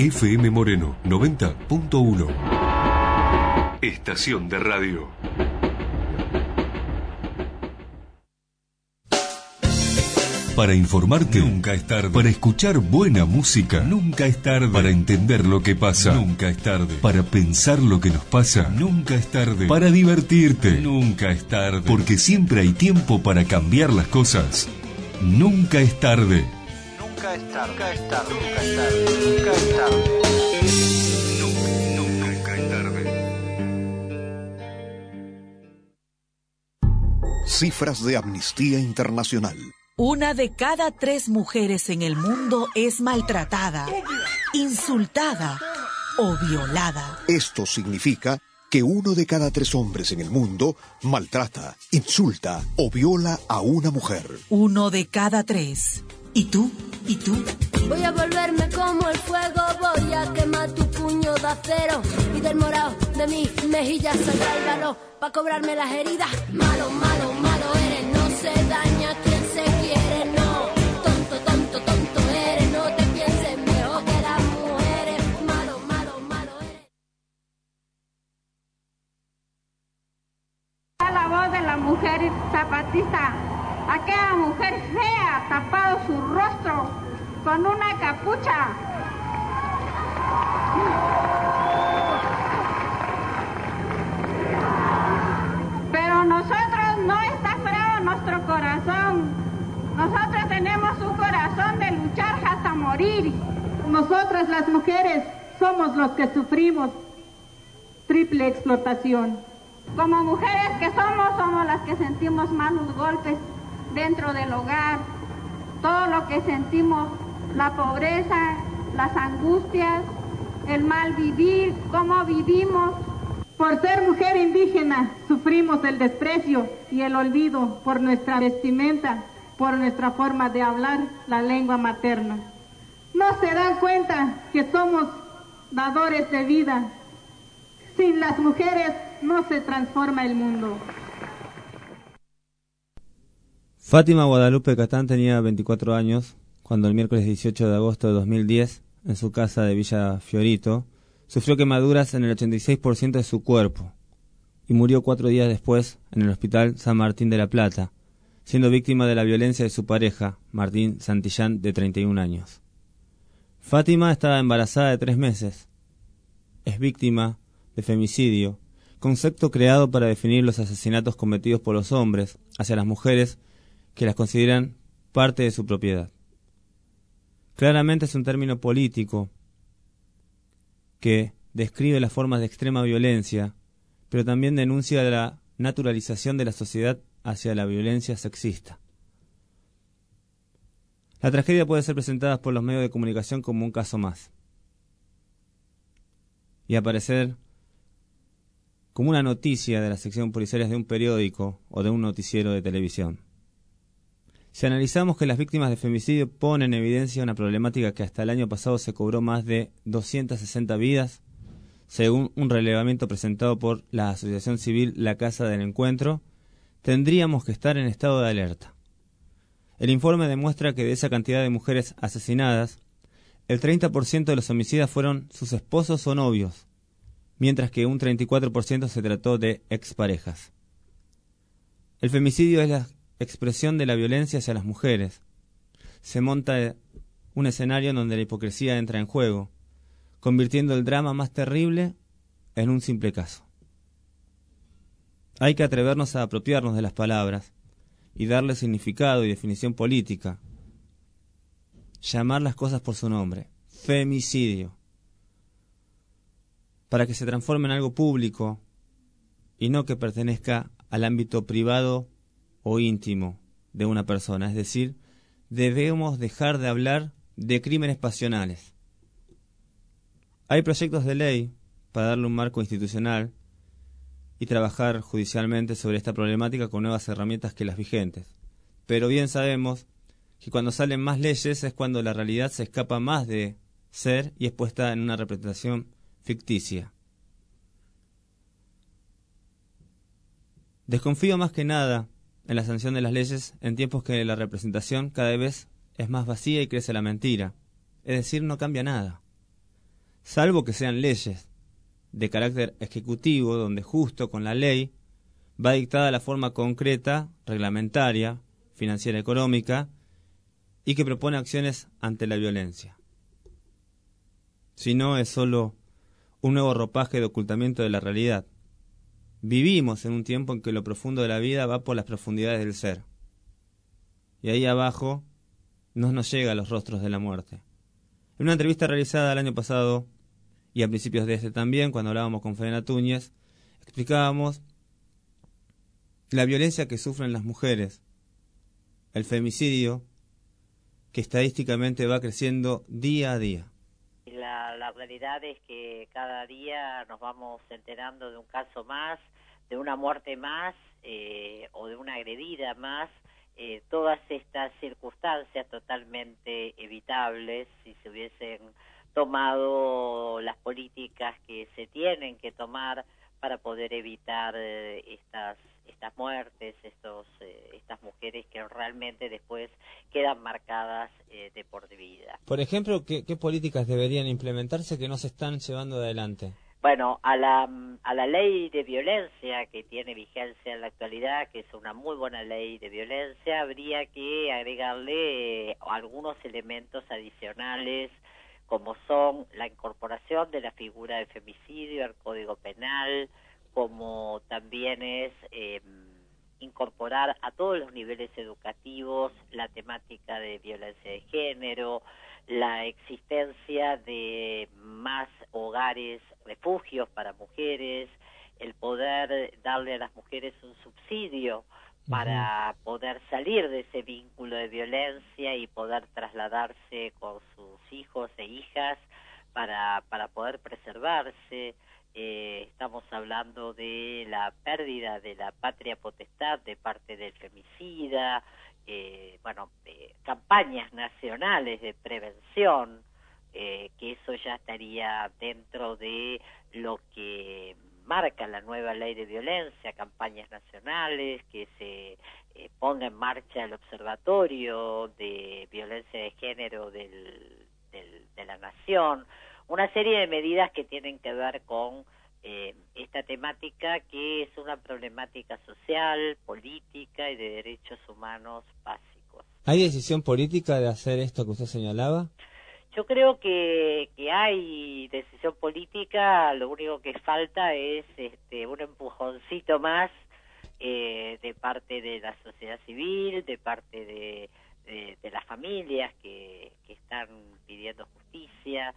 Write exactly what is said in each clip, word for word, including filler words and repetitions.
F M Moreno noventa punto uno. Estación de radio. Para informarte, nunca es tarde. Para escuchar buena música, nunca es tarde. Para entender lo que pasa, nunca es tarde. Para pensar lo que nos pasa, nunca es tarde. Para divertirte, nunca es tarde. Porque siempre hay tiempo para cambiar las cosas. Nunca es tarde. Nunca es tarde. Nunca es tarde. Nunca es tarde. Nunca es tarde. Nunca, nunca es tarde. Cifras de Amnistía Internacional. Una de cada tres mujeres en el mundo es maltratada, insultada o violada. Esto significa que uno de cada tres hombres en el mundo maltrata, insulta o viola a una mujer. Uno de cada tres. ¿Y tú? ¿Y tú? Voy a volverme como el fuego, voy a quemar tu puño de acero y del morado de mis mejillas saldrá el valor para cobrarme las heridas. Malo, malo, malo eres, no se daña quien se quiere, no. Tonto, tonto, tonto eres, no te pienses mejor que las mujeres. Malo, malo, malo eres. A la voz de la mujer zapatista, aquella mujer fea, tapado su rostro con una capucha. Pero nosotros no está frío nuestro corazón. Nosotros tenemos un corazón de luchar hasta morir. Nosotras las mujeres somos los que sufrimos triple explotación. Como mujeres que somos, somos las que sentimos más los golpes dentro del hogar, todo lo que sentimos, la pobreza, las angustias, el mal vivir, cómo vivimos. Por ser mujer indígena, sufrimos el desprecio y el olvido por nuestra vestimenta, por nuestra forma de hablar la lengua materna. No se dan cuenta que somos dadores de vida. Sin las mujeres no se transforma el mundo. Fátima Guadalupe Catán tenía veinticuatro años cuando el miércoles dieciocho de agosto de dos mil diez, en su casa de Villa Fiorito, sufrió quemaduras en el ochenta y seis por ciento de su cuerpo y murió cuatro días después en el Hospital San Martín de la Plata, siendo víctima de la violencia de su pareja, Martín Santillán, de treinta y un años. Fátima estaba embarazada de tres meses. Es víctima de femicidio, concepto creado para definir los asesinatos cometidos por los hombres hacia las mujeres que las consideran parte de su propiedad. Claramente es un término político que describe las formas de extrema violencia, pero también denuncia la naturalización de la sociedad hacia la violencia sexista. La tragedia puede ser presentada por los medios de comunicación como un caso más y aparecer como una noticia de la sección policial de un periódico o de un noticiero de televisión. Si analizamos que las víctimas de femicidio ponen en evidencia una problemática que hasta el año pasado se cobró más de doscientas sesenta vidas, según un relevamiento presentado por la asociación civil La Casa del Encuentro, tendríamos que estar en estado de alerta. El informe demuestra que de esa cantidad de mujeres asesinadas, el treinta por ciento de los homicidas fueron sus esposos o novios, mientras que un treinta y cuatro por ciento se trató de exparejas. El femicidio es la expresión de la violencia hacia las mujeres. Se monta un escenario donde la hipocresía entra en juego, convirtiendo el drama más terrible en un simple caso. Hay que atrevernos a apropiarnos de las palabras y darle significado y definición política. Llamar las cosas por su nombre. Femicidio. Para que se transforme en algo público y no que pertenezca al ámbito privado o íntimo de una persona. Es decir, debemos dejar de hablar de crímenes pasionales. Hay proyectos de ley para darle un marco institucional y trabajar judicialmente sobre esta problemática con nuevas herramientas que las vigentes. Pero bien sabemos que cuando salen más leyes es cuando la realidad se escapa más de ser y es puesta en una representación ficticia. Desconfío más que nada en la sanción de las leyes en tiempos que la representación cada vez es más vacía y crece la mentira. Es decir, no cambia nada. salvo que sean leyes de carácter ejecutivo, donde justo con la ley va dictada la forma concreta, reglamentaria, financiera, económica, y que propone acciones ante la violencia. Si no, es solo un nuevo ropaje de ocultamiento de la realidad. Vivimos en un tiempo en que lo profundo de la vida va por las profundidades del ser. Y ahí abajo no nos llega a los rostros de la muerte. En una entrevista realizada el año pasado, y a principios de este también, cuando hablábamos con Fedena Túñez, explicábamos la violencia que sufren las mujeres, el femicidio, que estadísticamente va creciendo día a día. La, la realidad es que cada día nos vamos enterando de un caso más, de una muerte más, eh, o de una agredida más. Eh, todas estas circunstancias totalmente evitables si se hubiesen tomado las políticas que se tienen que tomar para poder evitar eh, estas estas muertes, estos eh, estas mujeres que realmente después quedan marcadas eh, de por vida. Por ejemplo, ¿qué, qué políticas deberían implementarse que no se están llevando adelante? Bueno, a la, a la ley de violencia que tiene vigencia en la actualidad, que es una muy buena ley de violencia, habría que agregarle eh, algunos elementos adicionales, como son la incorporación de la figura de femicidio al Código Penal, como también es eh, incorporar a todos los niveles educativos la temática de violencia de género, la existencia de más hogares, refugios para mujeres, el poder darle a las mujeres un subsidio para uh-huh. poder salir de ese vínculo de violencia y poder trasladarse con sus hijos e hijas para, para poder preservarse. Eh, estamos hablando de la pérdida de la patria potestad de parte del femicida, eh, bueno, eh, campañas nacionales de prevención, eh, que eso ya estaría dentro de lo que marca la nueva ley de violencia, campañas nacionales, que se eh, ponga en marcha el observatorio de violencia de género del, del, de la nación, una serie de medidas que tienen que ver con eh, esta temática, que es una problemática social, política y de derechos humanos básicos. ¿Hay decisión política de hacer esto que usted señalaba? Yo creo que, que hay decisión política, lo único que falta es este, un empujoncito más eh, de parte de la sociedad civil, de parte de, de, de las familias que, que están pidiendo justicia,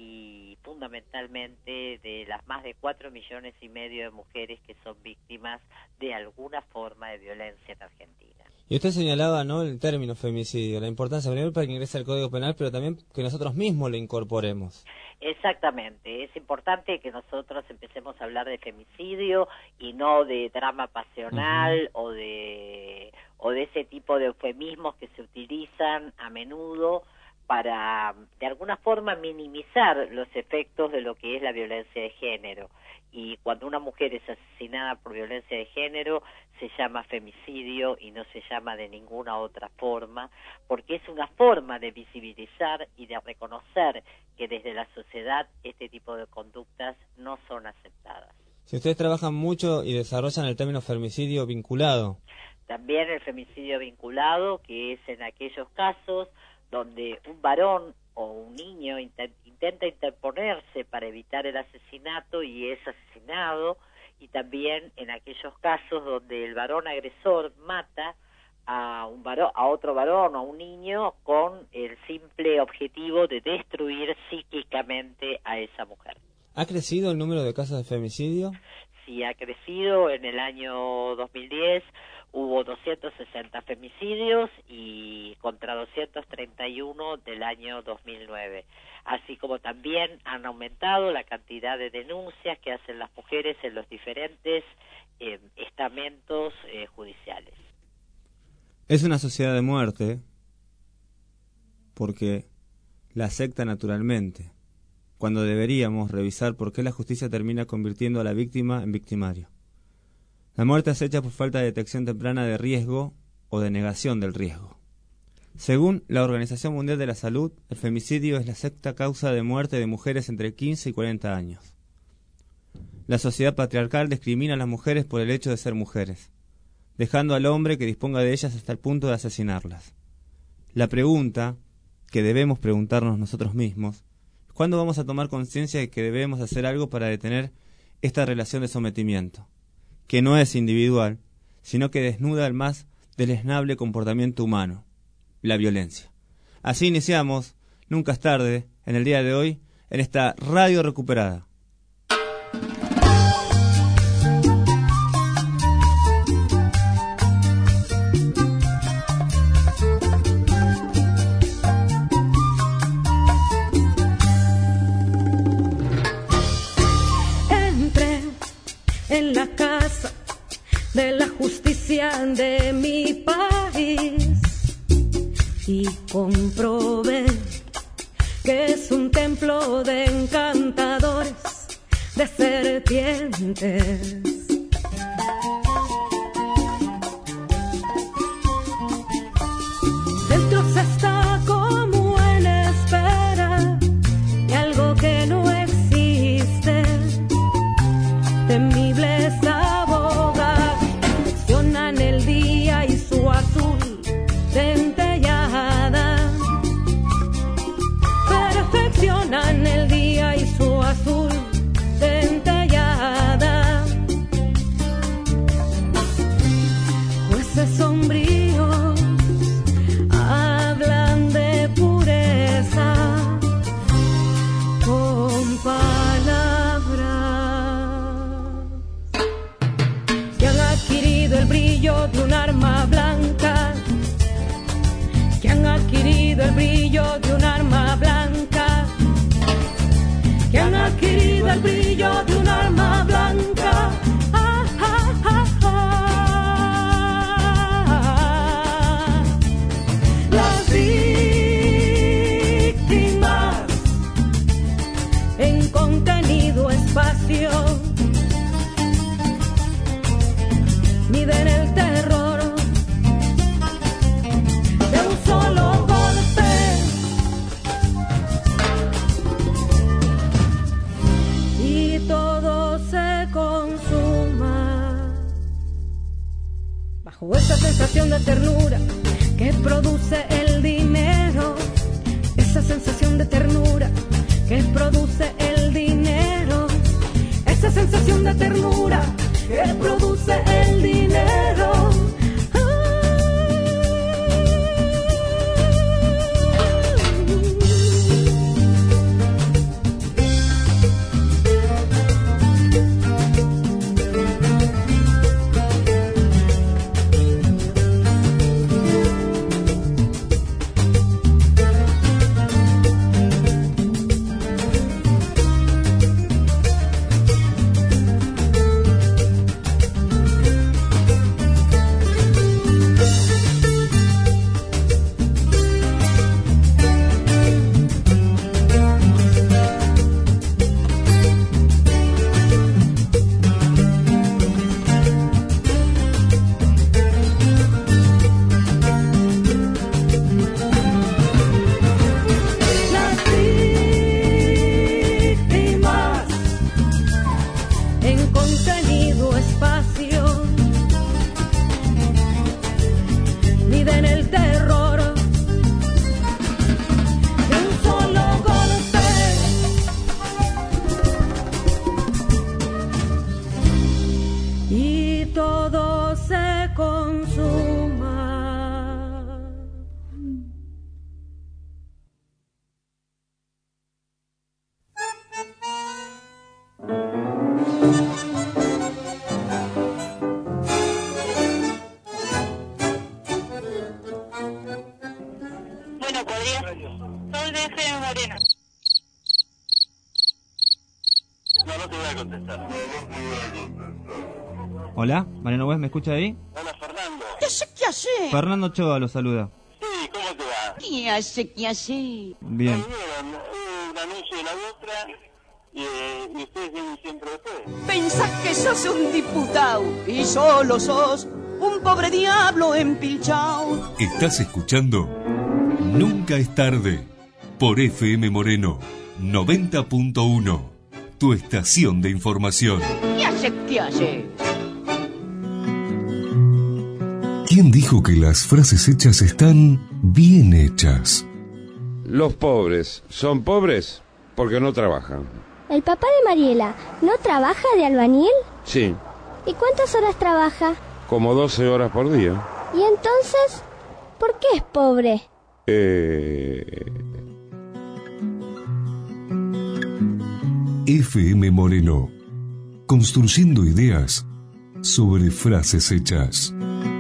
y fundamentalmente de las más de cuatro millones y medio de mujeres que son víctimas de alguna forma de violencia en Argentina. Y usted señalaba, ¿no?, el término femicidio, la importancia primero para que ingrese al Código Penal, pero también que nosotros mismos lo incorporemos. Exactamente, es importante que nosotros empecemos a hablar de femicidio y no de drama pasional uh-huh. o de o de ese tipo de eufemismos que se utilizan a menudo para, de alguna forma, minimizar los efectos de lo que es la violencia de género. Y cuando una mujer es asesinada por violencia de género, se llama femicidio y no se llama de ninguna otra forma, porque es una forma de visibilizar y de reconocer que desde la sociedad este tipo de conductas no son aceptadas. Si ustedes trabajan mucho y desarrollan el término femicidio vinculado. También el femicidio vinculado, que es en aquellos casos donde un varón o un niño intent, intenta interponerse para evitar el asesinato y es asesinado, y también en aquellos casos donde el varón agresor mata a un varón, a otro varón o a un niño con el simple objetivo de destruir psíquicamente a esa mujer. ¿Ha crecido el número de casos de femicidio? Sí, ha crecido. En el año dos mil diez hubo doscientos sesenta femicidios y contra doscientos treinta y uno del año dos mil nueve. Así como también han aumentado la cantidad de denuncias que hacen las mujeres en los diferentes eh, estamentos eh, judiciales. Es una sociedad de muerte porque la acepta naturalmente, cuando deberíamos revisar por qué la justicia termina convirtiendo a la víctima en victimario. La muerte es hecha por falta de detección temprana de riesgo o de negación del riesgo. Según la Organización Mundial de la Salud, el femicidio es la sexta causa de muerte de mujeres entre quince y cuarenta años. La sociedad patriarcal discrimina a las mujeres por el hecho de ser mujeres, dejando al hombre que disponga de ellas hasta el punto de asesinarlas. La pregunta que debemos preguntarnos nosotros mismos es cuándo vamos a tomar conciencia de que debemos hacer algo para detener esta relación de sometimiento, que no es individual, sino que desnuda el más deleznable comportamiento humano, la violencia. Así iniciamos, nunca es tarde, en el día de hoy, en esta radio recuperada. Entré en la casa de la justicia de mi país y comprobé que es un templo de encantadores, de serpientes. Dentro se está como en espera de algo que no existe. Temibles abogados accionan el día y su azul dentellada. Perfeccionan el día y su azul dentellada. Jueces sombríos hablan de pureza con palabras que han adquirido el brillo de un arma blanca, que han adquirido el brillo de un arma blanca, que han adquirido el brillo de un arma blanca. Ah, ah, ah, ah. Las víctimas en contenido espacio miden el terror de un solo golpe. Y todo se consuma bajo esa sensación de ternura que produce el dinero. Esa sensación de ternura que produce el dinero. Esa sensación de ternura que produce el dinero. Hola, Mariano West, ¿me escucha ahí? Hola, Fernando. ¿Qué hace? ¿Qué hace? Fernando Choa lo saluda. Sí, ¿cómo te va? ¿Qué hace? ¿Qué hace? Bien. Muy bien, un anuncio de la otra y, eh, y ustedes vienen siempre después. Pensás que sos un diputado y solo sos un pobre diablo empilchao. Estás escuchando Nunca es tarde. Por F M Moreno noventa punto uno. Tu estación de información. ¿Qué hace? ¿Qué hace? ¿Quién dijo que las frases hechas están bien hechas? Los pobres son pobres porque no trabajan. ¿El papá de Mariela no trabaja de albañil? Sí. ¿Y cuántas horas trabaja? Como doce horas por día. ¿Y entonces por qué es pobre? Eh... F M Moreno, construyendo ideas sobre frases hechas.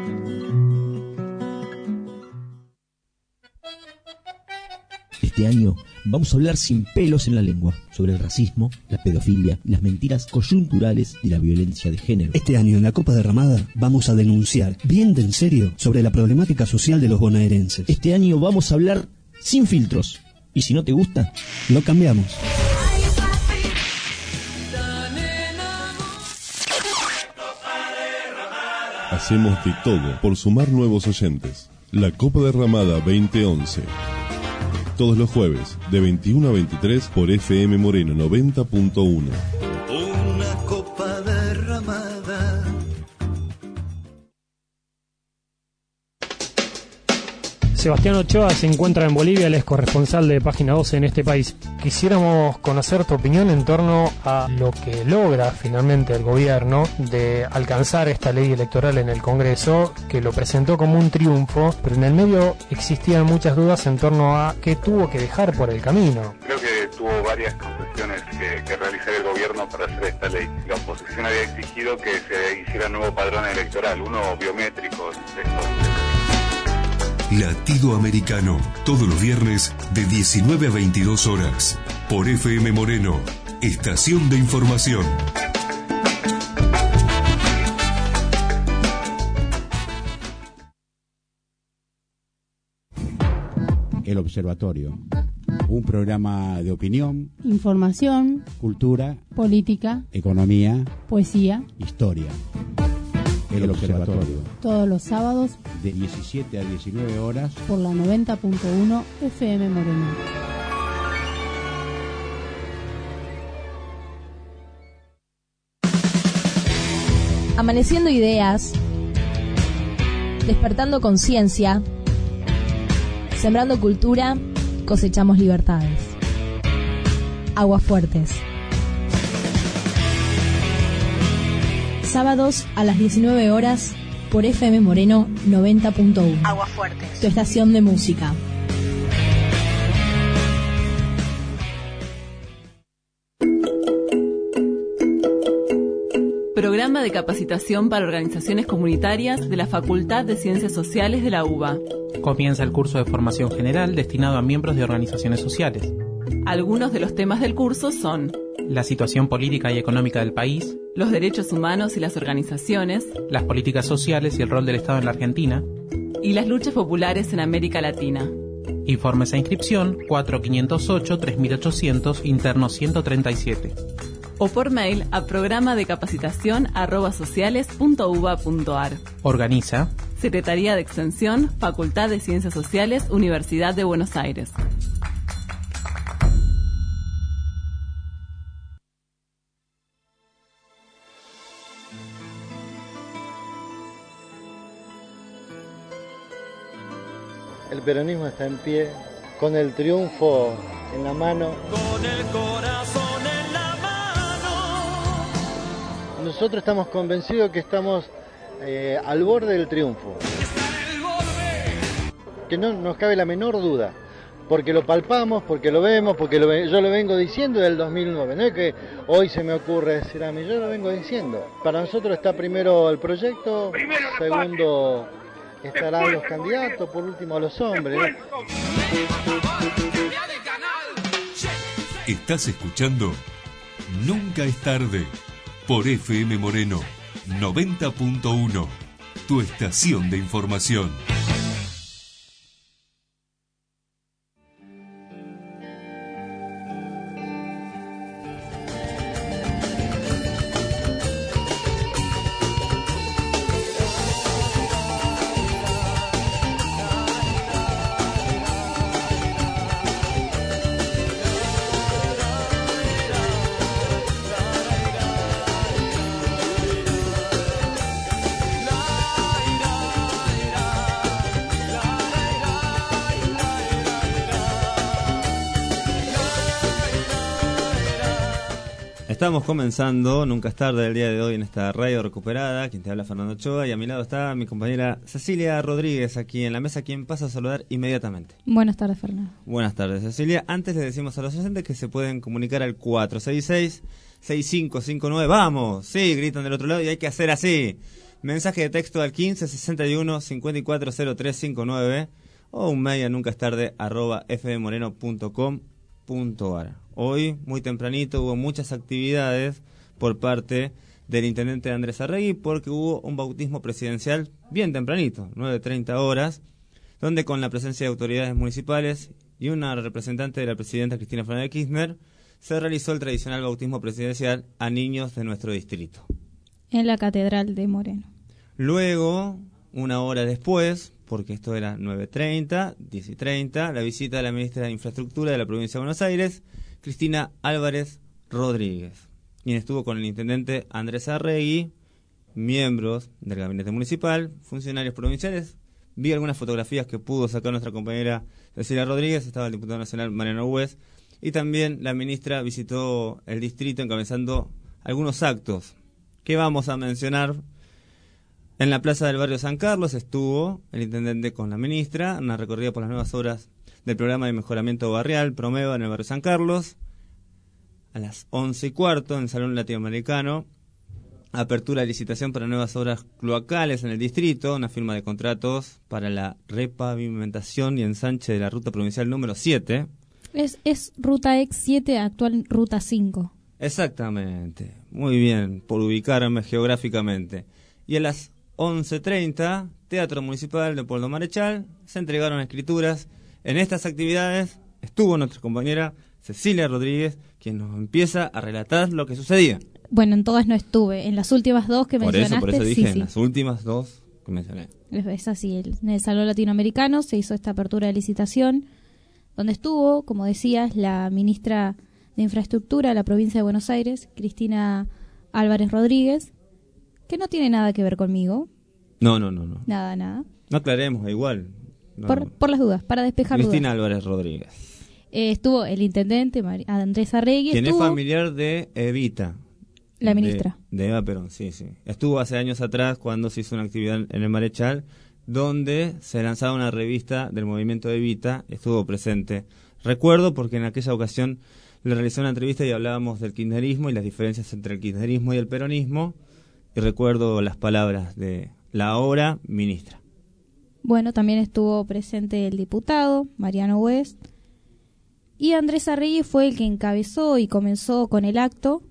Este año vamos a hablar sin pelos en la lengua sobre el racismo, la pedofilia y las mentiras coyunturales de la violencia de género. Este año en la Copa Derramada vamos a denunciar bien de en serio sobre la problemática social de los bonaerenses. Este año vamos a hablar sin filtros. Y si no te gusta, lo cambiamos. Hacemos de todo por sumar nuevos oyentes. La Copa Derramada veinte once. Todos los jueves, de veintiuno a veintitrés, por F M Moreno noventa punto uno. Una copa derramada. Sebastián Ochoa se encuentra en Bolivia, él es corresponsal de Página doce en este país. Quisiéramos conocer tu opinión en torno a lo que logra finalmente el gobierno de alcanzar esta ley electoral en el Congreso, que lo presentó como un triunfo, pero en el medio existían muchas dudas en torno a qué tuvo que dejar por el camino. Creo que tuvo varias concesiones que, que realizar el gobierno para hacer esta ley. La oposición había exigido que se hiciera un nuevo padrón electoral, uno biométrico. De estos. Latido Americano, todos los viernes de diecinueve a veintidós horas, por F M Moreno, estación de información. El Observatorio, un programa de opinión, información, cultura, política, economía, poesía, historia. El Observatorio. Todos los sábados de diecisiete a diecinueve horas por la noventa punto uno F M Moreno. Amaneciendo ideas, despertando conciencia, sembrando cultura, cosechamos libertades. Aguas Fuertes. Sábados a las diecinueve horas por F M Moreno noventa punto uno. Aguas Fuertes. Tu estación de música. Programa de capacitación para organizaciones comunitarias de la Facultad de Ciencias Sociales de la U B A. Comienza el curso de formación general destinado a miembros de organizaciones sociales. Algunos de los temas del curso son: la situación política y económica del país, los derechos humanos y las organizaciones, las políticas sociales y el rol del Estado en la Argentina, y las luchas populares en América Latina. Informes e inscripción cuatro quinientos ocho tres mil ochocientos, interno ciento treinta y siete. O por mail a programa de capacitación arroba sociales punto uba punto ar. Organiza Secretaría de Extensión, Facultad de Ciencias Sociales, Universidad de Buenos Aires. El peronismo está en pie, con el triunfo en la mano. Con el corazón en la mano. Nosotros estamos convencidos que estamos eh, al borde del triunfo. Que no nos cabe la menor duda, porque lo palpamos, porque lo vemos, porque lo ve, yo lo vengo diciendo desde el dos mil nueve. No es que hoy se me ocurre decir a mí, yo lo vengo diciendo. Para nosotros está primero el proyecto, primero segundo estarán los candidatos, por último los hombres, ¿no? Estás escuchando Nunca es tarde por F M Moreno noventa punto uno, tu estación de información. estamos comenzando, nunca es tarde el día de hoy en esta radio recuperada. Quien te habla, Fernando Ochoa, y a mi lado está mi compañera Cecilia Rodríguez, aquí en la mesa, quien pasa a saludar inmediatamente. Buenas tardes, Fernando. Buenas tardes, Cecilia. Antes les decimos a los oyentes que se pueden comunicar al cuatro seis seis, seis cinco cinco nueve. ¡Vamos! Sí, gritan del otro lado y hay que hacer así. Mensaje de texto al quince sesenta y uno cincuenta y cuatro cero tres cincuenta y nueve o un mail a nunca es tarde arroba fmmoreno punto com punto ar. Hoy, muy tempranito, hubo muchas actividades por parte del intendente Andrés Arregui, porque hubo un bautismo presidencial bien tempranito, nueve treinta horas, donde con la presencia de autoridades municipales y una representante de la presidenta Cristina Fernández de Kirchner, se realizó el tradicional bautismo presidencial a niños de nuestro distrito. En la Catedral de Moreno. Luego, una hora después, porque esto era nueve treinta, diez y treinta, la visita de la ministra de Infraestructura de la provincia de Buenos Aires, Cristina Álvarez Rodríguez, quien estuvo con el intendente Andrés Arregui, miembros del gabinete municipal, funcionarios provinciales. Vi algunas fotografías que pudo sacar nuestra compañera Cecilia Rodríguez, estaba el diputado nacional Mariano Hues, y también la ministra visitó el distrito encabezando algunos actos que vamos a mencionar. En la plaza del barrio San Carlos estuvo el intendente con la ministra, una recorrida por las nuevas obras del programa de mejoramiento barrial Promeva en el barrio San Carlos. A las once y cuarto en el Salón Latinoamericano, apertura de licitación para nuevas obras cloacales en el distrito, una firma de contratos para la repavimentación y ensanche de la ruta provincial número siete. Es, es ruta ex siete, actual ruta cinco. Exactamente, muy bien, por ubicarme geográficamente. Y a las once treinta, Teatro Municipal de Pueblo Marechal, se entregaron escrituras. En estas actividades estuvo nuestra compañera Cecilia Rodríguez, quien nos empieza a relatar lo que sucedía. Bueno, en todas no estuve, en las últimas dos que por mencionaste. Eso, por eso dije, sí, en sí. las últimas dos que mencioné. Es así, el, en el Salón Latinoamericano se hizo esta apertura de licitación, donde estuvo, como decías, la ministra de Infraestructura de la provincia de Buenos Aires, Cristina Álvarez Rodríguez, que no tiene nada que ver conmigo. No, no, no. no. Nada, nada. No aclaremos, igual. No, por, por las dudas, para despejar Cristina dudas. Álvarez Rodríguez. Eh, estuvo el intendente Mar- Andrés Arregui. Quien estuvo es familiar de Evita. La ministra. De, de Eva Perón, sí, sí. Estuvo hace años atrás cuando se hizo una actividad en el Marechal, donde se lanzaba una revista del movimiento Evita. Estuvo presente. Recuerdo porque en aquella ocasión le realicé una entrevista y hablábamos del kirchnerismo y las diferencias entre el kirchnerismo y el peronismo. Y recuerdo las palabras de la ahora ministra. Bueno, también estuvo presente el diputado Mariano Hues. Y Andrés Arregui fue el que encabezó y comenzó con el acto.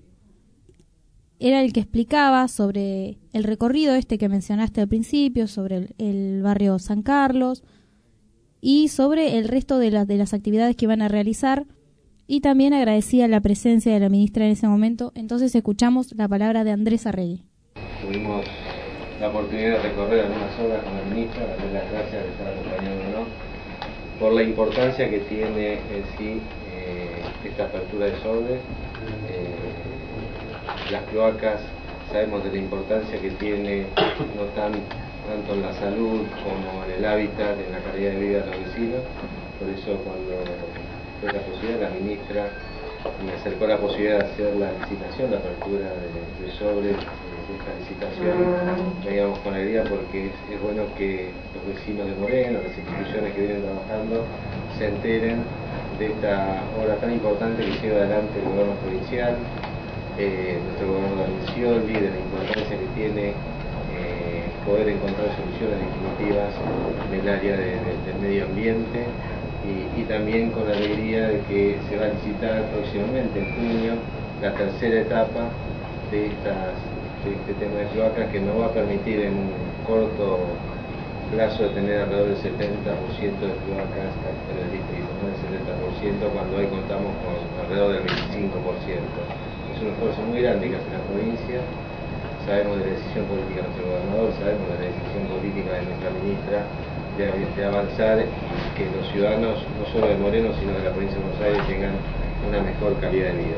Era el que explicaba sobre el recorrido este que mencionaste al principio, sobre el, el barrio San Carlos y sobre el resto de, la, de las actividades que iban a realizar. Y también agradecía la presencia de la ministra en ese momento. Entonces escuchamos la palabra de Andrés Arregui. Tuvimos la oportunidad de recorrer algunas obras con la ministra, darle las gracias de estar acompañándonos, por la importancia que tiene en sí eh, esta apertura de sobres. Eh, las cloacas, sabemos de la importancia que tiene, no tan, tanto en la salud como en el hábitat, en la calidad de vida de los vecinos. Por eso cuando fue la posibilidad, la ministra me acercó la posibilidad de hacer la licitación, la apertura de, de sobres de esta licitación. Veíamos con alegría porque es, es bueno que los vecinos de Moreno, las instituciones que vienen trabajando, se enteren de esta obra tan importante que lleva adelante el gobierno provincial, eh, nuestro gobernador Scioli, de la importancia que tiene eh, poder encontrar soluciones definitivas en el área de, de, del medio ambiente. Y, y también con la alegría de que se va a licitar próximamente, en junio, la tercera etapa de, estas, de este tema de cloacas, que nos va a permitir en un corto plazo de tener alrededor del setenta por ciento de cloacas en el distrito, no el setenta por ciento, cuando hoy contamos con alrededor del veinticinco por ciento. Es un esfuerzo muy grande que hace la provincia. Sabemos de la decisión política de nuestro gobernador, sabemos de la decisión política de nuestra ministra, De, de avanzar y que los ciudadanos, no solo de Moreno, sino de la provincia de Buenos Aires, tengan una mejor calidad de vida.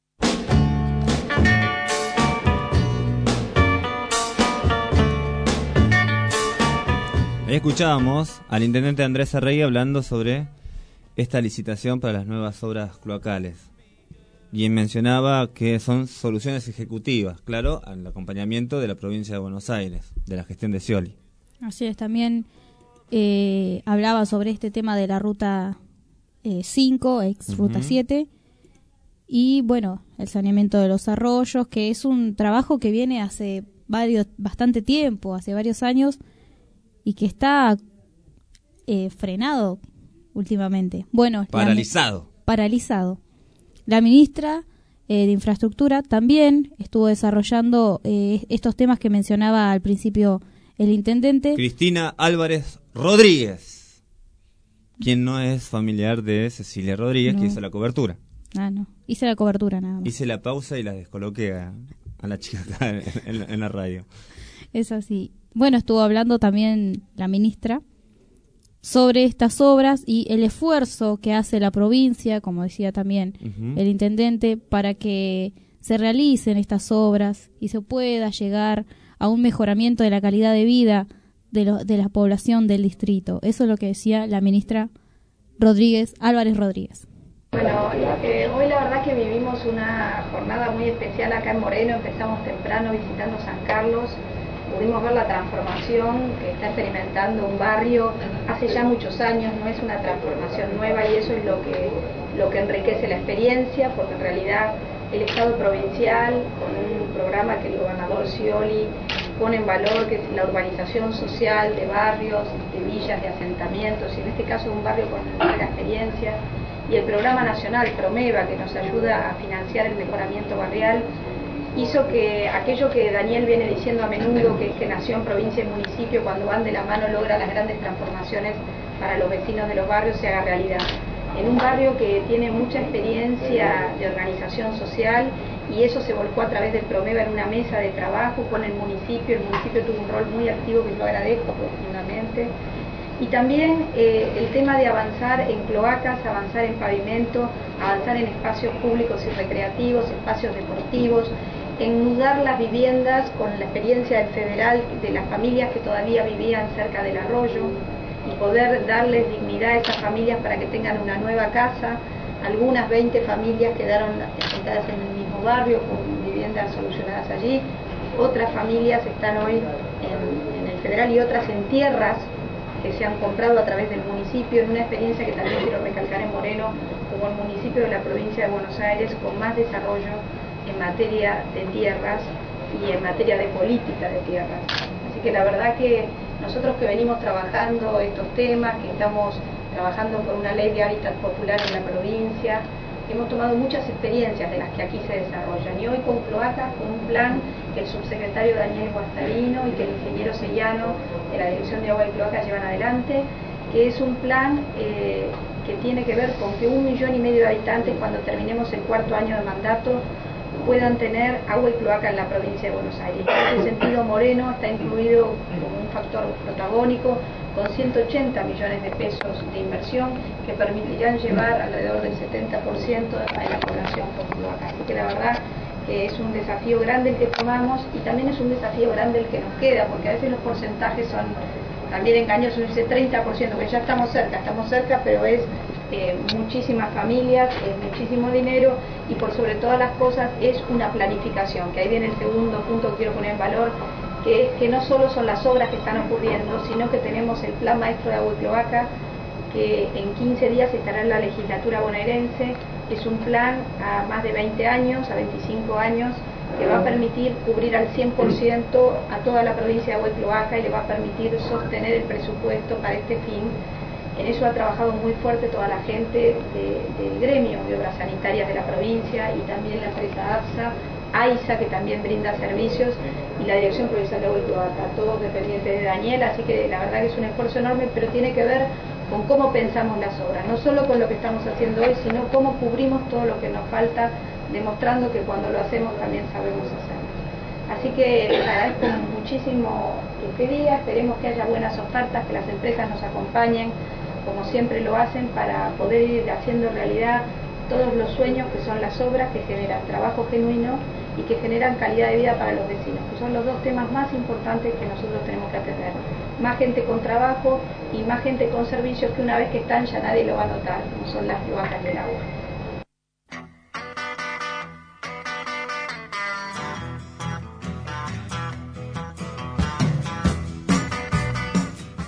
Ahí escuchábamos al intendente Andrés Arregui hablando sobre esta licitación para las nuevas obras cloacales. Y mencionaba que son soluciones ejecutivas, claro, al acompañamiento de la provincia de Buenos Aires, de la gestión de Scioli. Así es, también eh, hablaba sobre este tema de la ruta cinco, ex uh-huh. ruta siete, y bueno, el saneamiento de los arroyos, que es un trabajo que viene hace varios, bastante tiempo, hace varios años, y que está eh, frenado últimamente. Bueno, paralizado. La, paralizado. La ministra eh, de Infraestructura también estuvo desarrollando eh, estos temas que mencionaba al principio el intendente. Cristina Álvarez Rodríguez, quien no es familiar de Cecilia Rodríguez, no. que hizo la cobertura. Ah, no. Hice la cobertura nada más. Hice la pausa y la descoloqué a, a la chica acá en, en, en la radio. Es así. Bueno, estuvo hablando también la ministra sobre estas obras y el esfuerzo que hace la provincia, como decía también uh-huh. el intendente, para que se realicen estas obras y se pueda llegar a un mejoramiento de la calidad de vida de, lo, de la población del distrito. Eso es lo que decía la ministra Rodríguez, Álvarez Rodríguez. Bueno, eh, hoy la verdad que vivimos una jornada muy especial acá en Moreno. Empezamos temprano visitando San Carlos. Pudimos ver la transformación que está experimentando un barrio hace ya muchos años, no es una transformación nueva, y eso es lo que, lo que enriquece la experiencia, porque en realidad el Estado provincial, con un programa que el gobernador Scioli pone en valor, que es la urbanización social de barrios, de villas, de asentamientos, y en este caso un barrio con larga experiencia, y el programa nacional Promeva, que nos ayuda a financiar el mejoramiento barrial, hizo que aquello que Daniel viene diciendo a menudo, que es que nación, provincia y municipio, cuando van de la mano, logra las grandes transformaciones para los vecinos de los barrios, se haga realidad. En un barrio que tiene mucha experiencia de organización social, y eso se volcó a través del Promeva en una mesa de trabajo con el municipio. El municipio tuvo un rol muy activo que yo agradezco profundamente. Y también eh, el tema de avanzar en cloacas, avanzar en pavimento, avanzar en espacios públicos y recreativos, espacios deportivos, enmudar las viviendas con la experiencia del federal de las familias que todavía vivían cerca del arroyo, y poder darles dignidad a esas familias para que tengan una nueva casa. Algunas veinte familias quedaron asentadas en el mismo barrio con viviendas solucionadas allí. Otras familias están hoy en, en el federal y otras en tierras que se han comprado a través del municipio, en una experiencia que también quiero recalcar en Moreno como el municipio de la provincia de Buenos Aires con más desarrollo en materia de tierras y en materia de política de tierras. Así que la verdad que nosotros que venimos trabajando estos temas, que estamos trabajando por una ley de hábitat popular en la provincia, hemos tomado muchas experiencias de las que aquí se desarrollan, y hoy con cloacas, con un plan que el subsecretario Daniel Guastarino y que el ingeniero Sellano de la Dirección de Agua y Cloacas llevan adelante, que es un plan eh, que tiene que ver con que un millón y medio de habitantes, cuando terminemos el cuarto año de mandato, puedan tener agua y cloaca en la provincia de Buenos Aires. En ese sentido, Moreno está incluido como un factor protagónico con ciento ochenta millones de pesos de inversión que permitirán llevar alrededor del setenta por ciento de la población con cloaca. Así que la verdad que es un desafío grande el que tomamos, y también es un desafío grande el que nos queda, porque a veces los porcentajes son también engañosos. Dice treinta por ciento, que ya estamos cerca, estamos cerca, pero es eh, muchísimas familias, es muchísimo dinero, y por sobre todas las cosas es una planificación, que ahí viene el segundo punto que quiero poner en valor, que es que no solo son las obras que están ocurriendo, sino que tenemos el Plan Maestro de Agua y Cloaca, que en quince días estará en la legislatura bonaerense. Es un plan a más de veinte años, a veinticinco años, que va a permitir cubrir al cien por ciento a toda la provincia de Agua y Cloaca, y le va a permitir sostener el presupuesto para este fin. En eso ha trabajado muy fuerte toda la gente de, del gremio de obras sanitarias de la provincia, y también la empresa APSA, AISA, que también brinda servicios, y la Dirección Provincial de Agua y Cloaca, todos dependientes de Daniel. Así que la verdad que es un esfuerzo enorme, pero tiene que ver con cómo pensamos las obras, no solo con lo que estamos haciendo hoy, sino cómo cubrimos todo lo que nos falta, demostrando que cuando lo hacemos también sabemos hacerlo. Así que les agradezco muchísimo este día, esperemos que haya buenas ofertas, que las empresas nos acompañen, como siempre lo hacen, para poder ir haciendo realidad todos los sueños que son las obras, que generan trabajo genuino y que generan calidad de vida para los vecinos, que son los dos temas más importantes que nosotros tenemos que atender. Más gente con trabajo y más gente con servicios que una vez que están ya nadie lo va a notar, como son las cloacas del agua.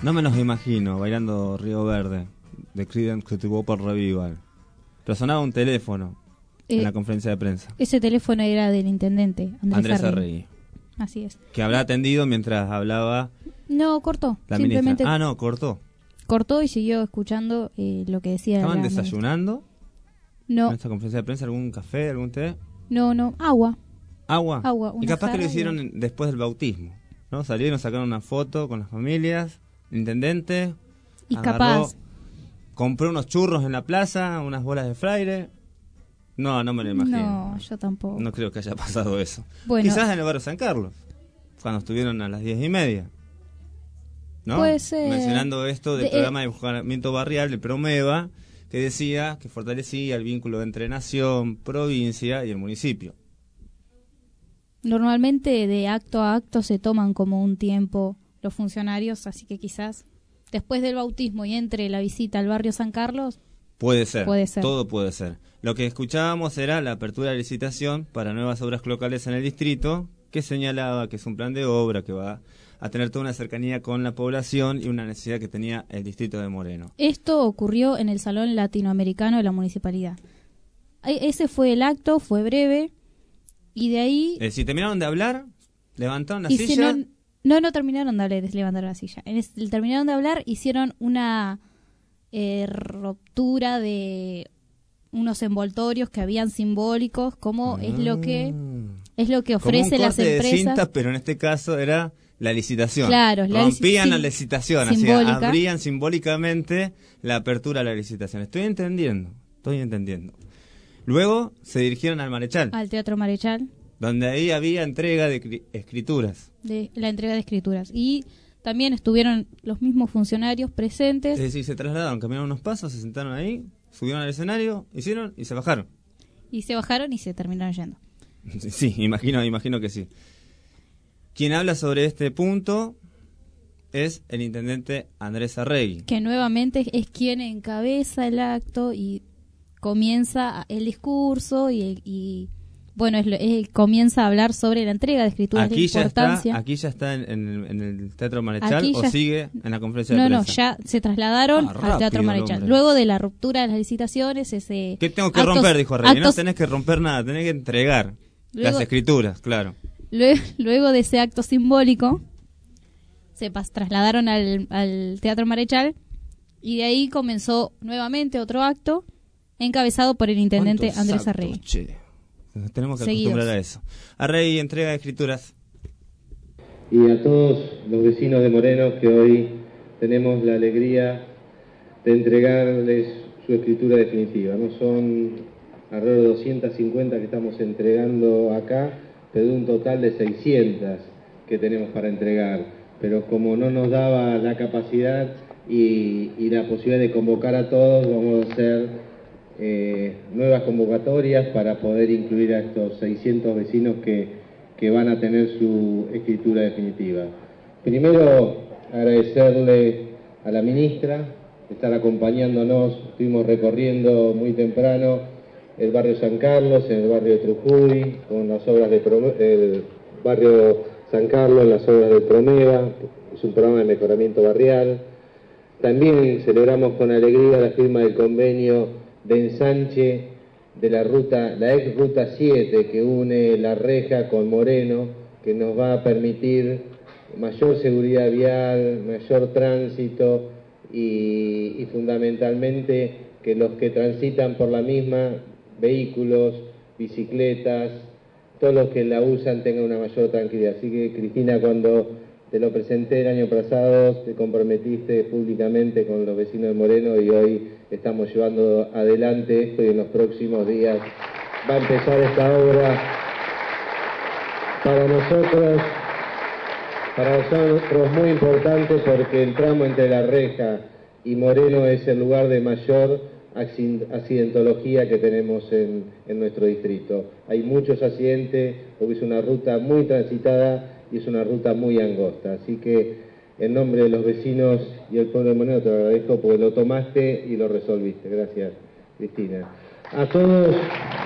No me los imagino bailando Río Verde de Creedence Clearwater Revival. Pero sonaba un teléfono eh, en la conferencia de prensa. Ese teléfono era del intendente, Andrés, Andrés Arregui. Arregui. Así es. Que habrá atendido mientras hablaba... No, cortó. La simplemente ministra. Ah, no, cortó. Cortó y siguió escuchando eh, lo que decía. ¿Estaban la desayunando? Ministra. No. ¿En esta conferencia de prensa algún café, algún té? No, no, agua. ¿Agua? Agua. Y capaz que lo jarra hicieron y- después del bautismo, ¿no? Salieron, sacaron una foto con las familias, el intendente... Y agarró, capaz. compró unos churros en la plaza, unas bolas de fraile. No, no me lo imagino. No, yo tampoco. No creo que haya pasado eso. Bueno. Quizás en el barrio San Carlos, cuando estuvieron a las diez y media. ¿No? Puede ser. Mencionando esto del De- programa de mejoramiento barrial, el Promeva, que decía que fortalecía el vínculo entre nación, provincia y el municipio. Normalmente de acto a acto se toman como un tiempo los funcionarios, así que quizás después del bautismo y entre la visita al barrio San Carlos. Puede ser, Puede ser. todo puede ser. Lo que escuchábamos era la apertura de licitación para nuevas obras locales en el distrito, que señalaba que es un plan de obra que va a tener toda una cercanía con la población y una necesidad que tenía el distrito de Moreno. Esto ocurrió en el Salón Latinoamericano de la Municipalidad. E- Ese fue el acto, fue breve, y de ahí... Eh, si terminaron de hablar, levantaron la y si silla... no, no, no terminaron de hablar, de levantar la silla. En es- terminaron de hablar, hicieron una eh, ruptura de unos envoltorios que habían simbólicos, como es lo que es lo que ofrece como un las corte de empresas. cinta, pero en este caso era la licitación. Claro, la rompían lici- la sim- licitación, así simbólica. abrían simbólicamente la apertura a la licitación. Estoy entendiendo, estoy entendiendo. Luego se dirigieron al Marechal, Al Teatro Marechal, donde ahí había entrega de cri- escrituras. de la entrega de escrituras. Y también estuvieron los mismos funcionarios presentes. Es decir, se trasladaron, caminaron unos pasos, se sentaron ahí, subieron al escenario, hicieron y se bajaron. Y se bajaron y se terminaron yendo. Sí, imagino, imagino que sí. Quien habla sobre este punto es el intendente Andrés Arregui. Que nuevamente es quien encabeza el acto y comienza el discurso y, y bueno, es, lo- es- comienza a hablar sobre la entrega de escrituras Aquí de ya importancia. está, aquí ya está en, en el, en el Teatro Marechal Aquí o ya- sigue en la conferencia No, de no, prensa. ya se trasladaron Ah, al rápido Teatro el Marechal. hombre. Luego de la ruptura de las licitaciones, ese ¿Qué tengo que actos- romper? Dijo Arregui. No actos- tenés que romper nada, tenés que entregar Luego- las escrituras, claro. Lue- Luego de ese acto simbólico, se pas- trasladaron al, al Teatro Marechal y de ahí comenzó nuevamente otro acto encabezado por el intendente ¿Cuántos Andrés actos, Arregui. che? Nos tenemos que Seguidos. acostumbrar a eso. Arregui entrega de escrituras. Y a todos los vecinos de Moreno que hoy tenemos la alegría de entregarles su escritura definitiva. No son alrededor de doscientas cincuenta que estamos entregando acá, pero de un total de seiscientas que tenemos para entregar. Pero como no nos daba la capacidad y, y la posibilidad de convocar a todos, vamos a hacer eh, nuevas convocatorias para poder incluir a estos seiscientos vecinos que, que van a tener su escritura definitiva. Primero, agradecerle a la ministra de estar acompañándonos. Estuvimos recorriendo muy temprano el barrio San Carlos, en el barrio de Trujuy, con las obras de Prome- el barrio San Carlos, las obras del Promeva, es un programa de mejoramiento barrial. También celebramos con alegría la firma del convenio de ensanche de la ruta, la ex ruta siete que une La Reja con Moreno, que nos va a permitir mayor seguridad vial, mayor tránsito y, y fundamentalmente que los que transitan por la misma, vehículos, bicicletas, todos los que la usan tengan una mayor tranquilidad. Así que, Cristina, cuando te lo presenté el año pasado, te comprometiste públicamente con los vecinos de Moreno y hoy estamos llevando adelante esto y en los próximos días va a empezar esta obra. Para nosotros, para nosotros muy importante porque el tramo entre La Reja y Moreno es el lugar de mayor accidentología que tenemos en, en nuestro distrito. Hay muchos accidentes porque es una ruta muy transitada y es una ruta muy angosta. Así que en nombre de los vecinos y el pueblo de Moreno te lo agradezco porque lo tomaste y lo resolviste. Gracias, Cristina. A todos,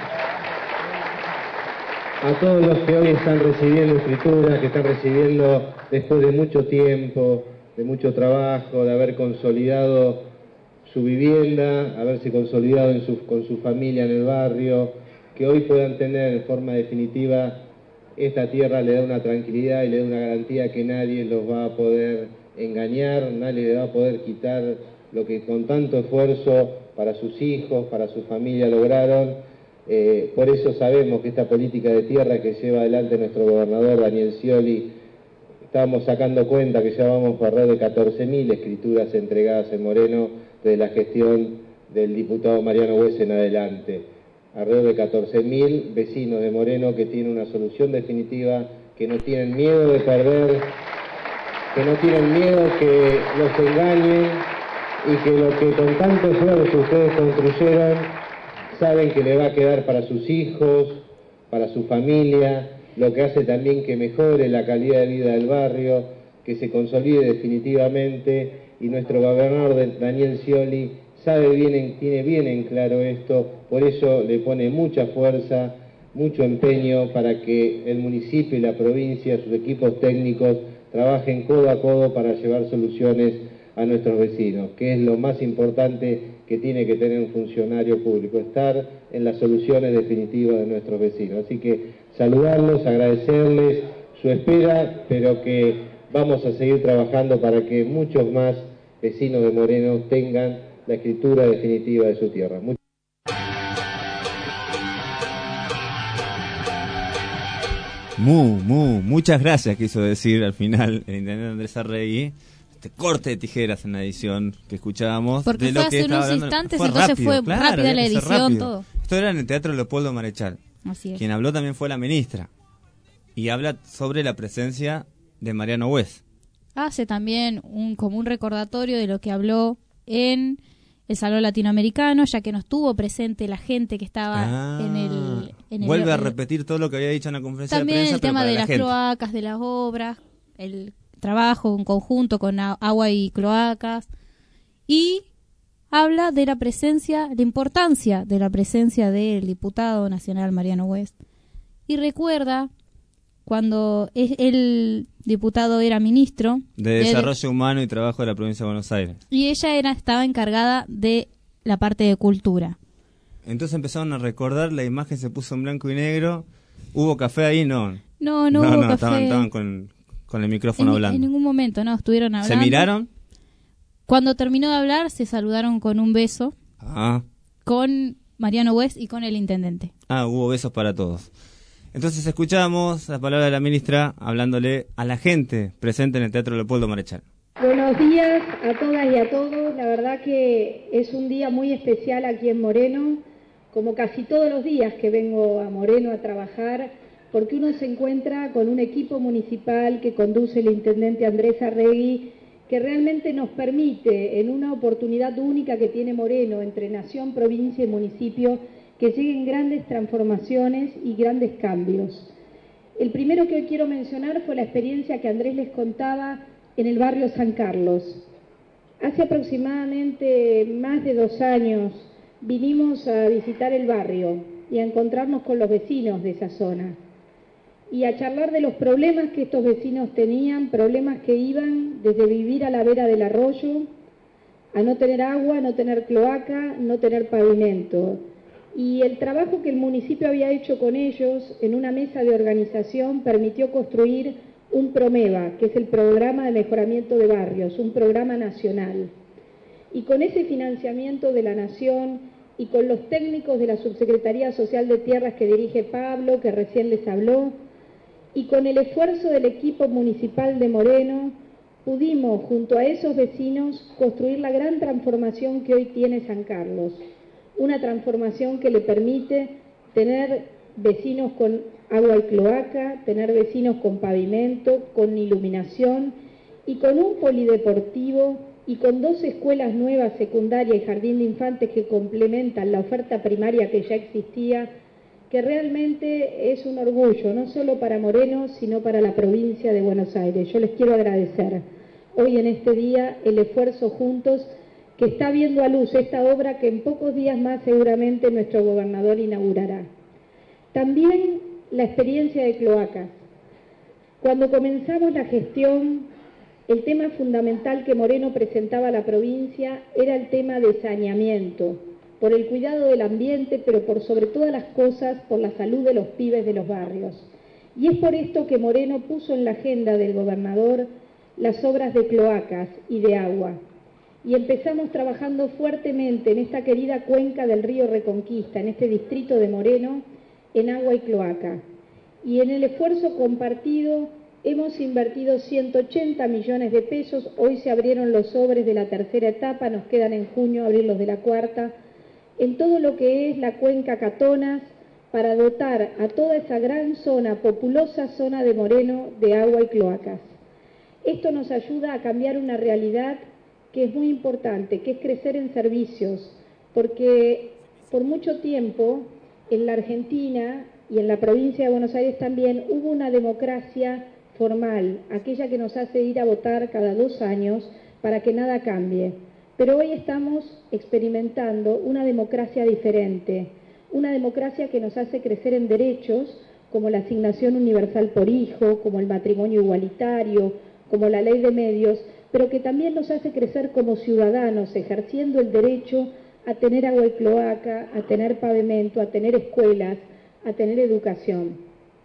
a todos los que hoy están recibiendo escrituras, que están recibiendo después de mucho tiempo de mucho trabajo, de haber consolidado su vivienda, haberse consolidado en su, con su familia en el barrio, que hoy puedan tener en forma definitiva esta tierra, le da una tranquilidad y le da una garantía que nadie los va a poder engañar, nadie le va a poder quitar lo que con tanto esfuerzo para sus hijos, para su familia lograron. Eh, por eso sabemos que esta política de tierra que lleva adelante nuestro gobernador Daniel Scioli, estábamos sacando cuenta que ya vamos por alrededor de catorce mil escrituras entregadas en Moreno desde la gestión del diputado Mariano Hues en adelante. Alrededor de catorce mil vecinos de Moreno que tienen una solución definitiva, que no tienen miedo de perder, que no tienen miedo que los engañen y que lo que con tanto esfuerzo ustedes construyeron, saben que le va a quedar para sus hijos, para su familia, lo que hace también que mejore la calidad de vida del barrio, que se consolide definitivamente, y nuestro gobernador Daniel Scioli sabe bien, tiene bien en claro esto, por eso le pone mucha fuerza, mucho empeño para que el municipio y la provincia, sus equipos técnicos, trabajen codo a codo para llevar soluciones a nuestros vecinos, que es lo más importante que tiene que tener un funcionario público, estar en las soluciones definitivas de nuestros vecinos. Así que saludarlos, agradecerles su espera, pero que vamos a seguir trabajando para que muchos más vecinos de Moreno tengan la escritura definitiva de su tierra. Much- Mu, mu, muchas gracias, quiso decir al final el intendente Andrés Arregui. Este corte de tijeras en la edición que escuchábamos. Porque de fue lo que hace unos hablando, instantes, fue entonces rápido, fue claro, rápida había la que ser edición, rápido. todo. Esto era en el Teatro Leopoldo Marechal. Así es. Quien habló también fue la ministra. Y habla sobre la presencia de Mariano Hues. Hace también un como un recordatorio de lo que habló en el Salón Latinoamericano, ya que no estuvo presente la gente que estaba Ah, en el... En el vuelve a el- repetir todo lo que había dicho en la conferencia También de prensa, el pero tema para de la las gente. cloacas, de las obras, el trabajo en conjunto con a- agua y cloacas. Y habla de la presencia, la importancia de la presencia del diputado nacional Mariano Hues. Y recuerda cuando es- el diputado era ministro De Desarrollo Humano y Trabajo de la Provincia de Buenos Aires. y ella era estaba encargada de la parte de cultura. Entonces empezaron a recordar, la imagen se puso en blanco y negro. ¿Hubo café ahí? No. No, no, no, hubo no café. estaban, estaban con, con el micrófono en, hablando. en ningún momento, no, estuvieron hablando. ¿Se miraron? Cuando terminó de hablar, se saludaron con un beso Ah, con Mariano Hues y con el intendente. ah, hubo besos para todos. Entonces escuchamos la palabra de la ministra hablándole a la gente presente en el Teatro Leopoldo Marechal. Buenos días a todas y a todos. La verdad que es un día muy especial aquí en Moreno, como casi todos los días que vengo a Moreno a trabajar, porque uno se encuentra con un equipo municipal que conduce el intendente Andrés Arregui, que realmente nos permite, en una oportunidad única que tiene Moreno entre nación, provincia y municipio, que lleguen grandes transformaciones y grandes cambios. El primero que hoy quiero mencionar fue la experiencia que Andrés les contaba en el barrio San Carlos. Hace aproximadamente más de dos años vinimos a visitar el barrio y a encontrarnos con los vecinos de esa zona y a charlar de los problemas que estos vecinos tenían, problemas que iban desde vivir a la vera del arroyo, a no tener agua, no tener cloaca, no tener pavimento. Y el trabajo que el municipio había hecho con ellos en una mesa de organización permitió construir un PROMEVA, que es el Programa de Mejoramiento de Barrios, un programa nacional. Y con ese financiamiento de la Nación y con los técnicos de la Subsecretaría Social de Tierras que dirige Pablo, que recién les habló, y con el esfuerzo del equipo municipal de Moreno, pudimos, junto a esos vecinos, construir la gran transformación que hoy tiene San Carlos. Una transformación que le permite tener vecinos con agua y cloaca, tener vecinos con pavimento, con iluminación y con un polideportivo y con dos escuelas nuevas, secundaria y jardín de infantes que complementan la oferta primaria que ya existía, que realmente es un orgullo, no solo para Moreno, sino para la provincia de Buenos Aires. Yo les quiero agradecer hoy en este día el esfuerzo juntos que está viendo a luz esta obra que en pocos días más seguramente nuestro gobernador inaugurará. También la experiencia de cloacas. Cuando comenzamos la gestión el tema fundamental que Moreno presentaba a la provincia era el tema de saneamiento, por el cuidado del ambiente, pero por sobre todas las cosas, por la salud de los pibes de los barrios. Y es por esto que Moreno puso en la agenda del gobernador las obras de cloacas y de agua. Y empezamos trabajando fuertemente en esta querida cuenca del río Reconquista, en este distrito de Moreno, en agua y cloaca. Y en el esfuerzo compartido hemos invertido ciento ochenta millones de pesos, hoy se abrieron los sobres de la tercera etapa, nos quedan en junio abrir los de la cuarta, en todo lo que es la cuenca Catonas, para dotar a toda esa gran zona, populosa zona de Moreno, de agua y cloacas. Esto nos ayuda a cambiar una realidad que es muy importante, que es crecer en servicios, porque por mucho tiempo en la Argentina y en la provincia de Buenos Aires también hubo una democracia formal, aquella que nos hace ir a votar cada dos años para que nada cambie. Pero hoy estamos experimentando una democracia diferente, una democracia que nos hace crecer en derechos como la asignación universal por hijo, como el matrimonio igualitario, como la ley de medios, pero que también nos hace crecer como ciudadanos, ejerciendo el derecho a tener agua y cloaca, a tener pavimento, a tener escuelas, a tener educación.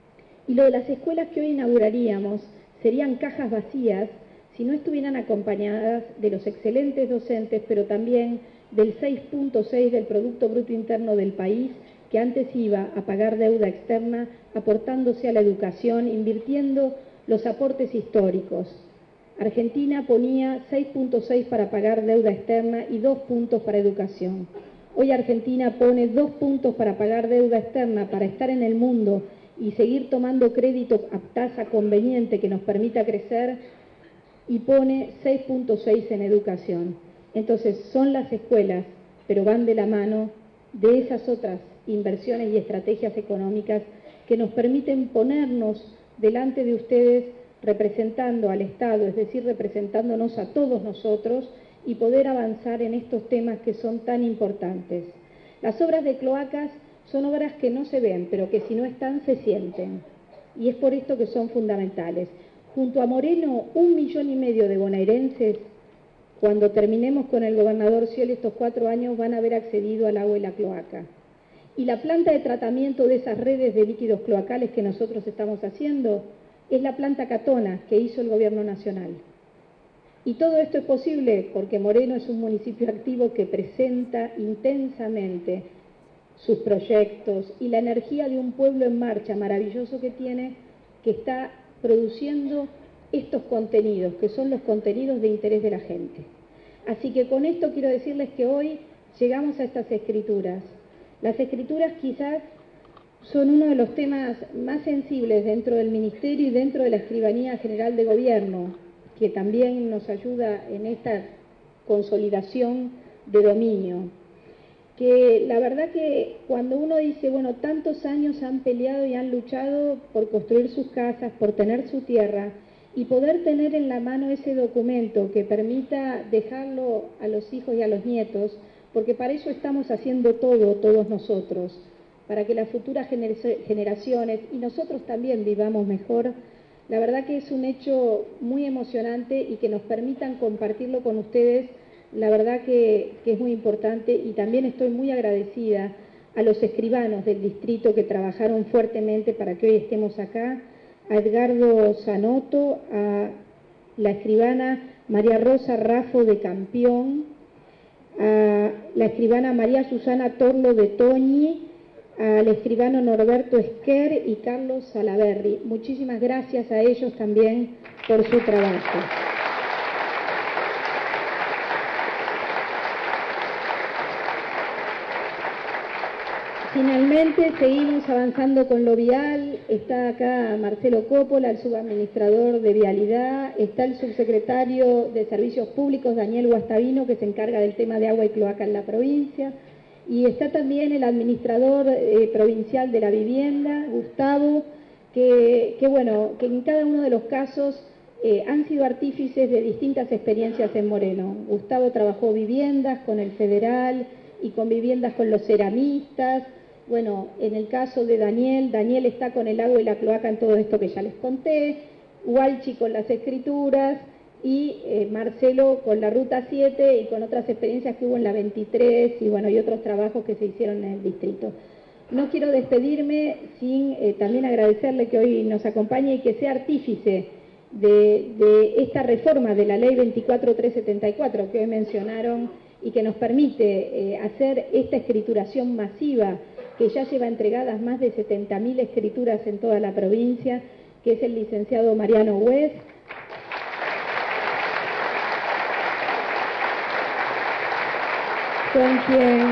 Y lo de las escuelas que hoy inauguraríamos serían cajas vacías si no estuvieran acompañadas de los excelentes docentes, pero también del seis punto seis del Producto Bruto Interno del país, que antes iba a pagar deuda externa, aportándose a la educación, invirtiendo los aportes históricos. Argentina ponía seis punto seis para pagar deuda externa y dos puntos para educación. Hoy Argentina pone dos puntos para pagar deuda externa, para estar en el mundo y seguir tomando crédito a tasa conveniente que nos permita crecer, y pone seis punto seis en educación. Entonces son las escuelas, pero van de la mano de esas otras inversiones y estrategias económicas que nos permiten ponernos delante de ustedes representando al Estado, es decir, representándonos a todos nosotros y poder avanzar en estos temas que son tan importantes. Las obras de cloacas son obras que no se ven, pero que si no están se sienten, y es por esto que son fundamentales. Junto a Moreno, un millón y medio de bonaerenses, cuando terminemos con el gobernador Scioli estos cuatro años, van a haber accedido al agua y la cloaca. Y la planta de tratamiento de esas redes de líquidos cloacales que nosotros estamos haciendo es la planta Catonas que hizo el gobierno nacional. Y todo esto es posible porque Moreno es un municipio activo que presenta intensamente sus proyectos y la energía de un pueblo en marcha maravilloso que tiene, que está produciendo estos contenidos, que son los contenidos de interés de la gente. Así que con esto quiero decirles que hoy llegamos a estas escrituras. Las escrituras quizás son uno de los temas más sensibles dentro del Ministerio y dentro de la Escribanía General de Gobierno, que también nos ayuda en esta consolidación de dominio. Que la verdad que cuando uno dice, bueno, tantos años han peleado y han luchado por construir sus casas, por tener su tierra, y poder tener en la mano ese documento que permita dejarlo a los hijos y a los nietos, porque para eso estamos haciendo todo, todos nosotros, para que las futuras generaciones y nosotros también vivamos mejor. La verdad que es un hecho muy emocionante y que nos permitan compartirlo con ustedes, la verdad que, que es muy importante, y también estoy muy agradecida a los escribanos del distrito que trabajaron fuertemente para que hoy estemos acá, a Edgardo Zanotto, a la escribana María Rosa Raffo de Campión, a la escribana María Susana Torlo de Toñi, al escribano Norberto Esquer y Carlos Salaberry. Muchísimas gracias a ellos también por su trabajo. Finalmente seguimos avanzando con lo vial. Está acá Marcelo Coppola, el subadministrador de Vialidad, está el subsecretario de Servicios Públicos, Daniel Guastavino, que se encarga del tema de agua y cloaca en la provincia, y está también el administrador eh, provincial de la vivienda, Gustavo, que, que bueno, que en cada uno de los casos eh, han sido artífices de distintas experiencias en Moreno. Gustavo trabajó viviendas con el federal y con viviendas con los ceramistas. Bueno, en el caso de Daniel, Daniel está con el agua y la cloaca en todo esto que ya les conté, Walchi con las escrituras, y eh, Marcelo con la Ruta siete y con otras experiencias que hubo en la veintitrés y bueno, y otros trabajos que se hicieron en el distrito. No quiero despedirme sin eh, también agradecerle que hoy nos acompañe y que sea artífice de, de esta reforma de la ley veinticuatro mil trescientos setenta y cuatro que hoy mencionaron y que nos permite eh, hacer esta escrituración masiva que ya lleva entregadas más de setenta mil escrituras en toda la provincia, que es el licenciado Mariano Hues. Con quien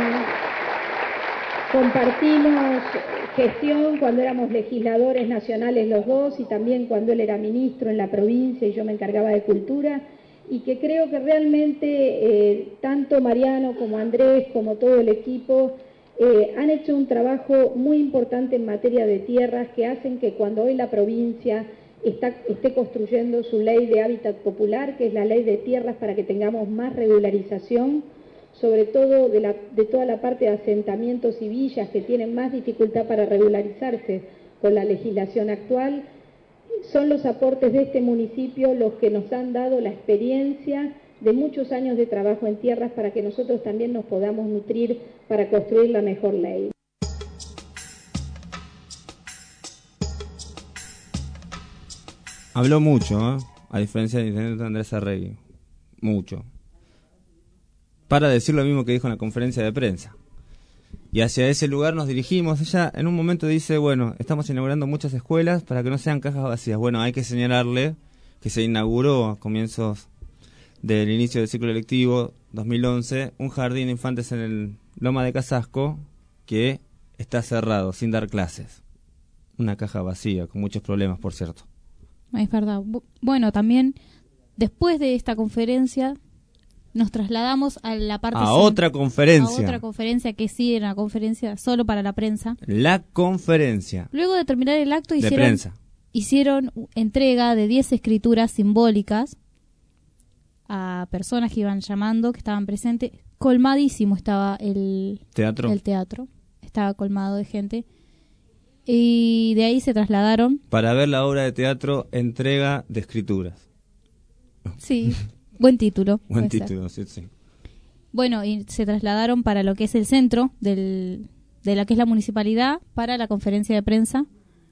compartimos gestión cuando éramos legisladores nacionales los dos y también cuando él era ministro en la provincia y yo me encargaba de cultura, y que creo que realmente eh, tanto Mariano como Andrés como todo el equipo eh, han hecho un trabajo muy importante en materia de tierras que hacen que cuando hoy la provincia está, esté construyendo su ley de hábitat popular, que es la ley de tierras para que tengamos más regularización, sobre todo de, la, de toda la parte de asentamientos y villas que tienen más dificultad para regularizarse con la legislación actual, son los aportes de este municipio los que nos han dado la experiencia de muchos años de trabajo en tierras para que nosotros también nos podamos nutrir para construir la mejor ley. Habló mucho, ¿eh? A diferencia del intendente Andrés Arregui. Mucho. Para decir lo mismo que dijo en la conferencia de prensa. Y hacia ese lugar nos dirigimos. Ella en un momento dice, bueno, estamos inaugurando muchas escuelas para que no sean cajas vacías. Bueno, hay que señalarle que se inauguró a comienzos del inicio del ciclo lectivo dos mil once un jardín de infantes en el Loma de Casasco que está cerrado, sin dar clases. Una caja vacía, con muchos problemas, por cierto. Es verdad. Bueno, también después de esta conferencia nos trasladamos a la parte... A otra conferencia. A otra conferencia que sí era una conferencia solo para la prensa. La conferencia. Luego de terminar el acto de hicieron, prensa. hicieron entrega de diez escrituras simbólicas a personas que iban llamando, que estaban presentes. Colmadísimo estaba el teatro. El teatro. Estaba colmado de gente. Y de ahí se trasladaron. Para ver la obra de teatro, entrega de escrituras. Sí. Buen título. Buen título, sí, sí. Bueno, y se trasladaron para lo que es el centro del, de la que es la municipalidad para la conferencia de prensa.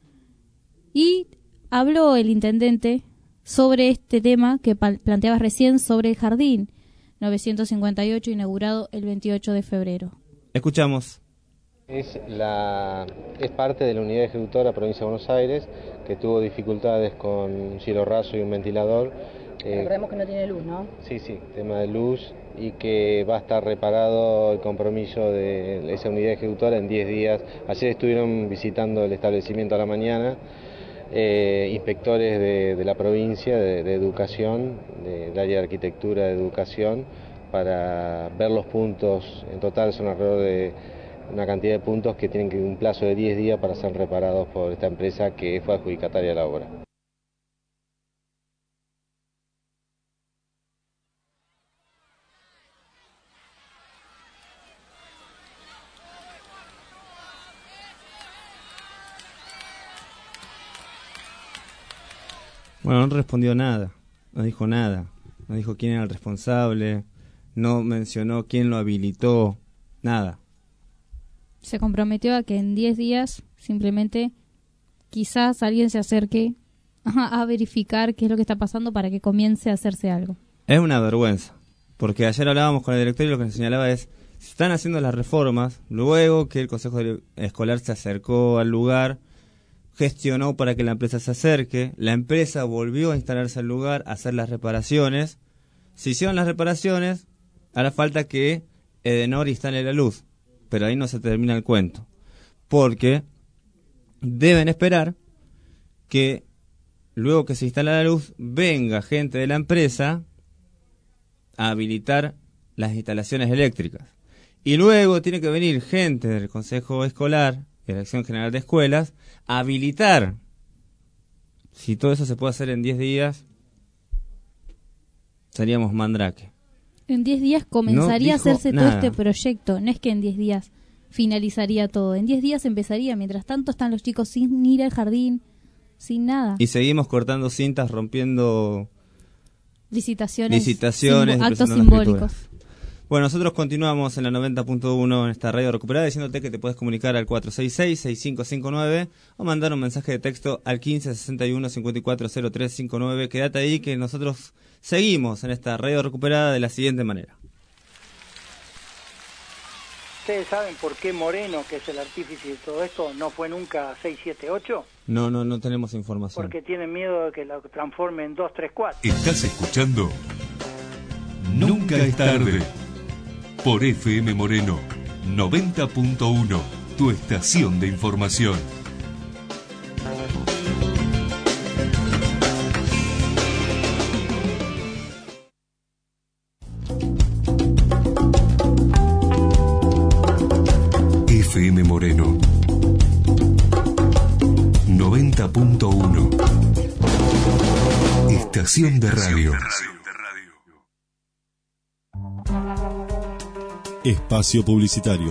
Y habló el intendente sobre este tema que planteabas recién sobre el jardín novecientos cincuenta y ocho inaugurado el veintiocho de febrero. Escuchamos. Es, la, es parte de la unidad ejecutora provincia de Buenos Aires que tuvo dificultades con un cielo raso y un ventilador. Eh, Recordemos que no tiene luz, ¿no? Sí, sí, tema de luz y que va a estar reparado el compromiso de esa unidad ejecutora en diez días. Ayer estuvieron visitando el establecimiento a la mañana eh, inspectores de, de la provincia de, de educación, de, del área de arquitectura de educación, para ver los puntos. En total son alrededor de una cantidad de puntos que tienen un plazo de diez días para ser reparados por esta empresa que fue adjudicataria de la obra. Bueno, no respondió nada, no dijo nada, no dijo quién era el responsable, no mencionó quién lo habilitó, nada. Se comprometió a que en diez días simplemente quizás alguien se acerque a, a verificar qué es lo que está pasando para que comience a hacerse algo. Es una vergüenza, porque ayer hablábamos con el directorio y lo que nos señalaba es, se están haciendo las reformas, luego que el Consejo Escolar se acercó al lugar, gestionó para que la empresa se acerque, la empresa volvió a instalarse al lugar, a hacer las reparaciones, se hicieron las reparaciones, hará falta que Edenor instale la luz, pero ahí no se termina el cuento, porque deben esperar que luego que se instala la luz, venga gente de la empresa a habilitar las instalaciones eléctricas. Y luego tiene que venir gente del Consejo Escolar, de la Dirección General de Escuelas, a habilitar. Si todo eso se puede hacer en diez días, seríamos mandrake. En diez días comenzaría no a hacerse nada. todo este proyecto. No es que en diez días finalizaría todo. En diez días empezaría. Mientras tanto están los chicos sin ir al jardín, sin nada. Y seguimos cortando cintas, rompiendo Visitaciones, Visitaciones simbo- actos presentando la simbólicos. escritura. Bueno, nosotros continuamos en la noventa punto uno en esta radio recuperada, diciéndote que te puedes comunicar al cuatro seis seis, seis cinco cinco nueve o mandar un mensaje de texto al quince sesenta y uno cincuenta y cuatro cero tres cincuenta y nueve. Quédate ahí que nosotros seguimos en esta radio recuperada de la siguiente manera. ¿Ustedes saben por qué Moreno, que es el artífice de todo esto, no fue nunca seis siete ocho? No, no, no tenemos información. Porque tienen miedo de que lo transforme en dos tres cuatro. Estás escuchando Nunca es tarde por F M Moreno noventa punto uno, tu estación de información. F M Moreno noventa punto uno, estación de radio. Espacio publicitario.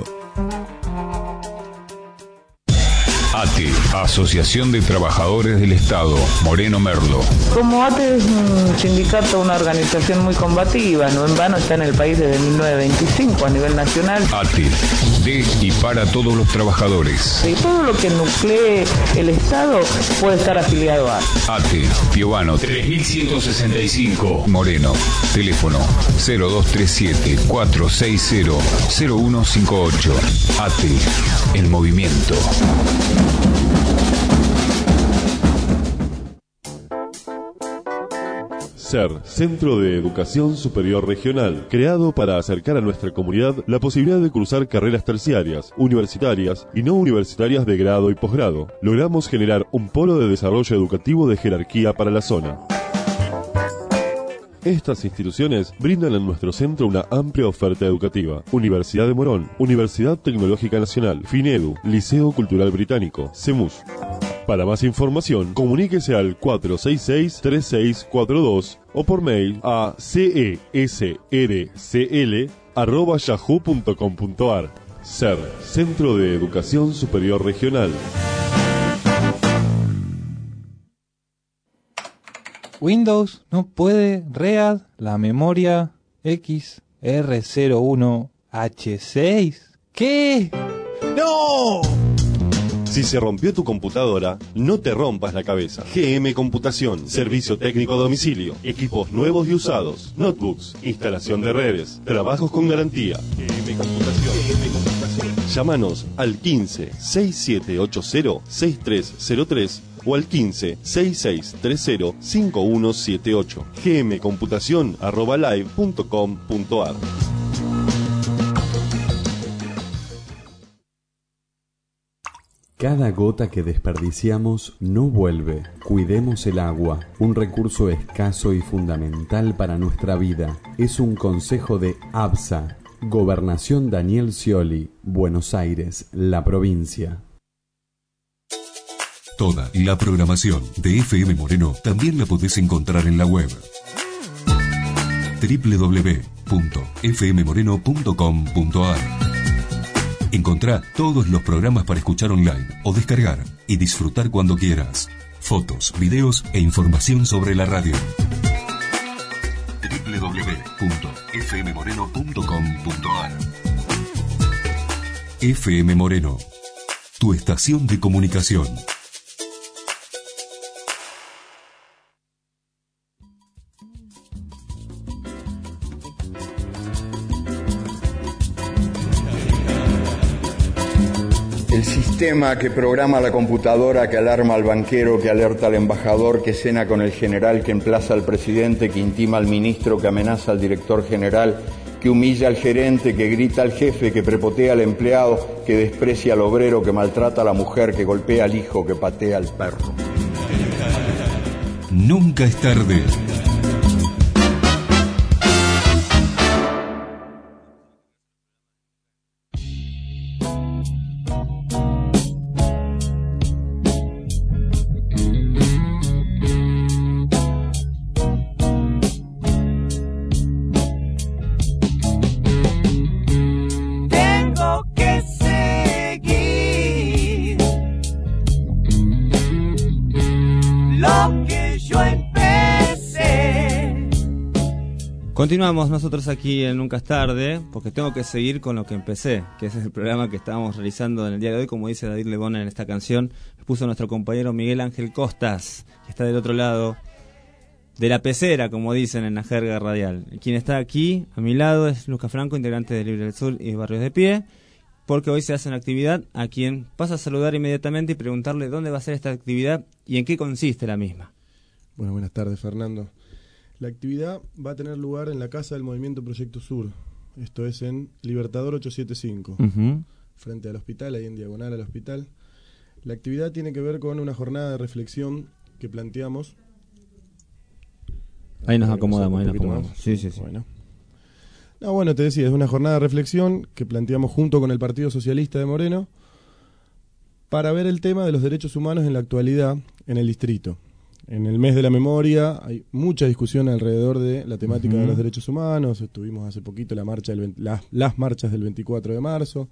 A T E, Asociación de Trabajadores del Estado, Moreno Merlo. Como A T E es un sindicato, una organización muy combativa, no en vano está en el país desde mil novecientos veinticinco a nivel nacional. A T E, de y para todos los trabajadores. Y todo lo que nuclee el Estado puede estar afiliado a A T E, Piovano tres mil ciento sesenta y cinco, Moreno. Teléfono cero dos tres siete, cuatro seis cero, cero uno cinco ocho. A T E, el movimiento. SER, Centro de Educación Superior Regional, creado para acercar a nuestra comunidad la posibilidad de cursar carreras terciarias, universitarias y no universitarias de grado y posgrado. Logramos generar un polo de desarrollo educativo de jerarquía para la zona. Estas instituciones brindan en nuestro centro una amplia oferta educativa. Universidad de Morón, Universidad Tecnológica Nacional, FINEDU, Liceo Cultural Británico, CEMUS. Para más información, comuníquese al cuatro seis seis, tres seis cuatro dos o por mail a cesrcl arroba yahoo punto com punto ar. SER, Centro de Educación Superior Regional. Windows no puede read la memoria X R cero uno H seis. ¿Qué? ¡No! Si se rompió tu computadora, no te rompas la cabeza. G M Computación, servicio técnico a domicilio, equipos nuevos y usados, notebooks, instalación de redes, trabajos con garantía. G M Computación. G M Computación. Llámanos al quince, sesenta y siete ochenta, sesenta y tres cero tres o al quince, sesenta y seis treinta, cincuenta y uno setenta y ocho. gmcomputación arroba live punto com punto ar. Cada gota que desperdiciamos no vuelve. Cuidemos el agua, un recurso escaso y fundamental para nuestra vida. Es un consejo de ABSA, Gobernación Daniel Scioli, Buenos Aires, la provincia. Toda la programación de F M Moreno también la podés encontrar en la web doble u doble u doble u punto f m moreno punto com punto ar. Encontrá todos los programas para escuchar online o descargar y disfrutar cuando quieras. Fotos, videos e información sobre la radio. doble u doble u doble u punto f m moreno punto com punto ar. F M Moreno, tu estación de comunicación. El sistema que programa la computadora, que alarma al banquero, que alerta al embajador, que cena con el general, que emplaza al presidente, que intima al ministro, que amenaza al director general, que humilla al gerente, que grita al jefe, que prepotea al empleado, que desprecia al obrero, que maltrata a la mujer, que golpea al hijo, que patea al perro. Nunca es tarde. Lo que yo empecé. Continuamos nosotros aquí en Nunca es Tarde, porque tengo que seguir con lo que empecé, que ese es el programa que estábamos realizando en el día de hoy, como dice David Lebón en esta canción, puso nuestro compañero Miguel Ángel Costas, que está del otro lado de la pecera, como dicen en la jerga radial. Quien está aquí a mi lado es Lucas Franco, integrante de Libre del Sur y Barrios de Pie, porque hoy se hace una actividad a quien pasa a saludar inmediatamente y preguntarle dónde va a ser esta actividad y en qué consiste la misma. Bueno, buenas tardes, Fernando. La actividad va a tener lugar en la Casa del Movimiento Proyecto Sur, esto es en Libertador ochocientos setenta y cinco, uh-huh. frente al hospital, ahí en diagonal al hospital. La actividad tiene que ver con una jornada de reflexión que planteamos. Ahí nos acomodamos, ahí nos acomodamos. Sí, sí, sí. Bueno. No, bueno, te decía, es una jornada de reflexión que planteamos junto con el Partido Socialista de Moreno para ver el tema de los derechos humanos en la actualidad en el distrito. En el mes de la memoria hay mucha discusión alrededor de la temática uh-huh. de los derechos humanos. Estuvimos hace poquito la marcha del, las, las marchas del veinticuatro de marzo.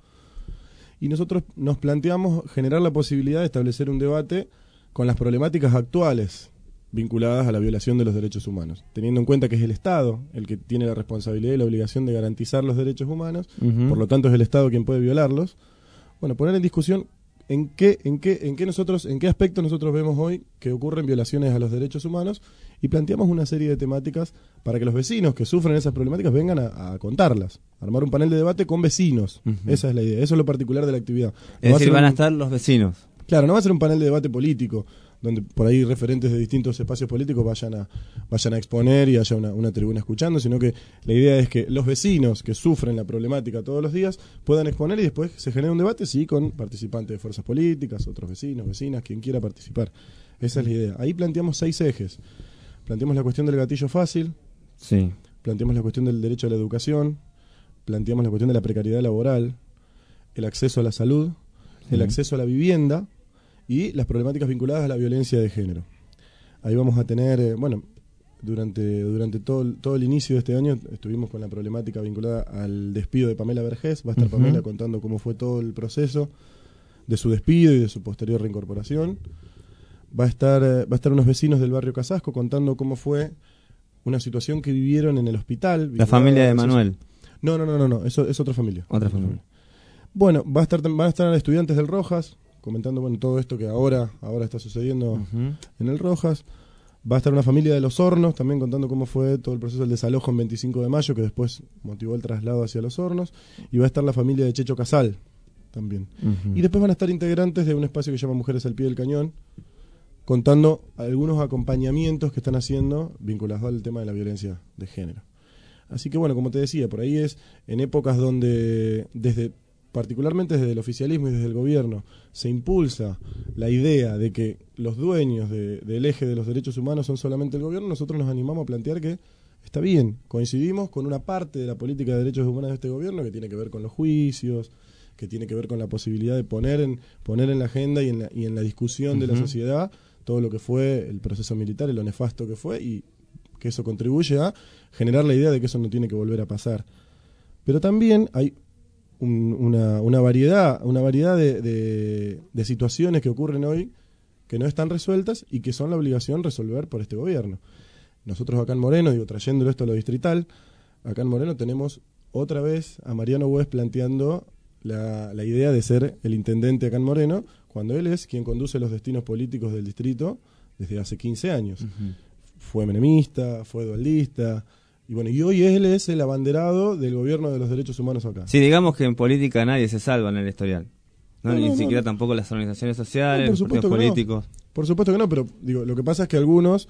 Y nosotros nos planteamos generar la posibilidad de establecer un debate con las problemáticas actuales vinculadas a la violación de los derechos humanos, teniendo en cuenta que es el Estado el que tiene la responsabilidad y la obligación de garantizar los derechos humanos, uh-huh. por lo tanto es el Estado quien puede violarlos. Bueno, poner en discusión en qué, en qué, en qué nosotros, en qué aspecto nosotros vemos hoy que ocurren violaciones a los derechos humanos y planteamos una serie de temáticas para que los vecinos que sufren esas problemáticas vengan a, a contarlas, armar un panel de debate con vecinos. Uh-huh. Esa es la idea, eso es lo particular de la actividad. Es no decir, van un, a estar los vecinos. Claro, no va a ser un panel de debate político donde por ahí referentes de distintos espacios políticos vayan a vayan a exponer y haya una, una tribuna escuchando, sino que la idea es que los vecinos que sufren la problemática todos los días puedan exponer y después se genere un debate, sí, con participantes de fuerzas políticas, otros vecinos, vecinas, quien quiera participar. Esa es la idea. Ahí planteamos seis ejes. Planteamos la cuestión del gatillo fácil, sí. planteamos la cuestión del derecho a la educación, planteamos la cuestión de la precariedad laboral, el acceso a la salud, sí. el acceso a la vivienda, y las problemáticas vinculadas a la violencia de género. Ahí vamos a tener, eh, bueno, durante durante todo el, todo el inicio de este año estuvimos con la problemática vinculada al despido de Pamela Vergés. Va a estar uh-huh. Pamela contando cómo fue todo el proceso de su despido y de su posterior reincorporación. Va a estar eh, va a estar unos vecinos del barrio Casasco contando cómo fue una situación que vivieron en el hospital. La familia de Manuel. No, no, no, no, no, eso es otra familia. Otra familia. Bueno, va a estar van a estar estudiantes del Rojas comentando bueno todo esto que ahora ahora está sucediendo uh-huh. en el Rojas. Va a estar una familia de Los Hornos también contando cómo fue todo el proceso del desalojo en veinticinco de mayo, que después motivó el traslado hacia Los Hornos. Y va a estar la familia de Checho Casal también. Uh-huh. Y después van a estar integrantes de un espacio que se llama Mujeres al Pie del Cañón, contando algunos acompañamientos que están haciendo vinculados al tema de la violencia de género. Así que bueno, como te decía, por ahí es en épocas donde desde particularmente desde el oficialismo y desde el gobierno, se impulsa la idea de que los dueños de, del eje de los derechos humanos son solamente el gobierno, nosotros nos animamos a plantear que está bien, coincidimos con una parte de la política de derechos humanos de este gobierno que tiene que ver con los juicios, que tiene que ver con la posibilidad de poner en, poner en la agenda y en la, y en la discusión uh-huh. de la sociedad todo lo que fue el proceso militar y lo nefasto que fue, y que eso contribuye a generar la idea de que eso no tiene que volver a pasar. Pero también hay Un, una, una variedad una variedad de, de, de situaciones que ocurren hoy que no están resueltas y que son la obligación resolver por este gobierno. Nosotros acá en Moreno, digo, trayéndolo esto a lo distrital, acá en Moreno tenemos otra vez a Mariano Güez planteando la, la idea de ser el intendente acá en Moreno, cuando él es quien conduce los destinos políticos del distrito desde hace quince años. Uh-huh. Fue menemista, fue dualdista. Y bueno, y hoy él es el abanderado del gobierno de los derechos humanos acá. Sí, digamos que en política nadie se salva en el historial. No, no, ni no, siquiera no. tampoco las organizaciones sociales, no, los partidos políticos. No. Por supuesto que no, pero digo, lo que pasa es que algunos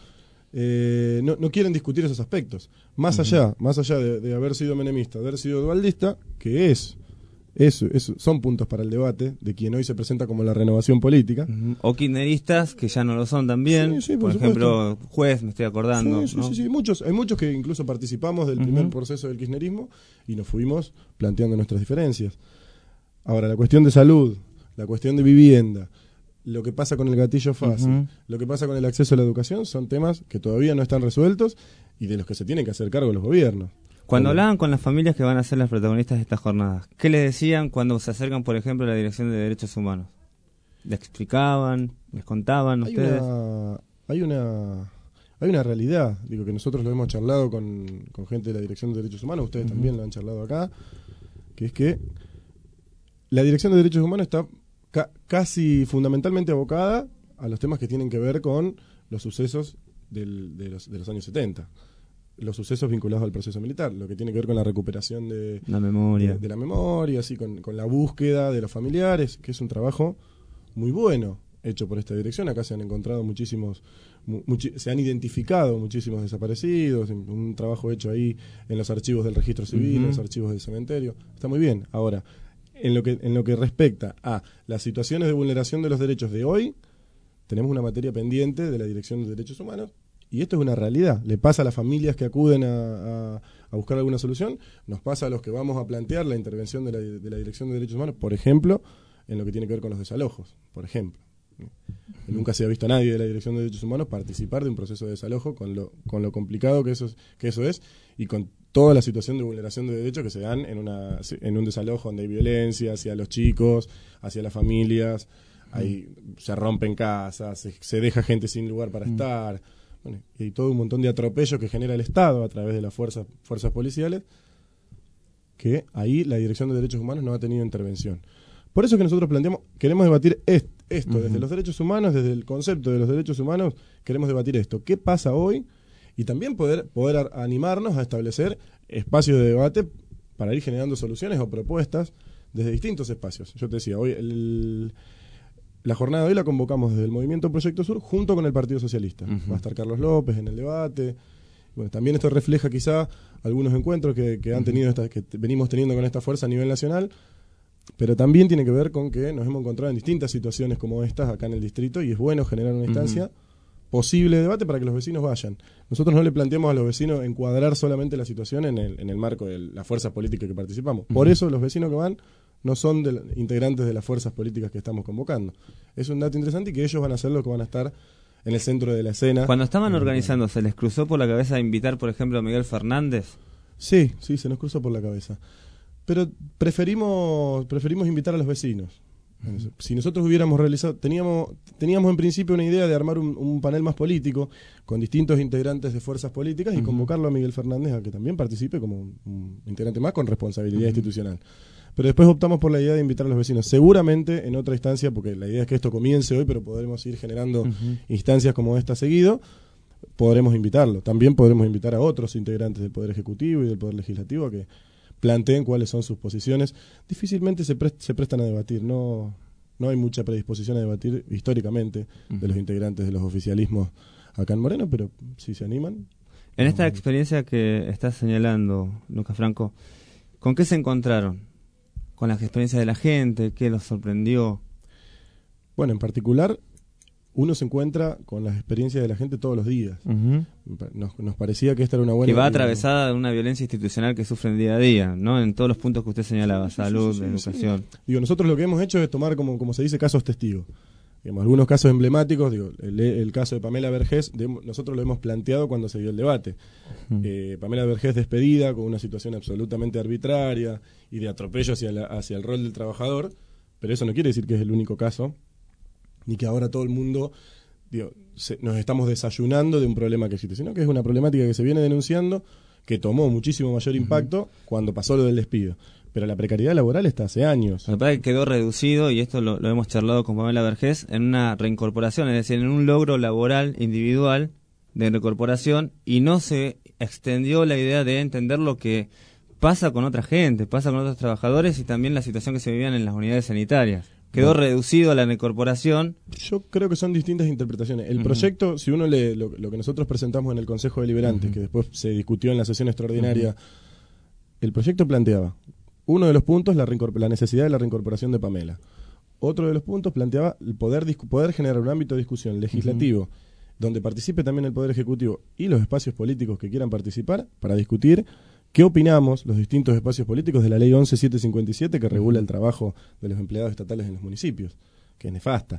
eh, no, no quieren discutir esos aspectos. Más uh-huh. allá, más allá de, de haber sido menemista, de haber sido dualdista, que es, es, es, son puntos para el debate de quien hoy se presenta como la renovación política. Uh-huh. O kirchneristas, que ya no lo son también. Sí, sí, por, por ejemplo, Juez, me estoy acordando. Sí, sí, ¿no? sí, sí, muchos, hay muchos que incluso participamos del uh-huh. primer proceso del kirchnerismo y nos fuimos planteando nuestras diferencias. Ahora, la cuestión de salud, la cuestión de vivienda, lo que pasa con el gatillo fácil, uh-huh. lo que pasa con el acceso a la educación, son temas que todavía no están resueltos y de los que se tienen que hacer cargo los gobiernos. Cuando hablaban con las familias que van a ser las protagonistas de estas jornadas, ¿qué les decían cuando se acercan, por ejemplo, a la Dirección de Derechos Humanos? ¿Les explicaban? ¿Les contaban hay ustedes? Una, hay una hay una realidad, digo que nosotros lo hemos charlado con, con gente de la Dirección de Derechos Humanos, ustedes uh-huh. también lo han charlado acá, que es que la Dirección de Derechos Humanos está ca- casi fundamentalmente abocada a los temas que tienen que ver con los sucesos del, de, los, de los años setenta, los sucesos vinculados al proceso militar, lo que tiene que ver con la recuperación de la memoria, de, de la memoria, así con, con la búsqueda de los familiares, que es un trabajo muy bueno hecho por esta dirección. Acá se han encontrado muchísimos, mu, muchi- se han identificado muchísimos desaparecidos, un trabajo hecho ahí en los archivos del registro civil, uh-huh. en los archivos del cementerio, está muy bien. Ahora, en lo que en lo que respecta a las situaciones de vulneración de los derechos de hoy, tenemos una materia pendiente de la Dirección de Derechos Humanos. Y esto es una realidad. Le pasa a las familias que acuden a, a, a buscar alguna solución, nos pasa a los que vamos a plantear la intervención de la, de la Dirección de Derechos Humanos, por ejemplo, en lo que tiene que ver con los desalojos, por ejemplo. Nunca se ha visto a nadie de la Dirección de Derechos Humanos participar de un proceso de desalojo con lo, con lo complicado que eso, es, que eso es y con toda la situación de vulneración de derechos que se dan en, una, en un desalojo donde hay violencia hacia los chicos, hacia las familias, hay, se rompen casas, se, se deja gente sin lugar para estar. Bueno, y hay todo un montón de atropellos que genera el Estado a través de las fuerzas, fuerzas policiales, que ahí la Dirección de Derechos Humanos no ha tenido intervención. Por eso que nosotros planteamos, queremos debatir est, esto, uh-huh. desde los derechos humanos, desde el concepto de los derechos humanos, queremos debatir esto. ¿Qué pasa hoy? Y también poder, poder animarnos a establecer espacios de debate para ir generando soluciones o propuestas desde distintos espacios. Yo te decía, hoy el... La jornada de hoy la convocamos desde el Movimiento Proyecto Sur junto con el Partido Socialista. Uh-huh. Va a estar Carlos López en el debate. Bueno, también esto refleja quizá algunos encuentros que, que han tenido esta, que t- venimos teniendo con esta fuerza a nivel nacional, pero también tiene que ver con que nos hemos encontrado en distintas situaciones como estas acá en el distrito y es bueno generar una instancia uh-huh. posible de debate para que los vecinos vayan. Nosotros no le planteamos a los vecinos encuadrar solamente la situación en el, en el marco de la fuerza política que participamos. Uh-huh. Por eso los vecinos que van no son de, integrantes de las fuerzas políticas que estamos convocando. Es un dato interesante y que ellos van a ser los que van a estar en el centro de la escena. Cuando estaban organizando, ¿se les cruzó por la cabeza invitar, por ejemplo, a Miguel Fernández? Sí, sí, se nos cruzó por la cabeza. Pero preferimos preferimos invitar a los vecinos. Uh-huh. Si nosotros hubiéramos realizado, teníamos teníamos en principio una idea de armar un, un panel más político con distintos integrantes de fuerzas políticas y uh-huh. convocarlo a Miguel Fernández a que también participe como un, un integrante más con responsabilidad uh-huh. institucional. Pero después optamos por la idea de invitar a los vecinos. Seguramente en otra instancia, porque la idea es que esto comience hoy, pero podremos ir generando uh-huh. instancias como esta seguido, podremos invitarlo. También podremos invitar a otros integrantes del Poder Ejecutivo y del Poder Legislativo a que planteen cuáles son sus posiciones. Difícilmente se, pre- se prestan a debatir, no, no hay mucha predisposición a debatir históricamente uh-huh. de los integrantes de los oficialismos acá en Moreno, pero si se animan. En esta experiencia que estás señalando, Lucas Franco, ¿con qué se encontraron? ¿Con las experiencias de la gente? ¿Qué los sorprendió? Bueno, en particular, uno se encuentra con las experiencias de la gente todos los días. Uh-huh. Nos, nos parecía que esta era una buena... Que va atravesada de una violencia institucional que sufren día a día, ¿no? En todos los puntos que usted señalaba, sí, salud, sí, sí, sí, educación. Sí. Digo, nosotros lo que hemos hecho es tomar, como, como se dice, casos testigos. Digamos, algunos casos emblemáticos, digo, el, el caso de Pamela Vergés, de, nosotros lo hemos planteado cuando se dio el debate. Uh-huh. Eh, Pamela Vergés despedida con una situación absolutamente arbitraria y de atropello hacia, la, hacia el rol del trabajador, pero eso no quiere decir que es el único caso, ni que ahora todo el mundo, digo, se, nos estamos desayunando de un problema que existe, sino que es una problemática que se viene denunciando, que tomó muchísimo mayor impacto uh-huh. cuando pasó lo del despido. Pero la precariedad laboral está hace años. Me parece que quedó reducido, y esto lo, lo hemos charlado con Pamela Vergés, en una reincorporación, es decir, en un logro laboral individual de reincorporación, y no se extendió la idea de entender lo que pasa con otra gente, pasa con otros trabajadores y también la situación que se vivían en las unidades sanitarias. Quedó bueno. reducido a la reincorporación. Yo creo que son distintas interpretaciones. El uh-huh. proyecto, si uno lee lo, lo que nosotros presentamos en el Consejo Deliberante, uh-huh. que después se discutió en la sesión extraordinaria, uh-huh. el proyecto planteaba... Uno de los puntos, la, la necesidad de la reincorporación de Pamela. Otro de los puntos planteaba el poder, poder generar un ámbito de discusión legislativo uh-huh. donde participe también el Poder Ejecutivo y los espacios políticos que quieran participar para discutir qué opinamos los distintos espacios políticos de la Ley once mil setecientos cincuenta y siete que regula el trabajo de los empleados estatales en los municipios, que es nefasta.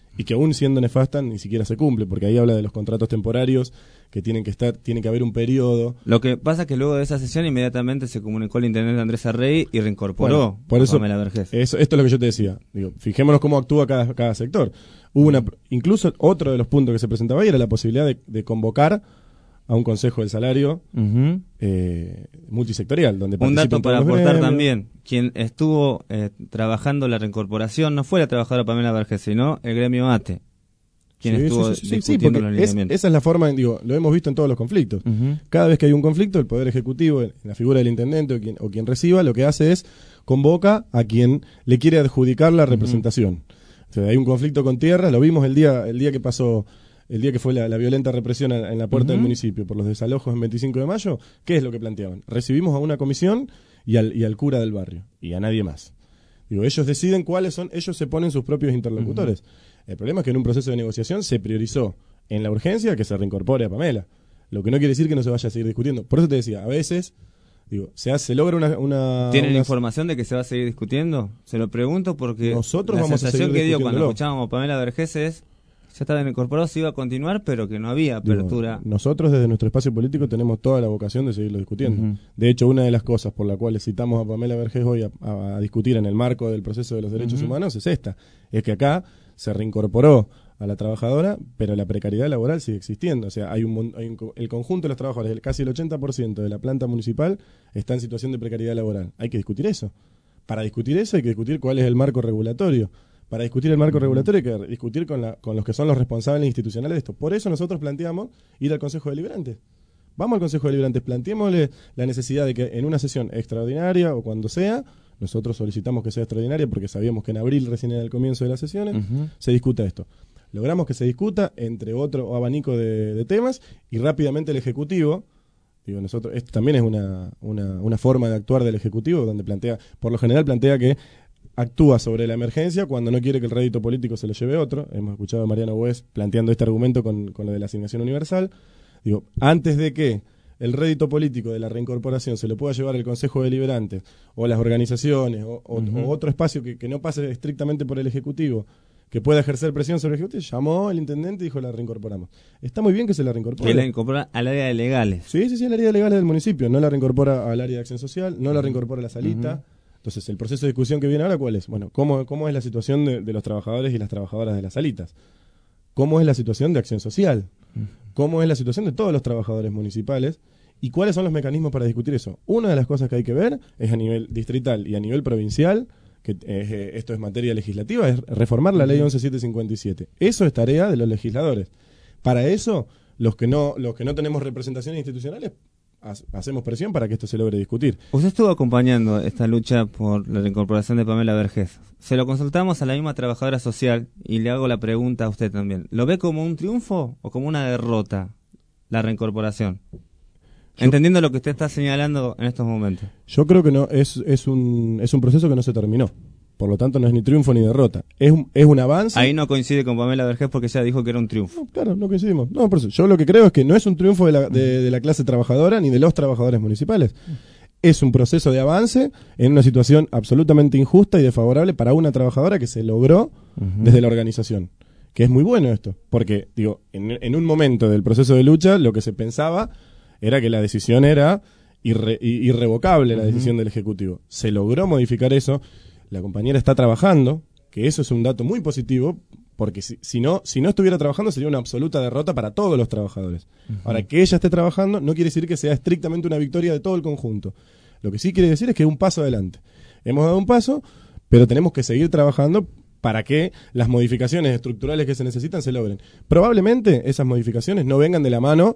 y que aún siendo nefasta ni siquiera se cumple, porque ahí habla de los contratos temporarios que tienen que estar, tiene que haber un periodo. Lo que pasa es que luego de esa sesión inmediatamente se comunicó el intendente Andrés Arrey y reincorporó bueno, por a eso, Pamela Vergés. Eso, esto es lo que yo te decía. Digo, fijémonos cómo actúa cada, cada sector. Hubo una, incluso otro de los puntos que se presentaba ahí era la posibilidad de, de convocar a un consejo del salario uh-huh. eh, multisectorial, donde un dato para aportar gremios. También, quien estuvo eh, trabajando la reincorporación no fue la trabajadora Pamela Vergés, sino el gremio A T E, quien sí, estuvo sí, sí, sí, discutiendo sí, los es, lineamientos. Esa es la forma, digo, lo hemos visto en todos los conflictos. Uh-huh. Cada vez que hay un conflicto, el Poder Ejecutivo, en la figura del intendente o quien, o quien reciba, lo que hace es convoca a quien le quiere adjudicar la representación. Uh-huh. O sea, hay un conflicto con tierra, lo vimos el día, el día que pasó... El día que fue la, la violenta represión en la puerta uh-huh. del municipio por los desalojos en veinticinco de mayo, ¿qué es lo que planteaban? Recibimos a una comisión y al, y al cura del barrio, y a nadie más. Digo, ellos deciden cuáles son, ellos se ponen sus propios interlocutores. Uh-huh. El problema es que en un proceso de negociación se priorizó en la urgencia que se reincorpore a Pamela, lo que no quiere decir que no se vaya a seguir discutiendo. Por eso te decía, a veces... Digo, se, hace, se logra una... una ¿Tienen una... información de que se va a seguir discutiendo? Se lo pregunto porque nosotros la vamos sensación a seguir que dio cuando discutiéndolo. escuchábamos a Pamela Vergés es ya estaba incorporado, se iba a continuar, pero que no había apertura. Digo, nosotros desde nuestro espacio político tenemos toda la vocación de seguirlo discutiendo. Uh-huh. De hecho, una de las cosas por la cuales citamos a Pamela Vergés hoy a, a, a discutir en el marco del proceso de los derechos uh-huh. humanos es esta, es que acá se reincorporó a la trabajadora, pero la precariedad laboral sigue existiendo. O sea, hay un, hay un el conjunto de los trabajadores, el, casi el ochenta por ciento de la planta municipal está en situación de precariedad laboral. Hay que discutir eso. Para discutir eso hay que discutir cuál es el marco regulatorio. Para discutir el marco uh-huh. regulatorio hay que discutir con, la, con los que son los responsables institucionales de esto. Por eso nosotros planteamos ir al Consejo Deliberante. Vamos al Consejo Deliberante, planteémosle la necesidad de que en una sesión extraordinaria o cuando sea, nosotros solicitamos que sea extraordinaria porque sabíamos que en abril, recién era el comienzo de las sesiones, uh-huh. se discuta esto. Logramos que se discuta entre otro abanico de, de temas y rápidamente el Ejecutivo, digo nosotros, esto también es una, una, una forma de actuar del Ejecutivo, donde plantea, por lo general plantea que actúa sobre la emergencia cuando no quiere que el rédito político se lo lleve otro. Hemos escuchado a Mariano Bues planteando este argumento con, con lo de la asignación universal. Digo, antes de que el rédito político de la reincorporación se lo pueda llevar el Consejo Deliberante o las organizaciones o, o, uh-huh. o otro espacio que, que no pase estrictamente por el Ejecutivo, que pueda ejercer presión sobre el Ejecutivo, llamó el intendente y dijo la reincorporamos. Está muy bien que se la reincorpore. Que la incorpora al área de legales. Sí, sí, sí, al área de legales del municipio. No la reincorpora al área de acción social, no la reincorpora a la salita. Uh-huh. Entonces, el proceso de discusión que viene ahora, ¿cuál es? Bueno, ¿cómo, cómo es la situación de, de los trabajadores y las trabajadoras de las salitas? ¿Cómo es la situación de acción social? Uh-huh. ¿Cómo es la situación de todos los trabajadores municipales? ¿Y cuáles son los mecanismos para discutir eso? Una de las cosas que hay que ver es a nivel distrital y a nivel provincial, que eh, esto es materia legislativa, es reformar la ley once mil setecientos cincuenta y siete. Eso es tarea de los legisladores. Para eso, los que no, los que no tenemos representaciones institucionales, ha, hacemos presión para que esto se logre discutir. Usted estuvo acompañando esta lucha por la reincorporación de Pamela Vergés. Se lo consultamos a la misma trabajadora social y le hago la pregunta a usted también. ¿Lo ve como un triunfo o como una derrota la reincorporación? Yo, entendiendo lo que usted está señalando en estos momentos. Yo creo que no es, es, un, es un proceso que no se terminó. Por lo tanto, no es ni triunfo ni derrota. Es un, es un avance. Ahí no coincide con Pamela Vergés porque ella dijo que era un triunfo. No, claro, no coincidimos. No, por eso. Yo lo que creo es que no es un triunfo de la, de, de la clase trabajadora ni de los trabajadores municipales. Es un proceso de avance en una situación absolutamente injusta y desfavorable para una trabajadora que se logró uh-huh. desde la organización. Que es muy bueno esto. Porque, digo, en, en un momento del proceso de lucha, lo que se pensaba era que la decisión era irre, irrevocable, la uh-huh. decisión del Ejecutivo. Se logró modificar eso. La compañera está trabajando, que eso es un dato muy positivo, porque si, si, no, si no estuviera trabajando sería una absoluta derrota para todos los trabajadores. Uh-huh. Ahora, que ella esté trabajando no quiere decir que sea estrictamente una victoria de todo el conjunto. Lo que sí quiere decir es que es un paso adelante. Hemos dado un paso, pero tenemos que seguir trabajando para que las modificaciones estructurales que se necesitan se logren. Probablemente esas modificaciones no vengan de la mano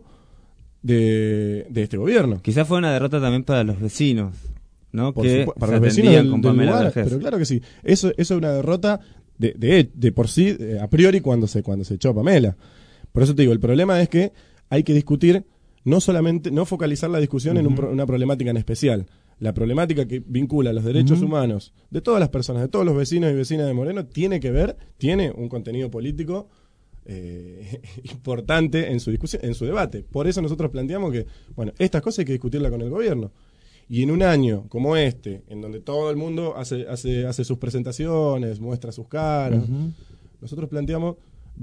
de, de este gobierno. Quizás fue una derrota también para los vecinos, ¿no? Por que supu- para los vecinos del, con del lugar, pero claro que sí. Eso, eso es una derrota de, de, de por sí, de, a priori, cuando se, cuando se echó a Pamela. Por eso te digo, el problema es que hay que discutir, no solamente, no focalizar la discusión uh-huh. en un pro, una problemática en especial. La problemática que vincula los derechos uh-huh. humanos de todas las personas, de todos los vecinos y vecinas de Moreno, tiene que ver, tiene un contenido político eh, importante en su discusión, en su debate. Por eso nosotros planteamos que, bueno, estas cosas hay que discutirlas con el gobierno. Y en un año como este, en donde todo el mundo hace, hace, hace sus presentaciones, muestra sus caras, uh-huh. Nosotros planteamos,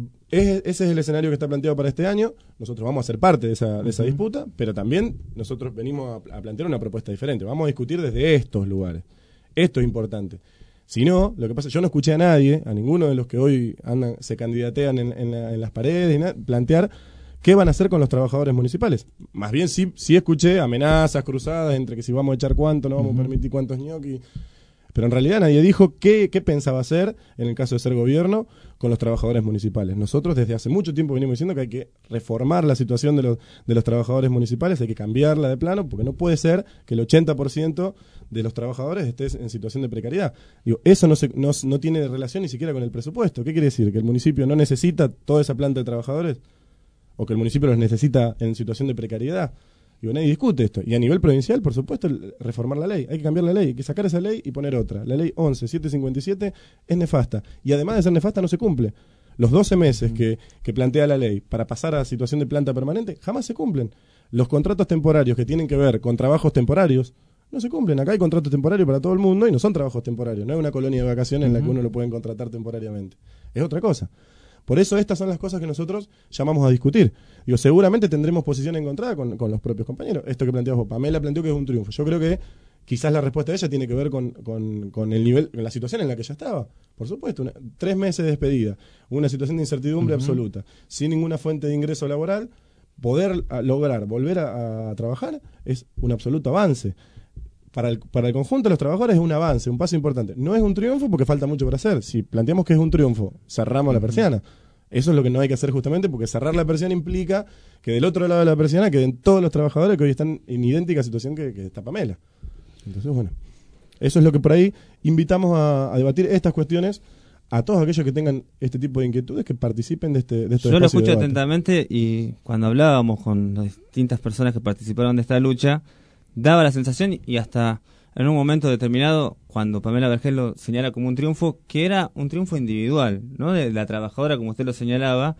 es, ese es el escenario que está planteado para este año, nosotros vamos a ser parte de esa, de esa uh-huh. disputa, pero también nosotros venimos a, a plantear una propuesta diferente, vamos a discutir desde estos lugares. Esto es importante. Si no, lo que pasa, yo no escuché a nadie, a ninguno de los que hoy andan, se candidatean en, en, la, en las paredes, y nada, plantear qué van a hacer con los trabajadores municipales. Más bien sí, sí escuché amenazas cruzadas entre que si vamos a echar cuánto, no vamos uh-huh. a permitir cuántos ñoquis. Pero en realidad nadie dijo qué, qué pensaba hacer, en el caso de ser gobierno, con los trabajadores municipales. Nosotros desde hace mucho tiempo venimos diciendo que hay que reformar la situación de los, de los trabajadores municipales, hay que cambiarla de plano, porque no puede ser que el ochenta por ciento de los trabajadores esté en situación de precariedad. Digo, eso no, se, no, no tiene relación ni siquiera con el presupuesto. ¿Qué quiere decir? ¿Que el municipio no necesita toda esa planta de trabajadores? ¿O que el municipio los necesita en situación de precariedad? Digo, nadie discute esto. Y a nivel provincial, por supuesto, reformar la ley. Hay que cambiar la ley, hay que sacar esa ley y poner otra. La ley once mil setecientos cincuenta y siete es nefasta. Y además de ser nefasta, no se cumple. Los doce meses que, que plantea la ley para pasar a situación de planta permanente, jamás se cumplen. Los contratos temporarios que tienen que ver con trabajos temporarios, no se cumplen. Acá hay contratos temporarios para todo el mundo y no son trabajos temporarios. No es una colonia de vacaciones en la que uno lo pueden contratar temporariamente. Es otra cosa. Por eso estas son las cosas que nosotros llamamos a discutir. Digo, seguramente tendremos posición encontrada con, con los propios compañeros. Esto que planteamos vos, Pamela planteó que es un triunfo. Yo creo que quizás la respuesta de ella tiene que ver con, con, con el nivel, con la situación en la que ella estaba. Por supuesto, una, tres meses de despedida, una situación de incertidumbre uh-huh. absoluta, sin ninguna fuente de ingreso laboral, poder a, lograr volver a, a trabajar es un absoluto avance. Para el, para el conjunto de los trabajadores es un avance, un paso importante. No es un triunfo porque falta mucho por hacer. Si planteamos que es un triunfo, cerramos la persiana. Eso es lo que no hay que hacer justamente porque cerrar la persiana implica que del otro lado de la persiana queden todos los trabajadores que hoy están en idéntica situación que, que está Pamela. Entonces, bueno, eso es lo que por ahí invitamos a, a debatir estas cuestiones a todos aquellos que tengan este tipo de inquietudes, que participen de este de estos Yo lo espacios de escucho debate. atentamente y cuando hablábamos con las distintas personas que participaron de esta lucha, daba la sensación y hasta en un momento determinado, cuando Pamela Vergés lo señala como un triunfo, que era un triunfo individual, ¿no? De la trabajadora, como usted lo señalaba,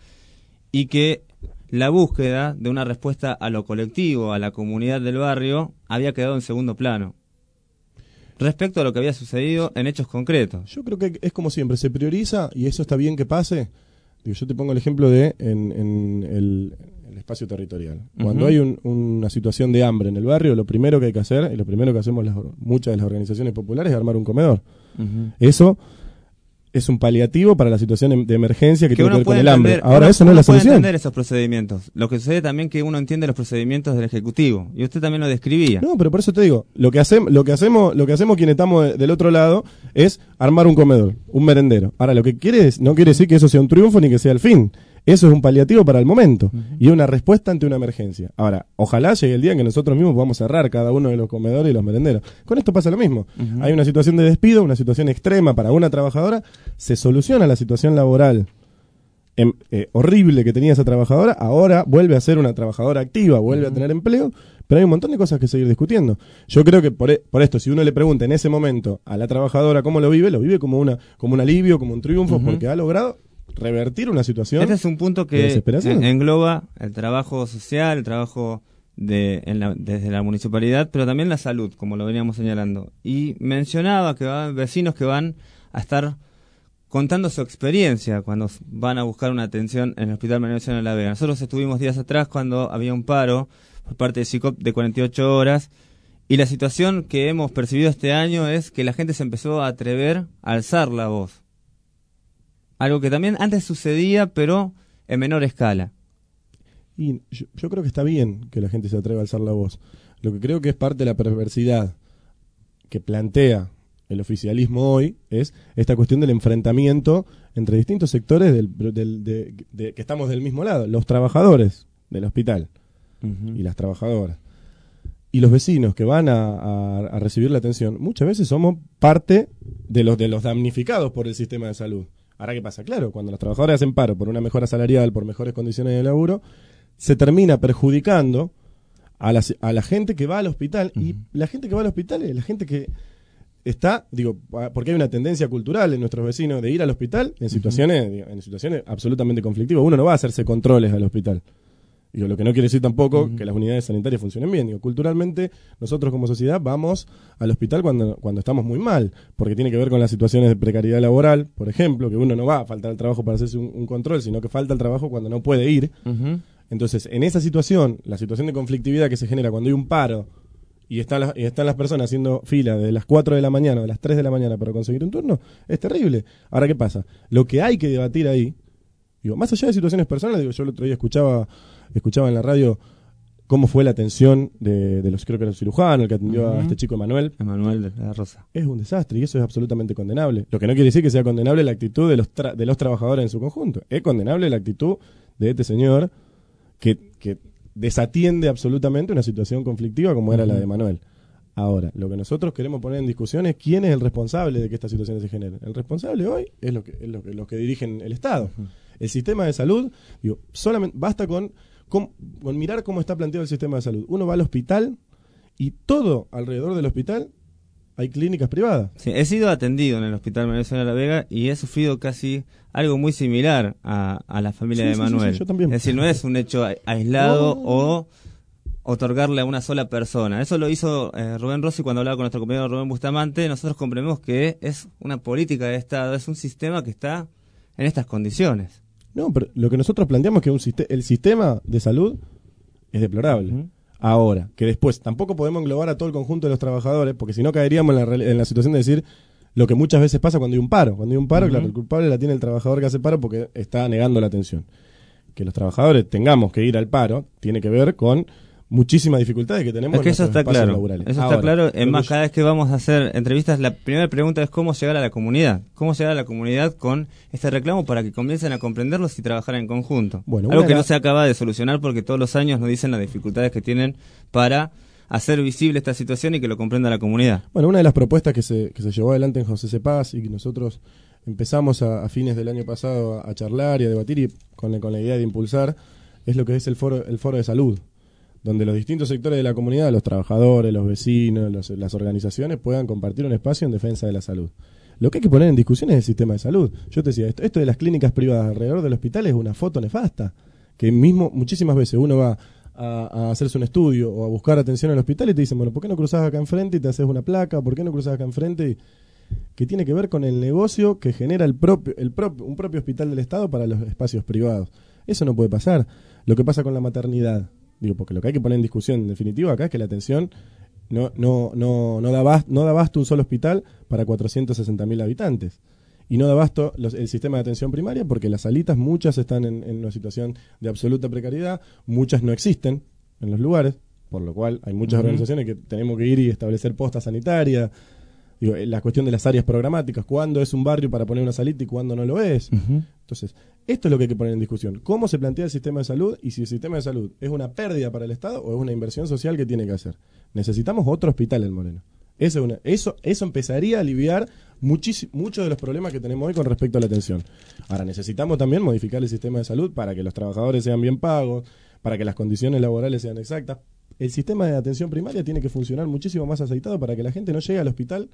y que la búsqueda de una respuesta a lo colectivo, a la comunidad del barrio, había quedado en segundo plano. Respecto a lo que había sucedido en hechos concretos. Yo creo que es como siempre, se prioriza y eso está bien que pase. Digo, yo te pongo el ejemplo de en, en el, el espacio territorial. Cuando uh-huh. hay un, una situación de hambre en el barrio, lo primero que hay que hacer, y lo primero que hacemos las, muchas de las organizaciones populares, es armar un comedor. Uh-huh. Eso es un paliativo para la situación de emergencia que, que tiene que ver con el hambre. Ahora, uno, eso no es la solución. Uno puede entender esos procedimientos. Lo que sucede también es que uno entiende los procedimientos del Ejecutivo. Y usted también lo describía. No, pero por eso te digo, lo que hacemos, lo que hacemos, lo que hacemos quienes estamos de, del otro lado es armar un comedor, un merendero. Ahora, lo que quiere es, no quiere decir que eso sea un triunfo ni que sea el fin. Eso es un paliativo para el momento uh-huh. y una respuesta ante una emergencia. Ahora, ojalá llegue el día en que nosotros mismos podamos cerrar cada uno de los comedores y los merenderos. Con esto pasa lo mismo. Uh-huh. Hay una situación de despido, una situación extrema para una trabajadora, se soluciona la situación laboral em, eh, horrible que tenía esa trabajadora, ahora vuelve a ser una trabajadora activa, vuelve uh-huh. a tener empleo, pero hay un montón de cosas que seguir discutiendo. Yo creo que por, e, por esto, si uno le pregunta en ese momento a la trabajadora cómo lo vive, lo vive como una como un alivio, como un triunfo, uh-huh. porque ha logrado revertir una situación. Este es un punto que engloba el trabajo social, el trabajo de, en la, desde la municipalidad, pero también la salud, como lo veníamos señalando. Y mencionaba que van vecinos que van a estar contando su experiencia cuando van a buscar una atención en el Hospital María Luciana de la Vega. Nosotros estuvimos días atrás cuando había un paro por parte de SICOP de cuarenta y ocho horas y la situación que hemos percibido este año es que la gente se empezó a atrever a alzar la voz. Algo que también antes sucedía, pero en menor escala. Y yo, yo creo que está bien que la gente se atreva a alzar la voz. Lo que creo que es parte de la perversidad que plantea el oficialismo hoy es esta cuestión del enfrentamiento entre distintos sectores del, del, de, de, que estamos del mismo lado. Los trabajadores del hospital uh-huh. y las trabajadoras. Y los vecinos que van a, a, a recibir la atención, muchas veces somos parte de los, de los damnificados por el sistema de salud. Ahora, ¿qué pasa? Claro, cuando los trabajadores hacen paro por una mejora salarial, por mejores condiciones de laburo, se termina perjudicando a la, a la gente que va al hospital. Uh-huh. Y la gente que va al hospital es la gente que está, digo, porque hay una tendencia cultural en nuestros vecinos de ir al hospital en situaciones, uh-huh. digo, en situaciones absolutamente conflictivas. Uno no va a hacerse controles al hospital. Digo, lo que no quiere decir tampoco uh-huh. que las unidades sanitarias funcionen bien. Digo, culturalmente, nosotros como sociedad vamos al hospital cuando, cuando estamos muy mal, porque tiene que ver con las situaciones de precariedad laboral, por ejemplo, que uno no va a faltar al trabajo para hacerse un, un control, sino que falta el trabajo cuando no puede ir. Uh-huh. Entonces, en esa situación, la situación de conflictividad que se genera cuando hay un paro y están las, y están las personas haciendo fila de las cuatro de la mañana o de las tres de la mañana para conseguir un turno, es terrible. Ahora, ¿qué pasa? Lo que hay que debatir ahí, digo, más allá de situaciones personales, digo, yo el otro día escuchaba escuchaba en la radio cómo fue la atención de, de los, creo que era el cirujano, el que atendió uh-huh. a este chico Emanuel. Emanuel de la Rosa. Es un desastre y eso es absolutamente condenable. Lo que no quiere decir que sea condenable la actitud de los, tra- de los trabajadores en su conjunto. Es condenable la actitud de este señor que, que desatiende absolutamente una situación conflictiva como era uh-huh. la de Emanuel. Ahora, lo que nosotros queremos poner en discusión es quién es el responsable de que estas situaciones se generen. El responsable hoy es lo que, es lo que, los que dirigen el Estado. Uh-huh. El sistema de salud, digo, solamente basta con, con, con mirar cómo está planteado el sistema de salud. Uno va al hospital y todo alrededor del hospital hay clínicas privadas. Sí, he sido atendido en el Hospital Manuel Soledad de la Vega y he sufrido casi algo muy similar a, a la familia sí, de sí, Manuel. Sí, sí, yo también. Es decir, no es un hecho aislado no. o otorgarle a una sola persona. Eso lo hizo eh, Rubén Rossi cuando hablaba con nuestro compañero Rubén Bustamante. Nosotros comprendemos que es una política de Estado, es un sistema que está en estas condiciones. No, pero lo que nosotros planteamos es que un siste- el sistema de salud es deplorable. Uh-huh. Ahora, que después tampoco podemos englobar a todo el conjunto de los trabajadores, porque si no caeríamos en la, en la situación de decir lo que muchas veces pasa cuando hay un paro. Cuando hay un paro, uh-huh. claro, el culpable la tiene el trabajador que hace paro porque está negando la atención. Que los trabajadores tengamos que ir al paro tiene que ver con muchísimas dificultades que tenemos es que en eso está espacios claro. laborales. Eso Ahora, está claro. Es más, yo... cada vez que vamos a hacer entrevistas, la primera pregunta es cómo llegar a la comunidad. ¿Cómo llegar a la comunidad con este reclamo para que comiencen a comprenderlos y trabajar en conjunto? Bueno, algo que la... no se acaba de solucionar porque todos los años nos dicen las dificultades que tienen para hacer visible esta situación y que lo comprenda la comunidad. Bueno, una de las propuestas que se, que se llevó adelante en José Cepaz y que nosotros empezamos a, a fines del año pasado a, a charlar y a debatir y con, con la idea de impulsar es lo que es el foro, el foro de salud, donde los distintos sectores de la comunidad, los trabajadores, los vecinos, los, las organizaciones puedan compartir un espacio en defensa de la salud. Lo que hay que poner en discusión es el sistema de salud. Yo te decía, esto, esto de las clínicas privadas alrededor del hospital es una foto nefasta, que mismo muchísimas veces uno va a, a hacerse un estudio o a buscar atención en el hospital y te dicen, bueno, ¿por qué no cruzás acá enfrente y te haces una placa? ¿Por qué no cruzás acá enfrente? Y, que tiene que ver con el negocio que genera el propio, el propio, un propio hospital del Estado para los espacios privados. Eso no puede pasar. Lo que pasa con la maternidad, digo, porque lo que hay que poner en discusión en definitiva acá es que la atención no no no no da abasto, no da abasto un solo hospital para cuatrocientos sesenta mil habitantes y no da abasto los, el sistema de atención primaria porque las salitas muchas están en, en una situación de absoluta precariedad, muchas no existen en los lugares, por lo cual hay muchas uh-huh. organizaciones que tenemos que ir y establecer postas sanitarias. Digo, la cuestión de las áreas programáticas, cuándo es un barrio para poner una salita y cuándo no lo es. Uh-huh. Entonces, esto es lo que hay que poner en discusión. ¿Cómo se plantea el sistema de salud y si el sistema de salud es una pérdida para el Estado o es una inversión social que tiene que hacer? Necesitamos otro hospital en Moreno. Eso, es una, eso, eso empezaría a aliviar muchis, muchos de los problemas que tenemos hoy con respecto a la atención. Ahora, necesitamos también modificar el sistema de salud para que los trabajadores sean bien pagos, para que las condiciones laborales sean exactas. El sistema de atención primaria tiene que funcionar muchísimo más aceitado para que la gente no llegue al hospital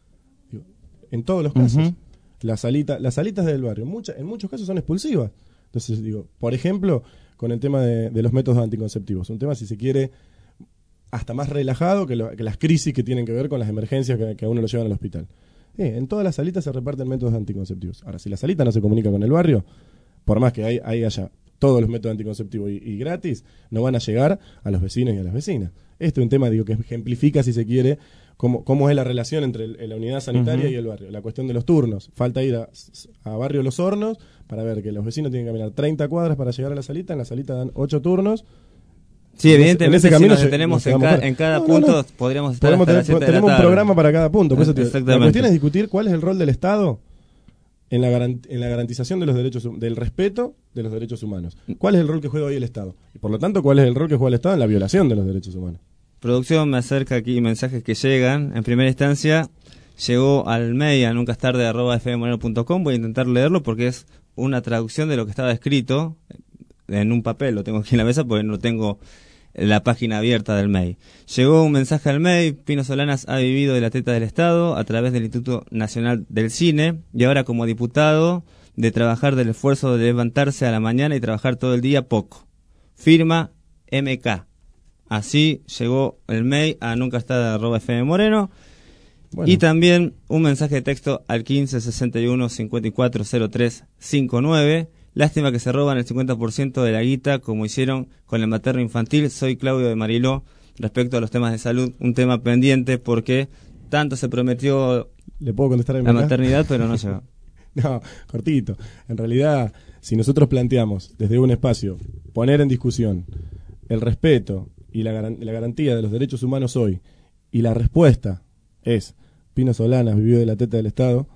en todos los casos. Uh-huh. Las salitas, las salitas del barrio, mucha, en muchos casos son expulsivas. Entonces, digo, por ejemplo, con el tema de, de los métodos anticonceptivos, un tema, si se quiere, hasta más relajado que, lo, que las crisis que tienen que ver con las emergencias que, que a uno lo llevan al hospital. Eh, en todas las salitas se reparten métodos anticonceptivos. Ahora, si la salita no se comunica con el barrio, por más que ahí, ahí haya todos los métodos anticonceptivos y, y gratis, no van a llegar a los vecinos y a las vecinas. Este es un tema, digo, que ejemplifica, si se quiere, cómo, cómo es la relación entre el, la unidad sanitaria uh-huh. y el barrio. La cuestión de los turnos. Falta ir a, a Barrio Los Hornos para ver que los vecinos tienen que caminar treinta cuadras para llegar a la salita. En la salita dan ocho turnos. Sí, evidentemente, en ese camino si nos detenemos en, ca- en cada no, punto, no, no. podríamos estar Podemos hasta tener, las siete tenemos de la un tarde. programa para cada punto. Por eso te, Exactamente. la cuestión es discutir cuál es el rol del Estado en la, garant- en la garantización de los derechos, del respeto de los derechos humanos. ¿Cuál es el rol que juega hoy el Estado? Y por lo tanto, ¿cuál es el rol que juega el Estado en la violación de los derechos humanos? Producción me acerca aquí mensajes que llegan. En primera instancia, llegó al mail a nunca es tarde arroba f m moreno punto com. Voy a intentar leerlo porque es una traducción de lo que estaba escrito en un papel. Lo tengo aquí en la mesa porque no tengo la página abierta del mail. Llegó un mensaje al mail. Pino Solanas ha vivido de la teta del Estado a través del Instituto Nacional del Cine y ahora como diputado de trabajar del esfuerzo de levantarse a la mañana y trabajar todo el día poco. Firma M K. Así llegó el mail a nunca está arroba F M Moreno. Bueno. Y también un mensaje de texto al quince sesenta y uno cincuenta y cuatro cero tres cincuenta y nueve. Lástima que se roban el cincuenta por ciento de la guita como hicieron con el materno infantil. Soy Claudio de Mariló. Respecto a los temas de salud, un tema pendiente porque tanto se prometió ¿Le puedo contestar a la maternidad, pero no llegó. No, cortito. En realidad, si nosotros planteamos desde un espacio poner en discusión el respeto y la, garan- la garantía de los derechos humanos hoy, y la respuesta es Pino Solanas vivió de la teta del Estado,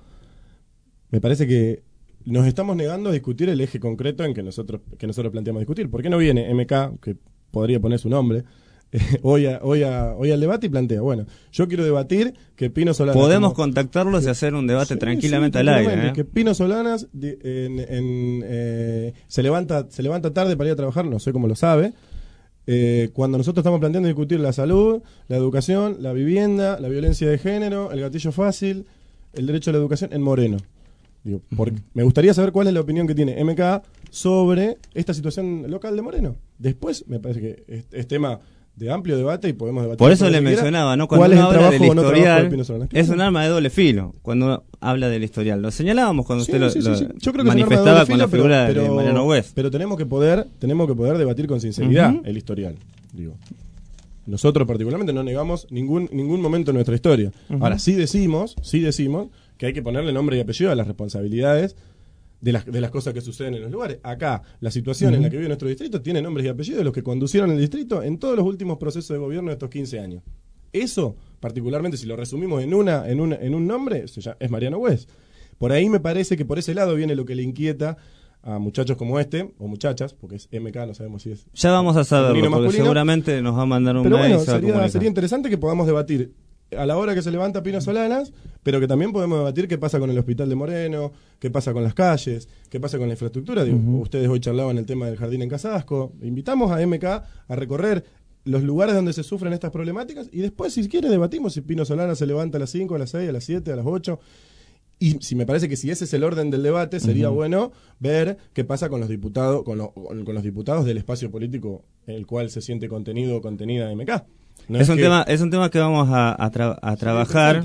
me parece que nos estamos negando a discutir el eje concreto en que nosotros que nosotros planteamos discutir. ¿Por qué no viene M K, que podría poner su nombre, eh, hoy, a, hoy, a, hoy al debate y plantea, bueno, yo quiero debatir que Pino Solanas... Podemos como, contactarlos y hacer un debate sí, tranquilamente sí, al aire. ¿eh? Que Pino Solanas di, en, en, eh, se, levanta, se levanta tarde para ir a trabajar, no sé cómo lo sabe, eh, cuando nosotros estamos planteando discutir la salud, la educación, la vivienda, la violencia de género, el gatillo fácil, el derecho a la educación en Moreno. Digo, porque uh-huh. Me gustaría saber cuál es la opinión que tiene M K sobre esta situación local de Moreno. Después, me parece que es, es tema de amplio debate y podemos debatir. Por eso le mencionaba, ¿no? Cuando uno habla del historial, no es un arma de doble filo. Cuando uno habla del historial, lo señalábamos cuando sí, usted sí, lo, sí, sí. Yo creo que manifestaba con filo, la figura pero, pero, de Mariano West. Pero tenemos que poder, tenemos que poder debatir con sinceridad uh-huh. el historial. Digo, nosotros particularmente no negamos ningún ningún momento de nuestra historia. Uh-huh. Ahora sí decimos, sí decimos que hay que ponerle nombre y apellido a las responsabilidades de las, de las cosas que suceden en los lugares. Acá, la situación uh-huh. en la que vive nuestro distrito tiene nombres y apellidos de los que conducieron el distrito en todos los últimos procesos de gobierno de estos quince años. Eso, particularmente, si lo resumimos en una en, una, en un nombre, es Mariano West. Por ahí me parece que por ese lado viene lo que le inquieta a muchachos como este, o muchachas, porque es M K, no sabemos si es... Ya vamos a saberlo, porque seguramente nos va a mandar un Pero mail. Bueno, sería, sería interesante que podamos debatir a la hora que se levanta Pino Solanas, pero que también podemos debatir qué pasa con el hospital de Moreno, qué pasa con las calles, qué pasa con la infraestructura. Digo, uh-huh. Ustedes hoy charlaban el tema del jardín en Casasco. Invitamos a M K a recorrer los lugares donde se sufren estas problemáticas y después, si quiere, debatimos si Pino Solanas se levanta a las cinco, a las seis, a las siete, a las ocho. Y si me parece que si ese es el orden del debate, sería uh-huh. bueno ver qué pasa con los diputados, con, lo, con, con los diputados del espacio político en el cual se siente contenido o contenida M K. No es, es, un que... tema, es un tema que vamos a, a, tra- a trabajar.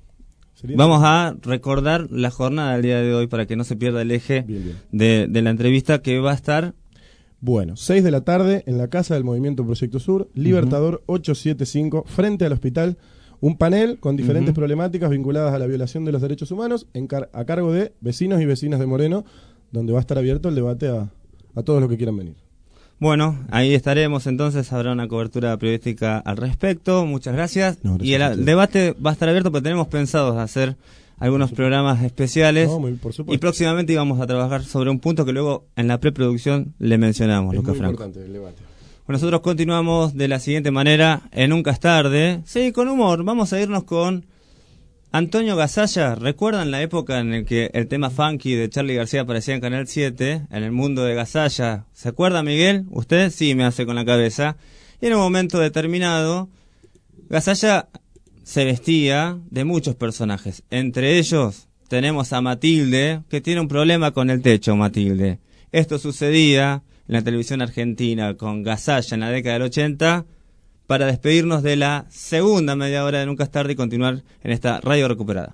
Vamos a recordar la jornada del día de hoy para que no se pierda el eje bien, bien. De, de la entrevista que va a estar. Bueno, seis de la tarde en la Casa del Movimiento Proyecto Sur, Libertador uh-huh. ochocientos setenta y cinco, frente al hospital. Un panel con diferentes uh-huh. problemáticas vinculadas a la violación de los derechos humanos en car- a cargo de vecinos y vecinas de Moreno, donde va a estar abierto el debate a, a todos los que quieran venir. Bueno, ahí estaremos entonces, habrá una cobertura periodística al respecto, muchas gracias. No, gracias y el, el debate va a estar abierto, pero tenemos pensados hacer algunos programas especiales no, muy, por supuesto. Y próximamente íbamos a trabajar sobre un punto que luego en la preproducción le mencionamos, es Lucas muy Franco. Importante el debate. Bueno, nosotros continuamos de la siguiente manera, en Nunca es tarde, sí, con humor, vamos a irnos con Antonio Gasalla. ¿Recuerdan la época en la que el tema funky de Charly García aparecía en Canal siete, en el mundo de Gasalla? ¿Se acuerda, Miguel? ¿Usted? Sí, me hace con la cabeza. Y en un momento determinado, Gasalla se vestía de muchos personajes. Entre ellos tenemos a Matilde, que tiene un problema con el techo, Matilde. Esto sucedía en la televisión argentina con Gasalla en la década del ochenta, para despedirnos de la segunda media hora de Nunca es tarde y continuar en esta radio recuperada.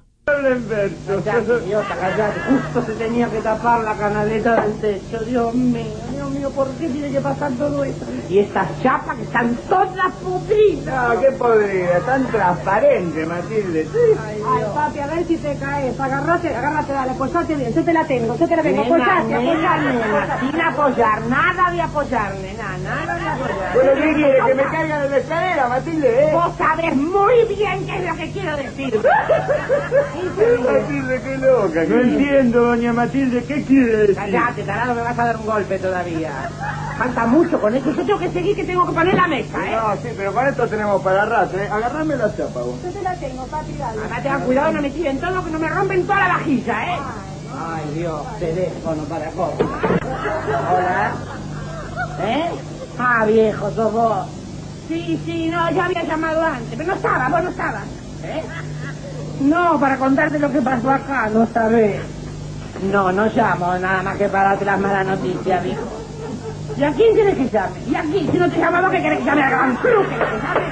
Callate, idiota, callate. Justo se tenía que tapar la canaleta del techo. Dios mío, Dios mío, ¿por qué tiene que pasar todo esto? Y estas chapas que están todas podridas. No, qué podrida, tan transparente, Matilde. Sí. Ay, Ay, papi, a ver si te caes. Agárrate, agárrate, dale, apoyate bien. Yo te la tengo, yo te la vengo. Apoyate, apoyate. Sin apoyar, nada de apoyarle, nada, nada de apoyarle. Bueno, ¿qué quiere? Que me caiga de la escalera, Matilde, ¿eh? Vos sabés muy bien qué es lo que quiero decir. Matilde, qué loca. No entiendo, doña Matilde, ¿qué quiere decir? Callate, tarado, me vas a dar un golpe todavía. Falta mucho con esto, yo tengo que seguir, que tengo que poner la mesa, ¿eh? No, sí, pero con esto tenemos para rato, ¿eh? Agarrame la chapa, vos. Yo te la tengo, papi, dale. Acá tengan cuidado, no me tiren todo, que no me rompen toda la vajilla, ¿eh? Ay, Dios, teléfono para cosas. Hola. ¿Eh? Ah, viejo, sos vos. Sí, sí, no, ya había llamado antes, pero no estaba, vos no estabas. ¿Eh? No, para contarte lo que pasó acá, no sabés. No, no llamo nada más que para darte las malas noticias, viejo. ¿Y a quién querés que llame? ¿Y a quién? Si no te llamaba, ¿qué querés que llame? ¿A Gran Cruz querés que llame?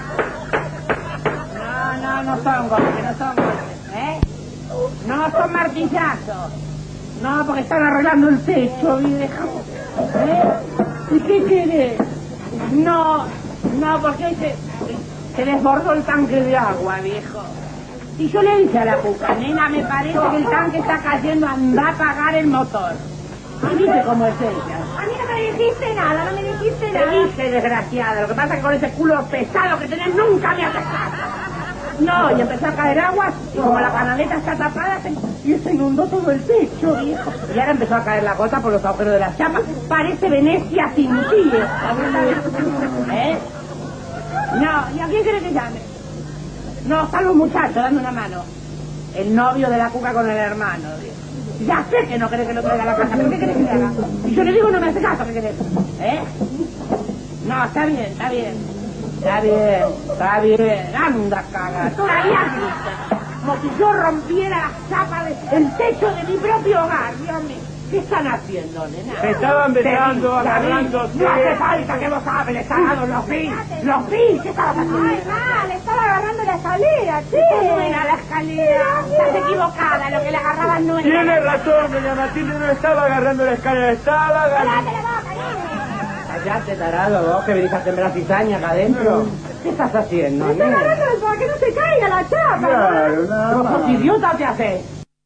No, no, no son golpes, no son golpes, ¿eh? No son martillazos. No, porque están arreglando el techo, viejo. ¿Eh? ¿Y qué querés? No, no, porque se, se desbordó el tanque de agua, viejo. Y yo le dije a la cuca, nena, me parece que el tanque está cayendo, anda a apagar el motor. ¿Y viste cómo es ella? A mí no me dijiste nada, no me dijiste nada. Te dije, desgraciada, lo que pasa es que con ese culo pesado que tenés nunca me haces caso. No, y empezó a caer agua, y como la canaleta está tapada, se, y se inundó todo el techo, viejo. Y ahora empezó a caer la gota por los agujeros de las chapas. Parece Venecia sin ti. ¿Eh? No, ¿y a quién querés que llame? No, están los muchachos dando una mano. El novio de la cuca con el hermano, viejo. Ya sé que no querés que lo traiga a la casa, pero ¿qué querés que le haga? Y yo le digo, no me hace caso, ¿qué querés? ¿Eh? No, está bien, está bien. Está bien, está bien. Anda, caga. Todavía grita. Como si yo rompiera la chapa del techo de mi propio hogar, Dios mío. ¿Qué están haciendo, nena? Se estaban besando, agarrándose. No hace falta que vos hables, están los pis. Los pis, ¿qué estabas haciendo? Ay, ma, le estaba agarrando la escalera, sí. No era la escalera. Estás equivocada, lo que le agarraban no era. Tiene razón, doña Matilde, no estaba agarrando la escalera, estaba agarrando... Callate, tarado, vos que venís a sembrar cizaña acá adentro. ¿Qué estás haciendo, Me está nena? agarrando para que no se caiga la chapa. Claro, nada ¿Vos sos más. idiota o te haces?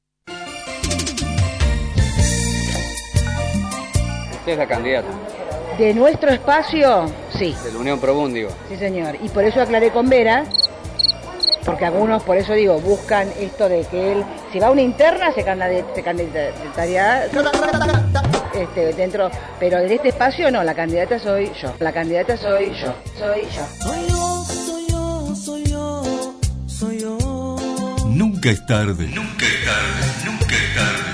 Usted es la candidata De nuestro espacio, sí. de la Unión Probún, digo. Sí, señor. Y por eso aclaré con Vera, porque algunos, por eso digo, buscan esto de que él, si va a una interna, se candid- se candidataría este, dentro, pero en este espacio no, la candidata soy yo. La candidata soy yo. Soy yo. Soy yo, soy yo, soy yo, soy yo. Nunca es tarde. Nunca es tarde. Nunca es tarde.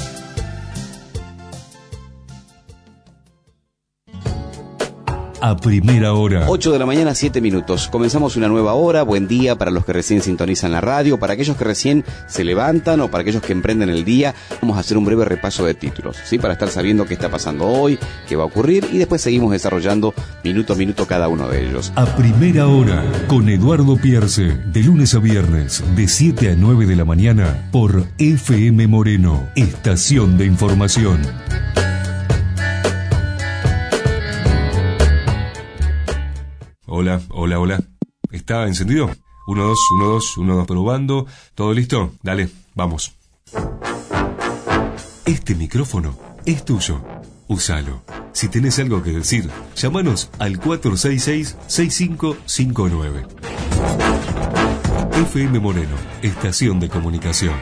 A primera hora. ocho de la mañana, siete minutos. Comenzamos una nueva hora. Buen día para los que recién sintonizan la radio, para aquellos que recién se levantan o para aquellos que emprenden el día. Vamos a hacer un breve repaso de títulos, ¿sí? Para estar sabiendo qué está pasando hoy, qué va a ocurrir y después seguimos desarrollando minuto a minuto cada uno de ellos. A primera hora, con Eduardo Pierce, de lunes a viernes, de siete a nueve de la mañana, por F M Moreno, estación de información. Hola, hola, hola. ¿Está encendido? Uno, dos, uno, dos, uno, dos, probando. ¿Todo listo? Dale, vamos. Este micrófono es tuyo. Úsalo. Si tenés algo que decir, llámanos al cuatro seis seis, seis cinco cinco nueve. F M Moreno, estación de comunicación.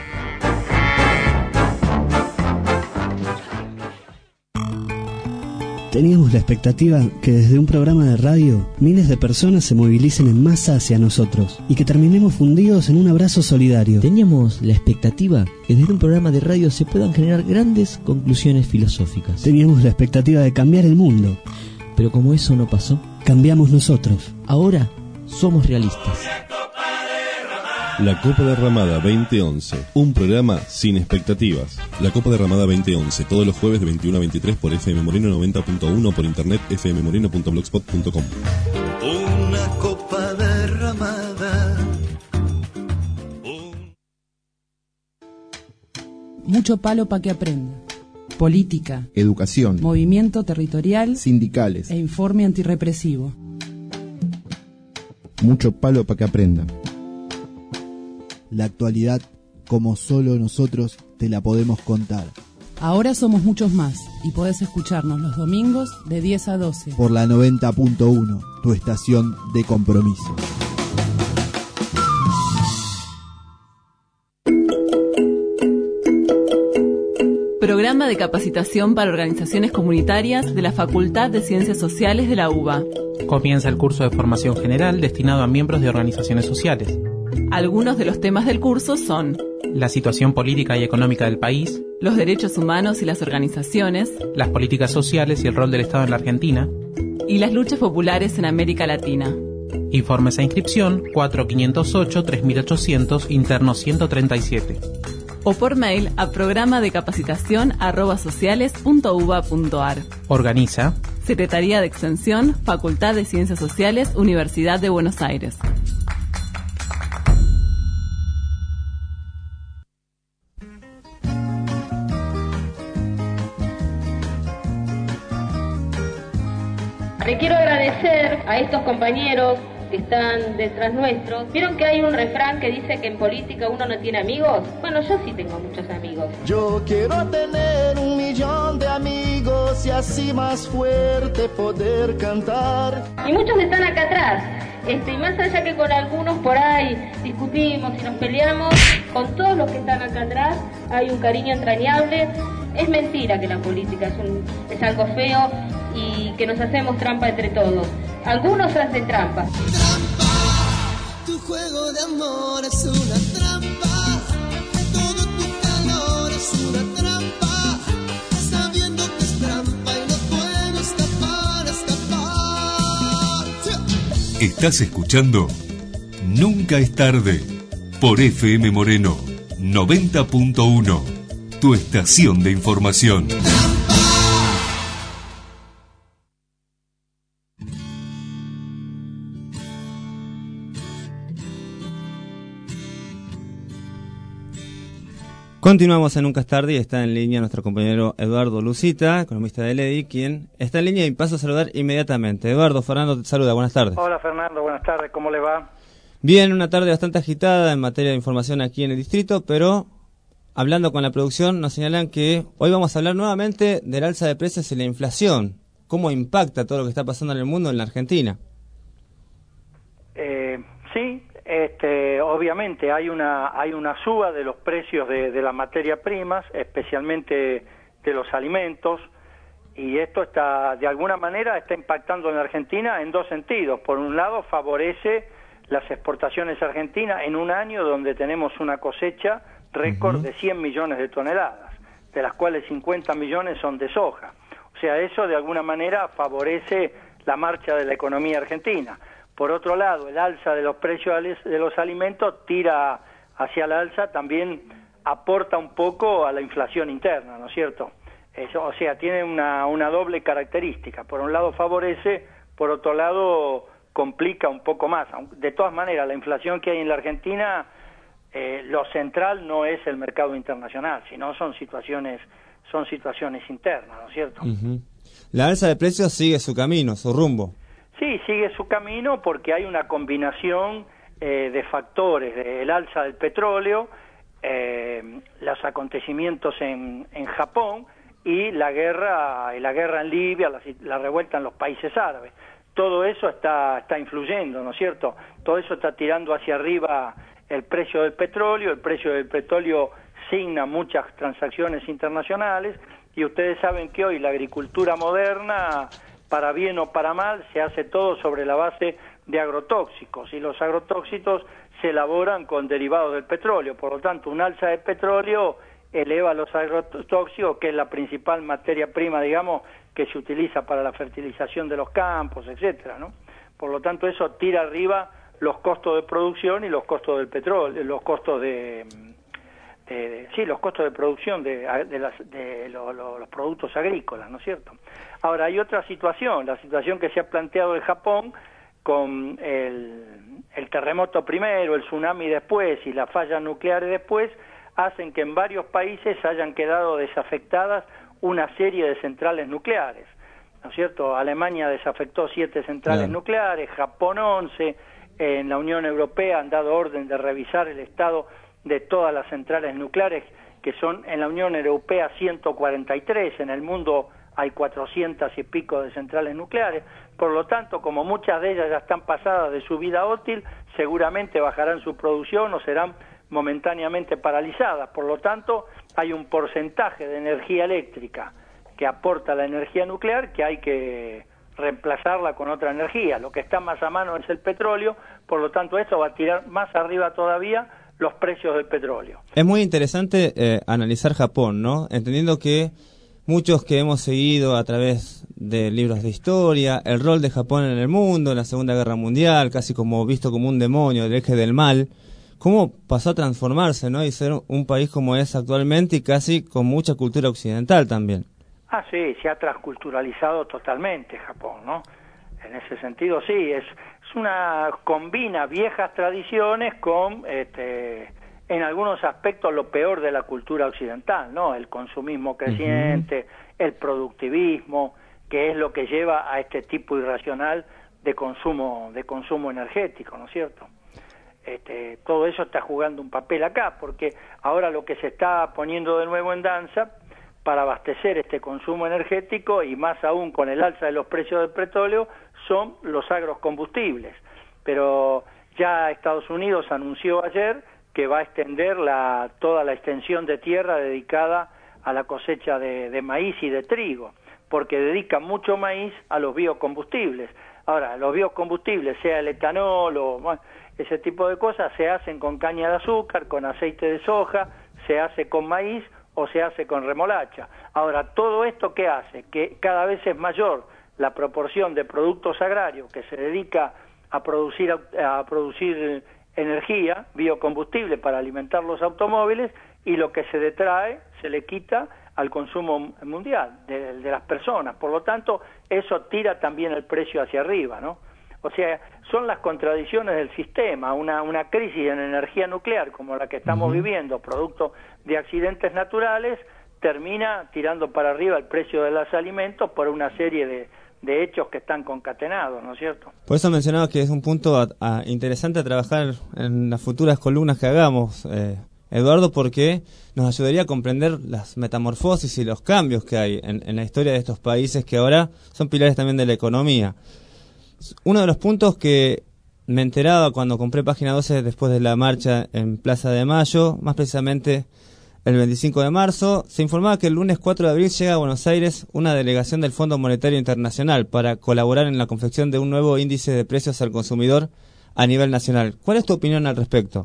Teníamos la expectativa que desde un programa de radio miles de personas se movilicen en masa hacia nosotros y que terminemos fundidos en un abrazo solidario. Teníamos la expectativa que desde un programa de radio se puedan generar grandes conclusiones filosóficas. Teníamos la expectativa de cambiar el mundo. Pero como eso no pasó, cambiamos nosotros. Ahora somos realistas. La Copa Derramada veinte once, un programa sin expectativas. La Copa Derramada veinte once, todos los jueves de veintiuno a veintitrés por F M Moreno noventa punto uno, por internet f m moreno punto blogspot punto com. Una copa derramada. Mucho palo para que aprenda. Política, Educación, movimiento territorial sindicales, e informe antirrepresivo. mucho palo para que aprenda. La actualidad, como solo nosotros te la podemos contar. Ahora somos muchos más y podés escucharnos los domingos de diez a doce. Por la noventa punto uno, tu estación de compromiso. Programa de capacitación para organizaciones comunitarias de la Facultad de Ciencias Sociales de la UBA. Comienza el curso de formación general destinado a miembros de organizaciones sociales. Algunos de los temas del curso son: la situación política y económica del país, los derechos humanos y las organizaciones, las políticas sociales y el rol del Estado en la Argentina, y las luchas populares en América Latina. Informes e inscripción cuatro cinco cero ocho, tres mil ochocientos, interno ciento treinta y siete. o por mail a programa de capacitación arroba sociales punto uba punto ar. Organiza Secretaría de Extensión, Facultad de Ciencias Sociales, Universidad de Buenos Aires. Le quiero agradecer a estos compañeros que están detrás nuestros. ¿Vieron que hay un refrán que dice que en política uno no tiene amigos? Bueno, yo sí tengo muchos amigos. Yo quiero tener un millón de amigos y así más fuerte poder cantar. Y muchos están acá atrás. Este, y más allá que con algunos por ahí discutimos y nos peleamos, con todos los que están acá atrás hay un cariño entrañable. Es mentira que la política es, un, es algo feo y que nos hacemos trampa entre todos. Algunos hacen trampa. Trampa, tu juego de amor es una trampa. Todo tu calor es una trampa. Sabiendo que es trampa y no puedo escapar, escapar. Estás escuchando Nunca es tarde por F M Moreno noventa punto uno, tu estación de información. Continuamos en Nunca es tarde y está en línea nuestro compañero Eduardo Lucita, economista de L E D I, quien está en línea y paso a saludar inmediatamente. Eduardo, Fernando te saluda, buenas tardes. Hola Fernando, buenas tardes, ¿cómo le va? Bien, una tarde bastante agitada en materia de información aquí en el distrito, pero hablando con la producción nos señalan que hoy vamos a hablar nuevamente del alza de precios y la inflación. ¿Cómo impacta todo lo que está pasando en el mundo en la Argentina? Eh, sí. Este, obviamente hay una hay una suba de los precios de, de las materias primas, especialmente de los alimentos, y esto está de alguna manera está impactando en la Argentina en dos sentidos. Por un lado, favorece las exportaciones argentinas en un año donde tenemos una cosecha récord uh-huh. de cien millones de toneladas, de las cuales cincuenta millones son de soja. O sea, eso de alguna manera favorece la marcha de la economía argentina. Por otro lado, el alza de los precios de los alimentos tira hacia la alza, también aporta un poco a la inflación interna, ¿no es cierto? Eso, o sea, tiene una, una doble característica. Por un lado favorece, por otro lado complica un poco más. De todas maneras, la inflación que hay en la Argentina, eh, lo central no es el mercado internacional, sino son situaciones, son situaciones internas, ¿no es cierto? Uh-huh. La alza de precios sigue su camino, su rumbo. Sí, sigue su camino porque hay una combinación eh, de factores, el alza del petróleo, eh, los acontecimientos en, en Japón y la guerra, la guerra en Libia, la, la revuelta en los países árabes. Todo eso está, está influyendo, ¿no es cierto? Todo eso está tirando hacia arriba el precio del petróleo, el precio del petróleo signa muchas transacciones internacionales y ustedes saben que hoy la agricultura moderna, para bien o para mal, se hace todo sobre la base de agrotóxicos, y los agrotóxicos se elaboran con derivados del petróleo. Por lo tanto, un alza de petróleo eleva los agrotóxicos, que es la principal materia prima, digamos, que se utiliza para la fertilización de los campos, etcétera, ¿no? Por lo tanto, eso tira arriba los costos de producción y los costos del petróleo, los costos de... De, de, sí, los costos de producción de, de, las, de lo, lo, los productos agrícolas, ¿no es cierto? Ahora, hay otra situación, la situación que se ha planteado en Japón con el, el terremoto primero, el tsunami después y las fallas nucleares después, hacen que en varios países hayan quedado desafectadas una serie de centrales nucleares, ¿no es cierto? Alemania desafectó siete centrales Bien. nucleares, Japón once, en la Unión Europea han dado orden de revisar el estado de todas las centrales nucleares, que son en la Unión Europea ciento cuarenta y tres, en el mundo hay cuatrocientas y pico de centrales nucleares. Por lo tanto, como muchas de ellas ya están pasadas de su vida útil, seguramente bajarán su producción o serán momentáneamente paralizadas. Por lo tanto, hay un porcentaje de energía eléctrica que aporta la energía nuclear que hay que reemplazarla con otra energía. Lo que está más a mano es el petróleo, por lo tanto esto va a tirar más arriba todavía los precios del petróleo. Es muy interesante eh, analizar Japón, ¿no? Entendiendo que muchos que hemos seguido a través de libros de historia, el rol de Japón en el mundo, en la Segunda Guerra Mundial, casi como visto como un demonio del eje del mal, cómo pasó a transformarse, ¿no? Y ser un país como es actualmente y casi con mucha cultura occidental también. Ah, sí, se ha transculturalizado totalmente Japón, ¿no? En ese sentido, sí, es, es una combina viejas tradiciones con, este, en algunos aspectos, lo peor de la cultura occidental, ¿no? El consumismo creciente, uh-huh. el productivismo, que es lo que lleva a este tipo irracional de consumo, de consumo energético, ¿no es cierto? Este, todo eso está jugando un papel acá, porque ahora lo que se está poniendo de nuevo en danza para abastecer este consumo energético, y más aún con el alza de los precios del petróleo, son los agrocombustibles. Pero ya Estados Unidos anunció ayer que va a extender la, toda la extensión de tierra dedicada a la cosecha de, de maíz y de trigo, porque dedica mucho maíz a los biocombustibles. Ahora, los biocombustibles, sea el etanol o bueno, ese tipo de cosas, se hacen con caña de azúcar, con aceite de soja, se hace con maíz o se hace con remolacha. Ahora, todo esto, ¿qué hace? Que cada vez es mayor la proporción de productos agrarios que se dedica a producir, a producir energía, biocombustible para alimentar los automóviles, y lo que se detrae se le quita al consumo mundial de, de las personas. Por lo tanto, eso tira también el precio hacia arriba, ¿no? O sea, son las contradicciones del sistema. Una, una crisis en energía nuclear como la que estamos uh-huh. viviendo, producto de accidentes naturales, termina tirando para arriba el precio de los alimentos por una serie de, de hechos que están concatenados, ¿no es cierto? Por eso mencionaba que es un punto a, a, interesante a trabajar en las futuras columnas que hagamos, eh, Eduardo, porque nos ayudaría a comprender las metamorfosis y los cambios que hay en, en la historia de estos países que ahora son pilares también de la economía. Uno de los puntos que me enteraba cuando compré Página doce después de la marcha en Plaza de Mayo, más precisamente el veinticinco de marzo, se informaba que el lunes cuatro de abril llega a Buenos Aires una delegación del Fondo Monetario Internacional para colaborar en la confección de un nuevo índice de precios al consumidor a nivel nacional. ¿Cuál es tu opinión al respecto?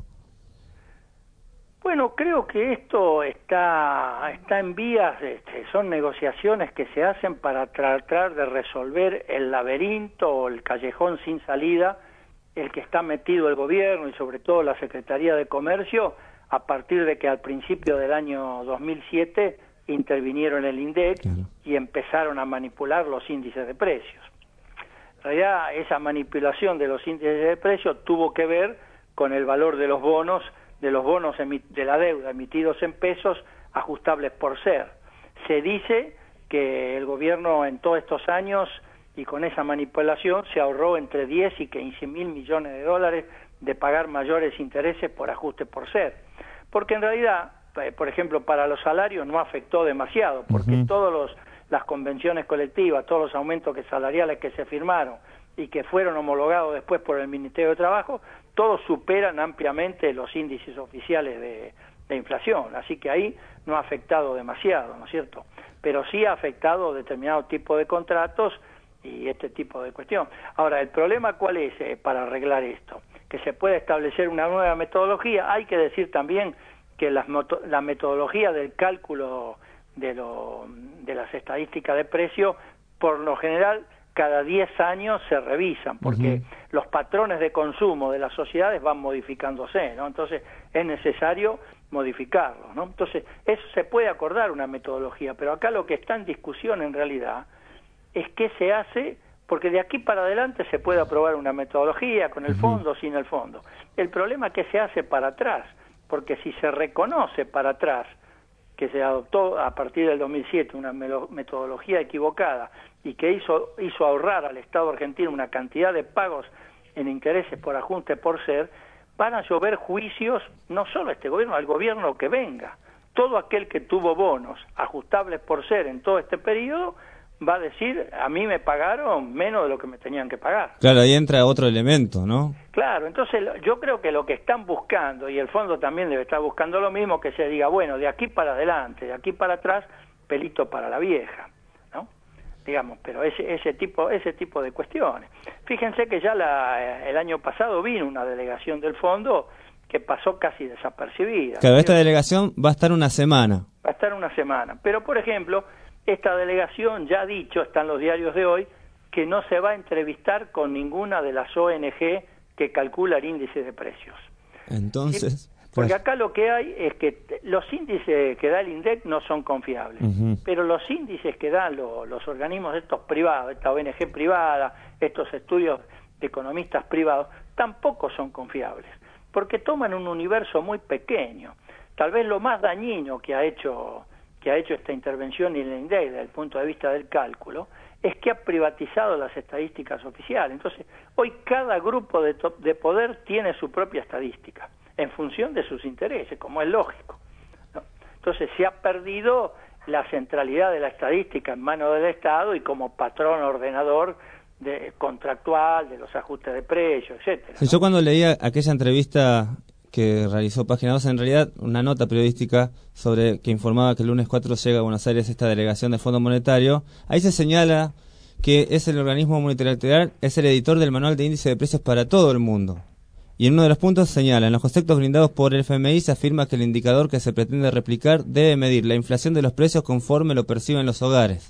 Bueno, creo que esto está, está en vías, este, son negociaciones que se hacen para tratar de resolver el laberinto o el callejón sin salida, el que está metido el gobierno y sobre todo la Secretaría de Comercio, a partir de que al principio del año dos mil siete intervinieron el INDEC claro. y empezaron a manipular los índices de precios. En realidad, esa manipulación de los índices de precios tuvo que ver con el valor de los bonos, de los bonos de la deuda emitidos en pesos ajustables por ser. Se dice que el gobierno en todos estos años y con esa manipulación se ahorró entre diez y quince mil millones de dólares de pagar mayores intereses por ajuste por ser. Porque en realidad, por ejemplo, para los salarios no afectó demasiado, porque uh-huh. todas los, las convenciones colectivas, todos los aumentos que salariales que se firmaron y que fueron homologados después por el Ministerio de Trabajo, todos superan ampliamente los índices oficiales de, de inflación, así que ahí no ha afectado demasiado, ¿no es cierto? Pero sí ha afectado determinado tipo de contratos y este tipo de cuestión. Ahora, ¿el problema cuál es eh, para arreglar esto? Que se puede establecer una nueva metodología. Hay que decir también que las moto, la metodología del cálculo de, lo, de las estadísticas de precio, por lo general, cada diez años se revisan, porque uh-huh. los patrones de consumo de las sociedades van modificándose, ¿no? Entonces es necesario modificarlos, ¿no? Entonces eso se puede acordar una metodología, pero acá lo que está en discusión en realidad es qué se hace, porque de aquí para adelante se puede aprobar una metodología con el uh-huh. fondo o sin el fondo. El problema es que se hace para atrás, porque si se reconoce para atrás que se adoptó a partir del dos mil siete una metodología equivocada y que hizo, hizo ahorrar al Estado argentino una cantidad de pagos en intereses por ajuste por ser, van a llover juicios, no solo a este gobierno, al gobierno que venga. Todo aquel que tuvo bonos ajustables por ser en todo este periodo va a decir, a mí me pagaron menos de lo que me tenían que pagar. Claro, ahí entra otro elemento, ¿no? Claro, entonces yo creo que lo que están buscando, y el fondo también debe estar buscando lo mismo, que se diga, bueno, de aquí para adelante, de aquí para atrás, pelito para la vieja, ¿no? Digamos, pero ese ese tipo ese tipo de cuestiones. Fíjense que ya la, el año pasado vino una delegación del fondo que pasó casi desapercibida. Claro, esta delegación va a estar una semana. Va a estar una semana, pero por ejemplo, esta delegación ya ha dicho, está en los diarios de hoy, que no se va a entrevistar con ninguna de las O N G que calcula el índice de precios. Entonces... ¿Sí? Porque pues, acá lo que hay es que t- los índices que da el INDEC no son confiables, uh-huh. pero los índices que dan lo, los organismos estos privados, esta O N G privada, estos estudios de economistas privados, tampoco son confiables, porque toman un universo muy pequeño. Tal vez lo más dañino que ha hecho que ha hecho esta intervención en el INDEC desde el punto de vista del cálculo es que ha privatizado las estadísticas oficiales. Entonces, hoy cada grupo de, to- de poder tiene su propia estadística en función de sus intereses, como es lógico, ¿no? Entonces se ha perdido la centralidad de la estadística en manos del Estado y como patrón ordenador de, contractual de los ajustes de precios, etcétera. Sí, yo cuando leía aquella entrevista que realizó Página dos, en realidad una nota periodística sobre que informaba que el lunes cuatro llega a Buenos Aires esta delegación del Fondo Monetario, ahí se señala que es el organismo multilateral, es el editor del manual de índice de precios para todo el mundo. Y en uno de los puntos señala, en los conceptos brindados por el F M I se afirma que el indicador que se pretende replicar debe medir la inflación de los precios conforme lo perciben los hogares.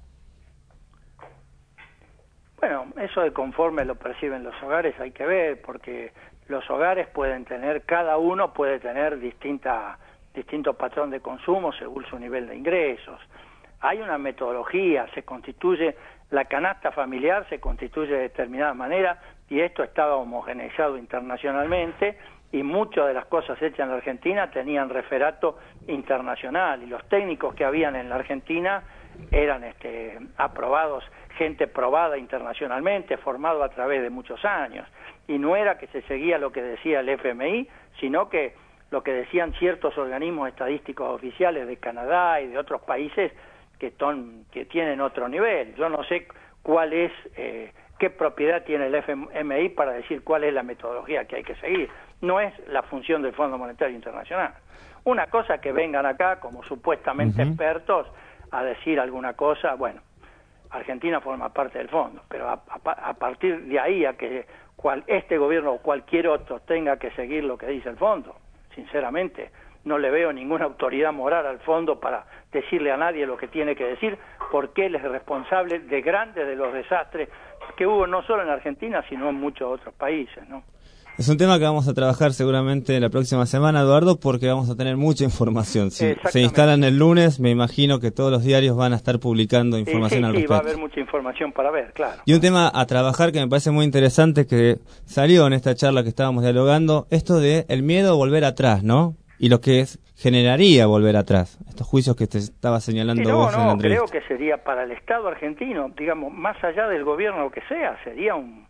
Bueno, eso de conforme lo perciben los hogares hay que ver, porque los hogares pueden tener, cada uno puede tener distinta, distinto patrón de consumo según su nivel de ingresos. Hay una metodología, se constituye, la canasta familiar se constituye de determinada manera, y esto estaba homogeneizado internacionalmente, y muchas de las cosas hechas en la Argentina tenían referato internacional, y los técnicos que habían en la Argentina eran este, aprobados, gente probada internacionalmente, formado a través de muchos años, y no era que se seguía lo que decía el F M I, sino que lo que decían ciertos organismos estadísticos oficiales de Canadá y de otros países que, ton, que tienen otro nivel. Yo no sé cuál es... Eh, qué propiedad tiene el F M I para decir cuál es la metodología que hay que seguir. No es la función del Fondo Monetario Internacional. Una cosa es que vengan acá como supuestamente uh-huh. expertos a decir alguna cosa, bueno, Argentina forma parte del fondo, pero a, a, a partir de ahí a que cual, este gobierno o cualquier otro tenga que seguir lo que dice el fondo, sinceramente no le veo ninguna autoridad moral al fondo para decirle a nadie lo que tiene que decir, porque él es responsable de grandes de los desastres que hubo no solo en Argentina, sino en muchos otros países, ¿no? Es un tema que vamos a trabajar seguramente la próxima semana, Eduardo, porque vamos a tener mucha información. Si se instalan el lunes, me imagino que todos los diarios van a estar publicando información sí, sí, al sí, respecto. va a haber mucha información para ver, claro. Y un tema a trabajar que me parece muy interesante que salió en esta charla que estábamos dialogando, esto de el miedo a volver atrás, ¿no? Y lo que es, generaría volver atrás, estos juicios que te estaba señalando sí, no, vos no, en la entrevista. Creo que sería para el Estado argentino, digamos, más allá del gobierno que sea, sería un,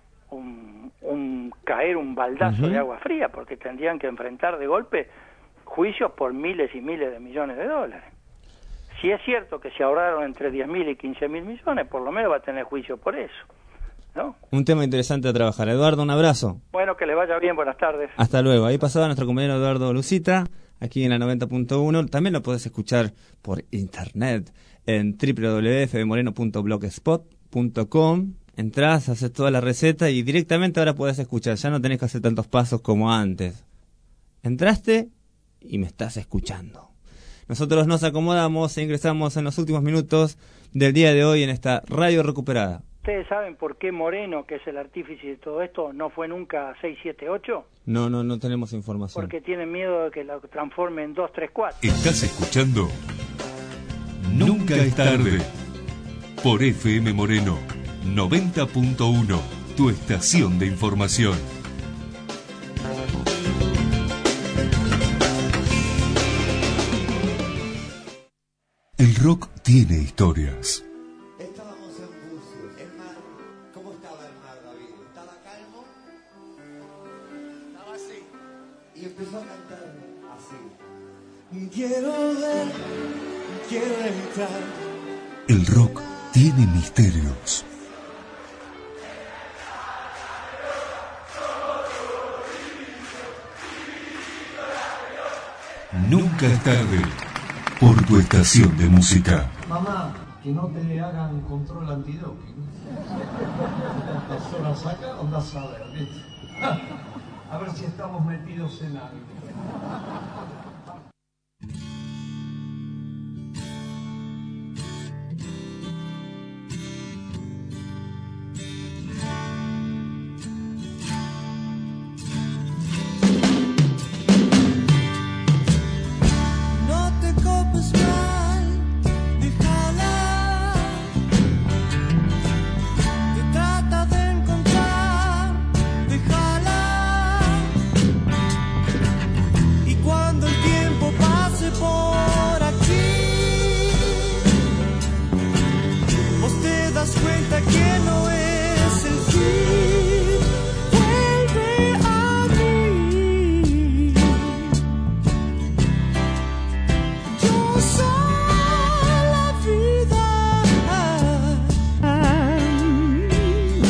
un, un caer un baldazo uh-huh. de agua fría, porque tendrían que enfrentar de golpe juicios por miles y miles de millones de dólares. Si es cierto que se ahorraron entre diez mil y quince mil millones, por lo menos va a tener juicio por eso, ¿no? Un tema interesante a trabajar. Eduardo, un abrazo. Bueno, que le vaya bien, buenas tardes. Hasta luego. Ahí pasaba nuestro compañero Eduardo Lucita, aquí en la noventa punto uno. También lo podés escuchar por internet en doble u doble u doble u punto f m moreno punto blogspot punto com. Entrás, haces toda la receta y directamente ahora podés escuchar. Ya no tenés que hacer tantos pasos como antes. Entraste y me estás escuchando. Nosotros nos acomodamos e ingresamos en los últimos minutos del día de hoy en esta radio recuperada. ¿Ustedes saben por qué Moreno, que es el artífice de todo esto, no fue nunca seis siete ocho? No, no, no tenemos información. Porque tienen miedo de que lo transforme en dos tres cuatro. ¿Estás escuchando? Nunca es tarde. Por F M Moreno noventa punto uno, tu estación de información. El rock tiene historias. Estábamos en Bucios. El mar, ¿cómo estaba el mar, David? ¿Estaba calmo? Estaba así. Y empezó a cantar así. Quiero ver, quiero entrar. El rock tiene misterios. Nunca es tarde. Por tu estación de música. Mamá, que no te hagan control antidoping. Tantas horas acá, andás a ver, ¿viste? A ver si estamos metidos en algo.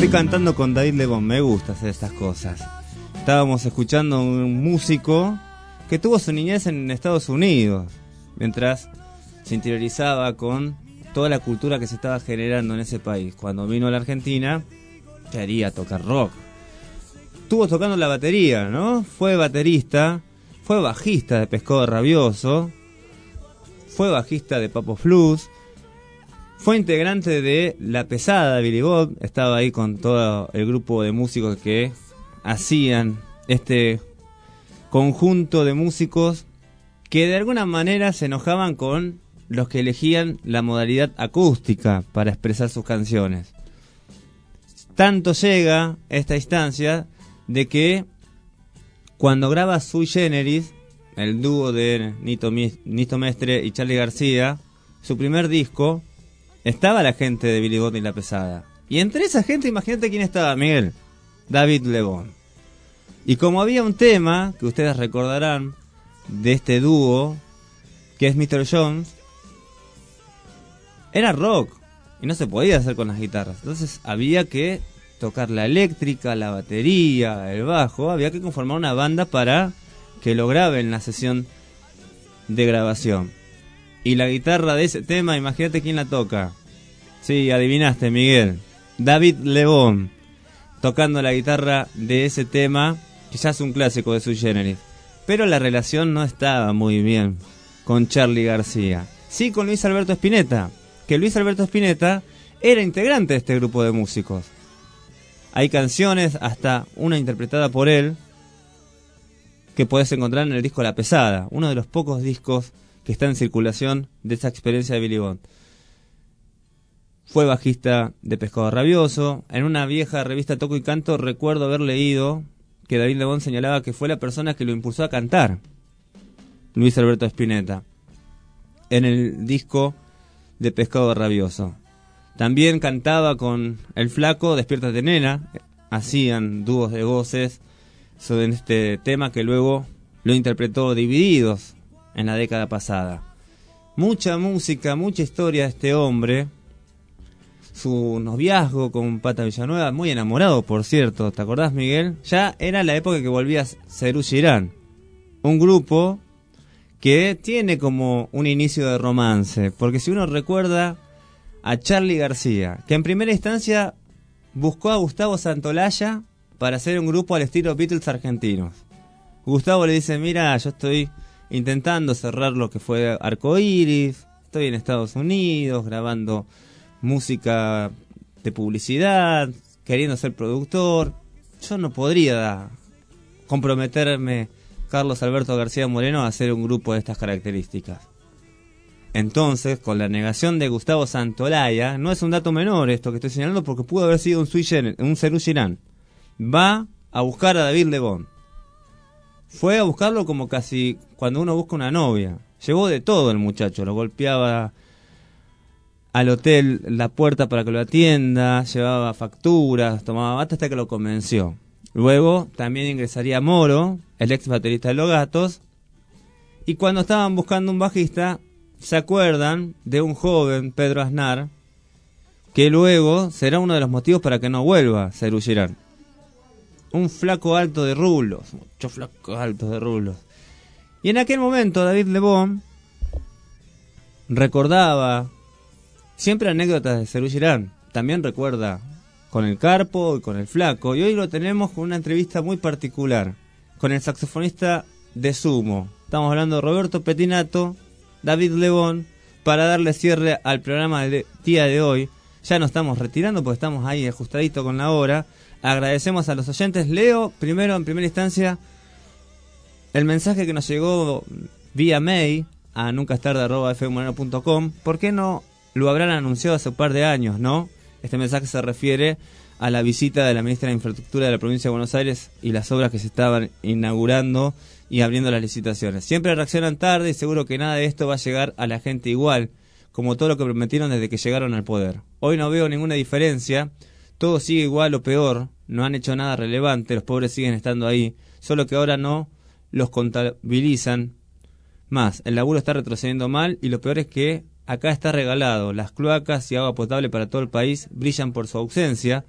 Estoy cantando con David Lebón, me gusta hacer estas cosas. Estábamos escuchando a un músico que tuvo su niñez en Estados Unidos, mientras se interiorizaba con toda la cultura que se estaba generando en ese país. Cuando vino a la Argentina, quería tocar rock. Estuvo tocando la batería, ¿no? Fue baterista, fue bajista de Pescado Rabioso, fue bajista de Papo Flus, fue integrante de La Pesada, Billy Bob, estaba ahí con todo el grupo de músicos que hacían este conjunto de músicos que de alguna manera se enojaban con los que elegían la modalidad acústica para expresar sus canciones. Tanto llega esta instancia de que cuando graba Sui Generis, el dúo de Nito, Nito Mestre y Charly García, su primer disco, estaba la gente de Billy Bob y La Pesada. Y entre esa gente, imagínate quién estaba, Miguel. David Lebón. Y como había un tema, que ustedes recordarán, de este dúo, que es mister Jones, era rock, y no se podía hacer con las guitarras. Entonces había que tocar la eléctrica, la batería, el bajo, había que conformar una banda para que lo graben la sesión de grabación. Y la guitarra de ese tema, imagínate quién la toca. Sí, adivinaste, Miguel. David Lebón, tocando la guitarra de ese tema, que ya es un clásico de Sui Generis. Pero la relación no estaba muy bien con Charly García. Sí, con Luis Alberto Spinetta, que Luis Alberto Spinetta era integrante de este grupo de músicos. Hay canciones, hasta una interpretada por él, que podés encontrar en el disco La Pesada, uno de los pocos discos que está en circulación de esa experiencia de Billy Bond. Fue bajista de Pescado Rabioso. En una vieja revista Toco y Canto recuerdo haber leído que David Lebón señalaba que fue la persona que lo impulsó a cantar, Luis Alberto Spinetta, en el disco de Pescado Rabioso. También cantaba con el Flaco Despiértate Nena, hacían dúos de voces sobre este tema que luego lo interpretó Divididos en la década pasada. Mucha música, mucha historia de este hombre. Su noviazgo con Pata Villanueva, muy enamorado, por cierto, ¿te acordás, Miguel? Ya era la época que volvía Serú Girán, un grupo que tiene como un inicio de romance, porque si uno recuerda a Charly García, que en primera instancia buscó a Gustavo Santolaya para hacer un grupo al estilo Beatles argentinos. Gustavo le dice, mira, yo estoy intentando cerrar lo que fue Arcoiris, estoy en Estados Unidos grabando música de publicidad, queriendo ser productor, yo no podría comprometerme, Carlos Alberto García Moreno, a hacer un grupo de estas características. Entonces, con la negación de Gustavo Santolaya, no es un dato menor esto que estoy señalando, porque pudo haber sido un Sui Generis, un Serú Girán, va a buscar a David Lebón. Fue a buscarlo como casi cuando uno busca una novia. Llevó de todo el muchacho, lo golpeaba al hotel la puerta para que lo atienda, llevaba facturas, tomaba mate hasta que lo convenció. Luego también ingresaría Moro, el ex baterista de Los Gatos, y cuando estaban buscando un bajista, se acuerdan de un joven, Pedro Aznar, que luego será uno de los motivos para que no vuelva Serú Girán. Un flaco alto de rulos, muchos flacos altos de rulos. Y en aquel momento David Lebón recordaba siempre anécdotas de Serú Girán. También recuerda con el Carpo y con el Flaco. Y hoy lo tenemos con una entrevista muy particular con el saxofonista de Sumo. Estamos hablando de Roberto Pettinato, David Lebón, para darle cierre al programa del día de hoy. Ya nos estamos retirando porque estamos ahí ajustadito con la hora. Agradecemos a los oyentes. Leo primero, en primera instancia, el mensaje que nos llegó vía mail a nunca es tarde arroba f m moreno punto com. ¿Por qué no lo habrán anunciado hace un par de años, no? Este mensaje se refiere a la visita de la ministra de Infraestructura de la provincia de Buenos Aires y las obras que se estaban inaugurando y abriendo las licitaciones. Siempre reaccionan tarde y seguro que nada de esto va a llegar a la gente igual, como todo lo que prometieron desde que llegaron al poder. Hoy no veo ninguna diferencia, todo sigue igual o peor, no han hecho nada relevante, los pobres siguen estando ahí, solo que ahora no los contabilizan más. El laburo está retrocediendo mal y lo peor es que acá está regalado. Las cloacas y agua potable para todo el país brillan por su ausencia.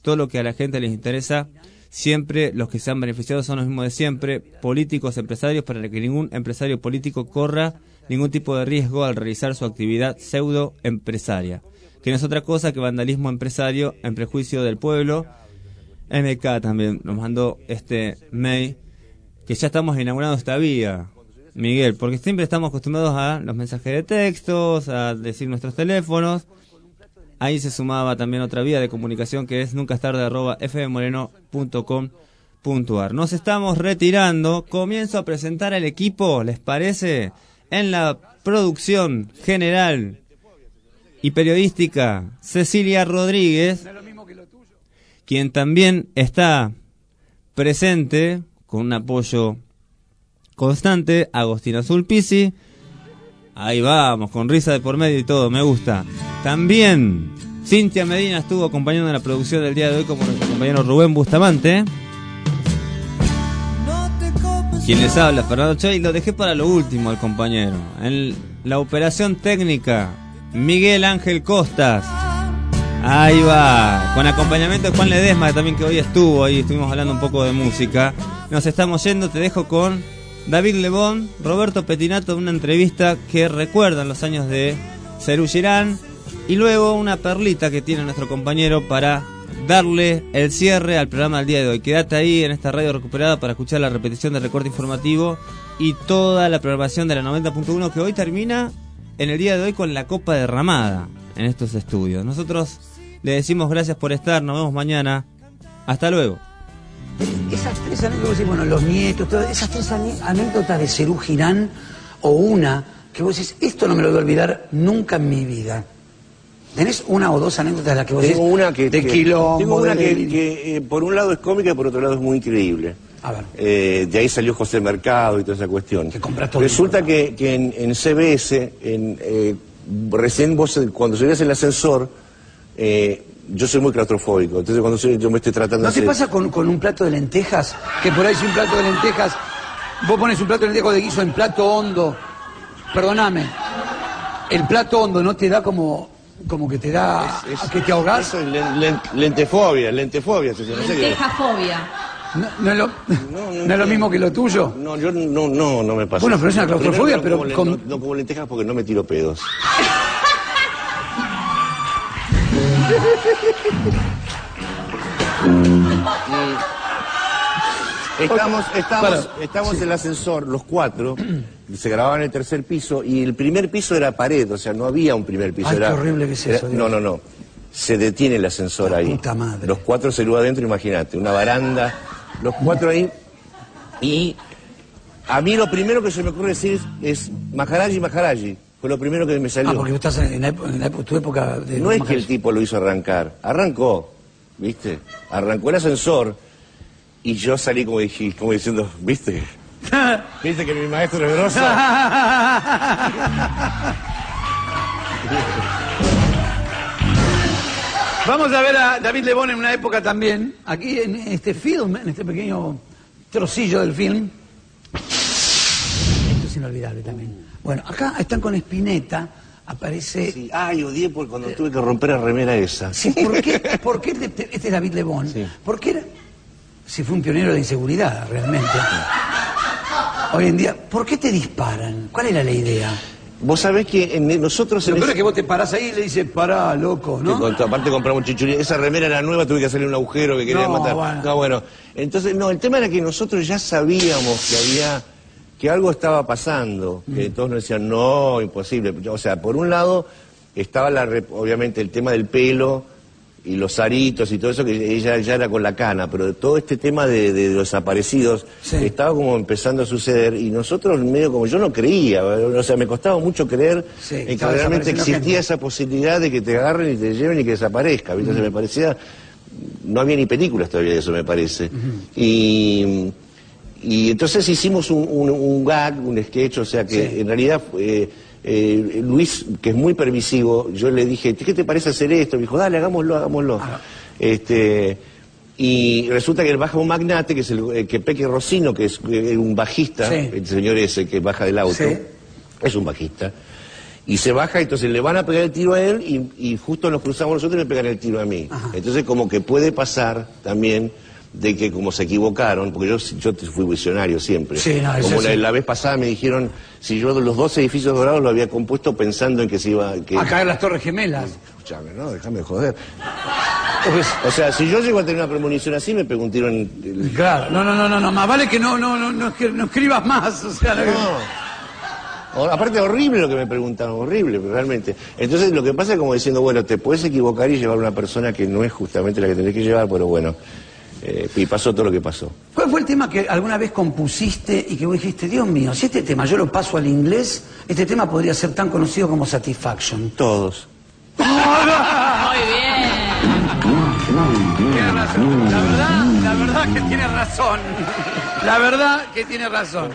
todo lo que a la gente les interesa. Siempre los que se han beneficiado son los mismos de siempre, políticos, empresarios, para que ningún empresario político corra ningún tipo de riesgo al realizar su actividad pseudo empresaria, que no es otra cosa que vandalismo empresario en prejuicio del pueblo. M K también nos mandó este mail, que ya estamos inaugurando esta vía, Miguel, porque siempre estamos acostumbrados a los mensajes de textos, a decir nuestros teléfonos. Ahí se sumaba también otra vía de comunicación, que es nunca es tarde arroba f m moreno punto com punto a r. Nos estamos retirando. Comienzo a presentar al equipo, ¿les parece? En la producción general y periodística, Cecilia Rodríguez, quien también está presente con un apoyo constante, Agostina Sulpici. Ahí vamos, con risa de por medio y todo, me gusta. También Cintia Medina estuvo acompañando en la producción del día de hoy, como nuestro compañero Rubén Bustamante. Quien les habla, Fernando Choy, lo dejé para lo último al compañero. En la operación técnica, Miguel Ángel Costas. Ahí va, con acompañamiento de Juan Ledesma, también, que hoy estuvo, ahí estuvimos hablando un poco de música. Nos estamos yendo, te dejo con David Lebón, Roberto Petinato, una entrevista que recuerdan los años de Serú Girán, y luego una perlita que tiene nuestro compañero para darle el cierre al programa del día de hoy. Quédate ahí en esta radio recuperada para escuchar la repetición del recorte informativo y toda la programación de la noventa punto uno, que hoy termina en el día de hoy con la copa derramada en estos estudios. Nosotros le decimos gracias por estar, nos vemos mañana. Hasta luego. Esas tres anécdotas, bueno, los nietos, todas esas tres anécdotas de Serú Girán, o una que vos decís, esto no me lo voy a olvidar nunca en mi vida. ¿Tenés una o dos anécdotas de las que vos tengo decís? Una que, de que, quilombo, tengo una de... que, que eh, por un lado es cómica y por otro lado es muy increíble. A ver. Eh, de ahí salió José Mercado y toda esa cuestión. Que compras todo. Resulta que, que en, en C B S, en, eh, recién vos, cuando subías el ascensor, eh, yo soy muy claustrofóbico, entonces cuando soy, yo me estoy tratando ¿No de te hacer... pasa con, con un plato de lentejas? Que por ahí si un plato de lentejas, vos pones un plato de lentejas de guiso en plato hondo, perdóname, el plato hondo no te da como, como que te da, es, es, que te ahogás. Eso es len, len, lentefobia, lentefobia. No sé Lentejafobia. No, no, es lo, no, no, no es lo mismo que lo tuyo. No, yo no, no, no me pasa. Bueno, pero es una claustrofobia, no, pero como, con... no, no como lentejas porque no me tiro pedos. Estamos, estamos, estamos en el ascensor, los cuatro, se grababa en el tercer piso y el primer piso era pared, o sea, no había un primer piso. Ay, era, qué horrible que es era, eso. No, no, no. Se detiene el ascensor ahí. Puta madre. Los cuatro se luego adentro, imagínate, una baranda, los cuatro ahí. Y a mí lo primero que se me ocurre decir es, es Maharaji, Maharaji. Fue lo primero que me salió. Ah, porque vos estás en, la, en la, tu época de... No es que el tipo lo hizo arrancar, arrancó, ¿viste? Arrancó el ascensor y yo salí como, dije, como diciendo, ¿viste? ¿Viste que mi maestro es grosso? Vamos a ver a David Lebón en una época también, aquí en este film, en este pequeño trocillo del film. Esto es inolvidable también. Bueno, acá están con Spinetta, aparece... Sí. Ay, odié por cuando tuve que romper la remera esa. Sí, ¿por qué? ¿Por qué este, este es David Lebón? Sí. ¿Por qué era? Si fue un pionero de inseguridad, realmente. Hoy en día, ¿por qué te disparan? ¿Cuál era la idea? Vos sabés que en, nosotros... Lo en peor ese... es que vos te parás ahí y le dices, pará, loco, ¿no? Que, aparte compramos chichurí. Esa remera era nueva, tuve que hacerle un agujero que quería No, matar. bueno. No, bueno. Entonces, no, el tema era que nosotros ya sabíamos que había... que algo estaba pasando, que mm. todos nos decían, no, imposible. O sea, por un lado, estaba la, obviamente el tema del pelo y los aritos y todo eso, que ella ya era con la cana, pero todo este tema de, de los desaparecidos sí. estaba como empezando a suceder y nosotros medio como, yo no creía, o sea, me costaba mucho creer sí, en que realmente existía gente. Esa posibilidad de que te agarren y te lleven y que desaparezca, ¿viste? Mm. O sea, me parecía, no había ni películas todavía de eso, me parece. Mm. Y... Y entonces hicimos un, un, un gag, un sketch, o sea que sí. en realidad eh, eh, Luis, que es muy permisivo, yo le dije, ¿qué te parece hacer esto? Me dijo, dale, hagámoslo, hagámoslo. Ah. Este, y resulta que el baja un magnate, que es el eh, que Peque Rossino, que es eh, un bajista, sí. el señor ese que baja del auto, sí. es un bajista. Y se baja, entonces le van a pegar el tiro a él y, y justo nos cruzamos nosotros y me pegan el tiro a mí. Ajá. Entonces como que puede pasar también de que como se equivocaron, porque yo, yo fui visionario siempre. Sí, no, como la, sí. la vez pasada me dijeron, si yo los dos edificios dorados lo había compuesto pensando en que se iba... Que... A caer las Torres Gemelas. Escuchame, no, déjame joder. O sea, si yo llego a tener una premonición así, me pegó un tiro en... El... Claro, no, no, no, no, no, más vale que no, no, no, no, no escribas más, o sea... No. Aparte horrible lo que me preguntaron, horrible, realmente. Entonces lo que pasa es como diciendo, bueno, te puedes equivocar y llevar a una persona que no es justamente la que tenés que llevar, pero bueno, eh, y pasó todo lo que pasó. ¿Cuál fue el tema que alguna vez compusiste y que vos dijiste, Dios mío, si este tema yo lo paso al inglés, este tema podría ser tan conocido como Satisfaction? Todos. Muy bien. Tiene razón, la verdad, la verdad que tiene razón. La verdad que tiene razón.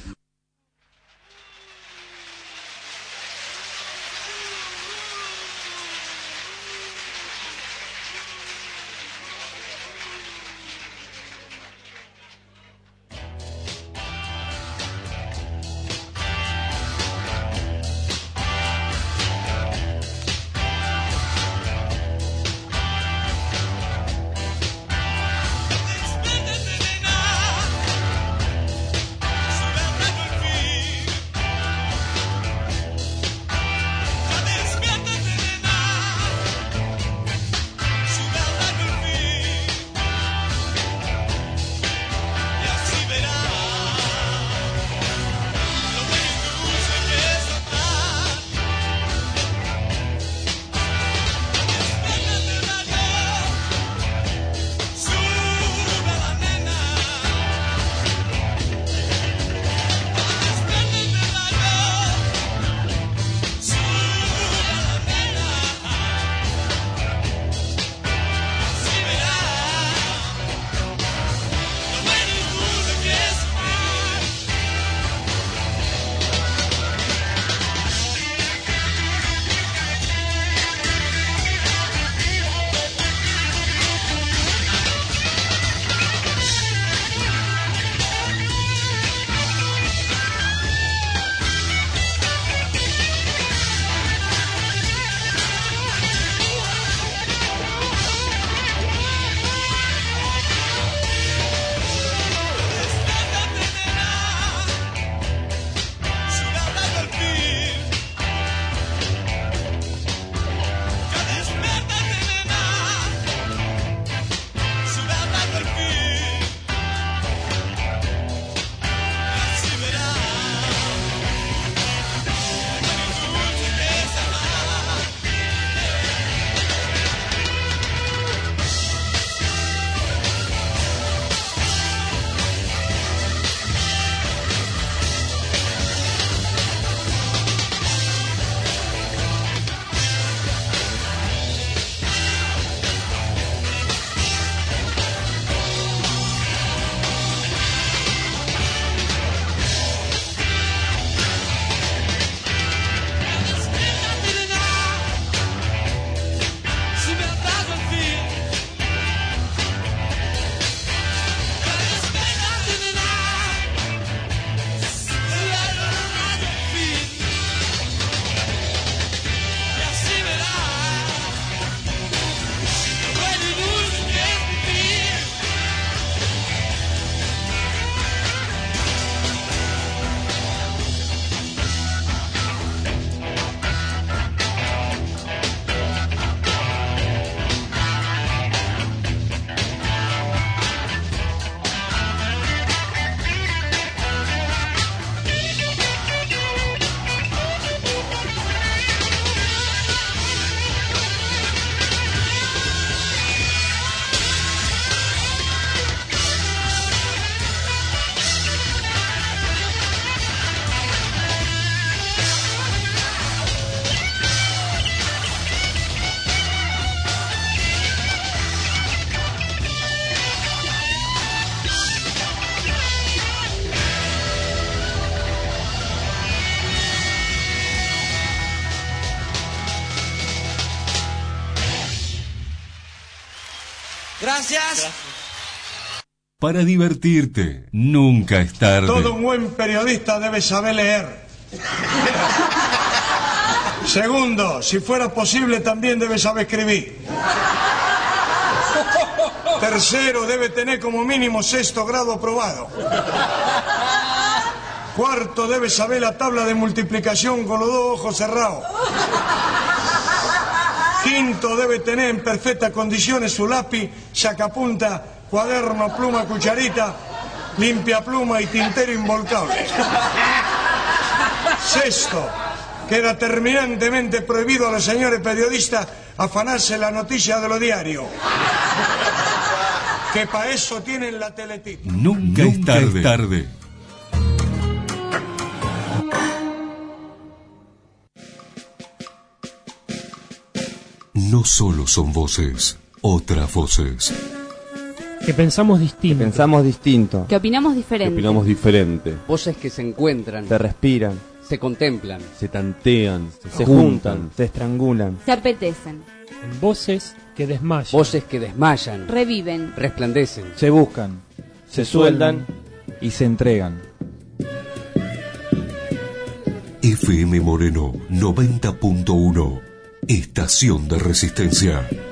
Gracias. Para divertirte, nunca es tarde. Todo un buen periodista debe saber leer. Segundo, si fuera posible también debe saber escribir. Tercero, debe tener como mínimo sexto grado aprobado. Cuarto, debe saber la tabla de multiplicación con los dos ojos cerrados. Quinto, debe tener en perfectas condiciones su lápiz, sacapunta, cuaderno, pluma, cucharita, limpia pluma y tintero involcable. Sexto, queda terminantemente prohibido a los señores periodistas afanarse la noticia de los diarios. Que para eso tienen la teletip. Nunca, Nunca es tarde. Es tarde. No solo son voces, otras voces. Que pensamos distinto. Que pensamos distinto. Que opinamos diferente. Que opinamos diferente. Voces que se encuentran. Se respiran. Se contemplan. Se tantean. Se, se juntan, juntan. Se estrangulan. Se apetecen. En voces que desmayan. Voces que desmayan. Reviven. Resplandecen. Se buscan. Se, se sueldan. Y se entregan. F M Moreno noventa punto uno. Estación de Resistencia.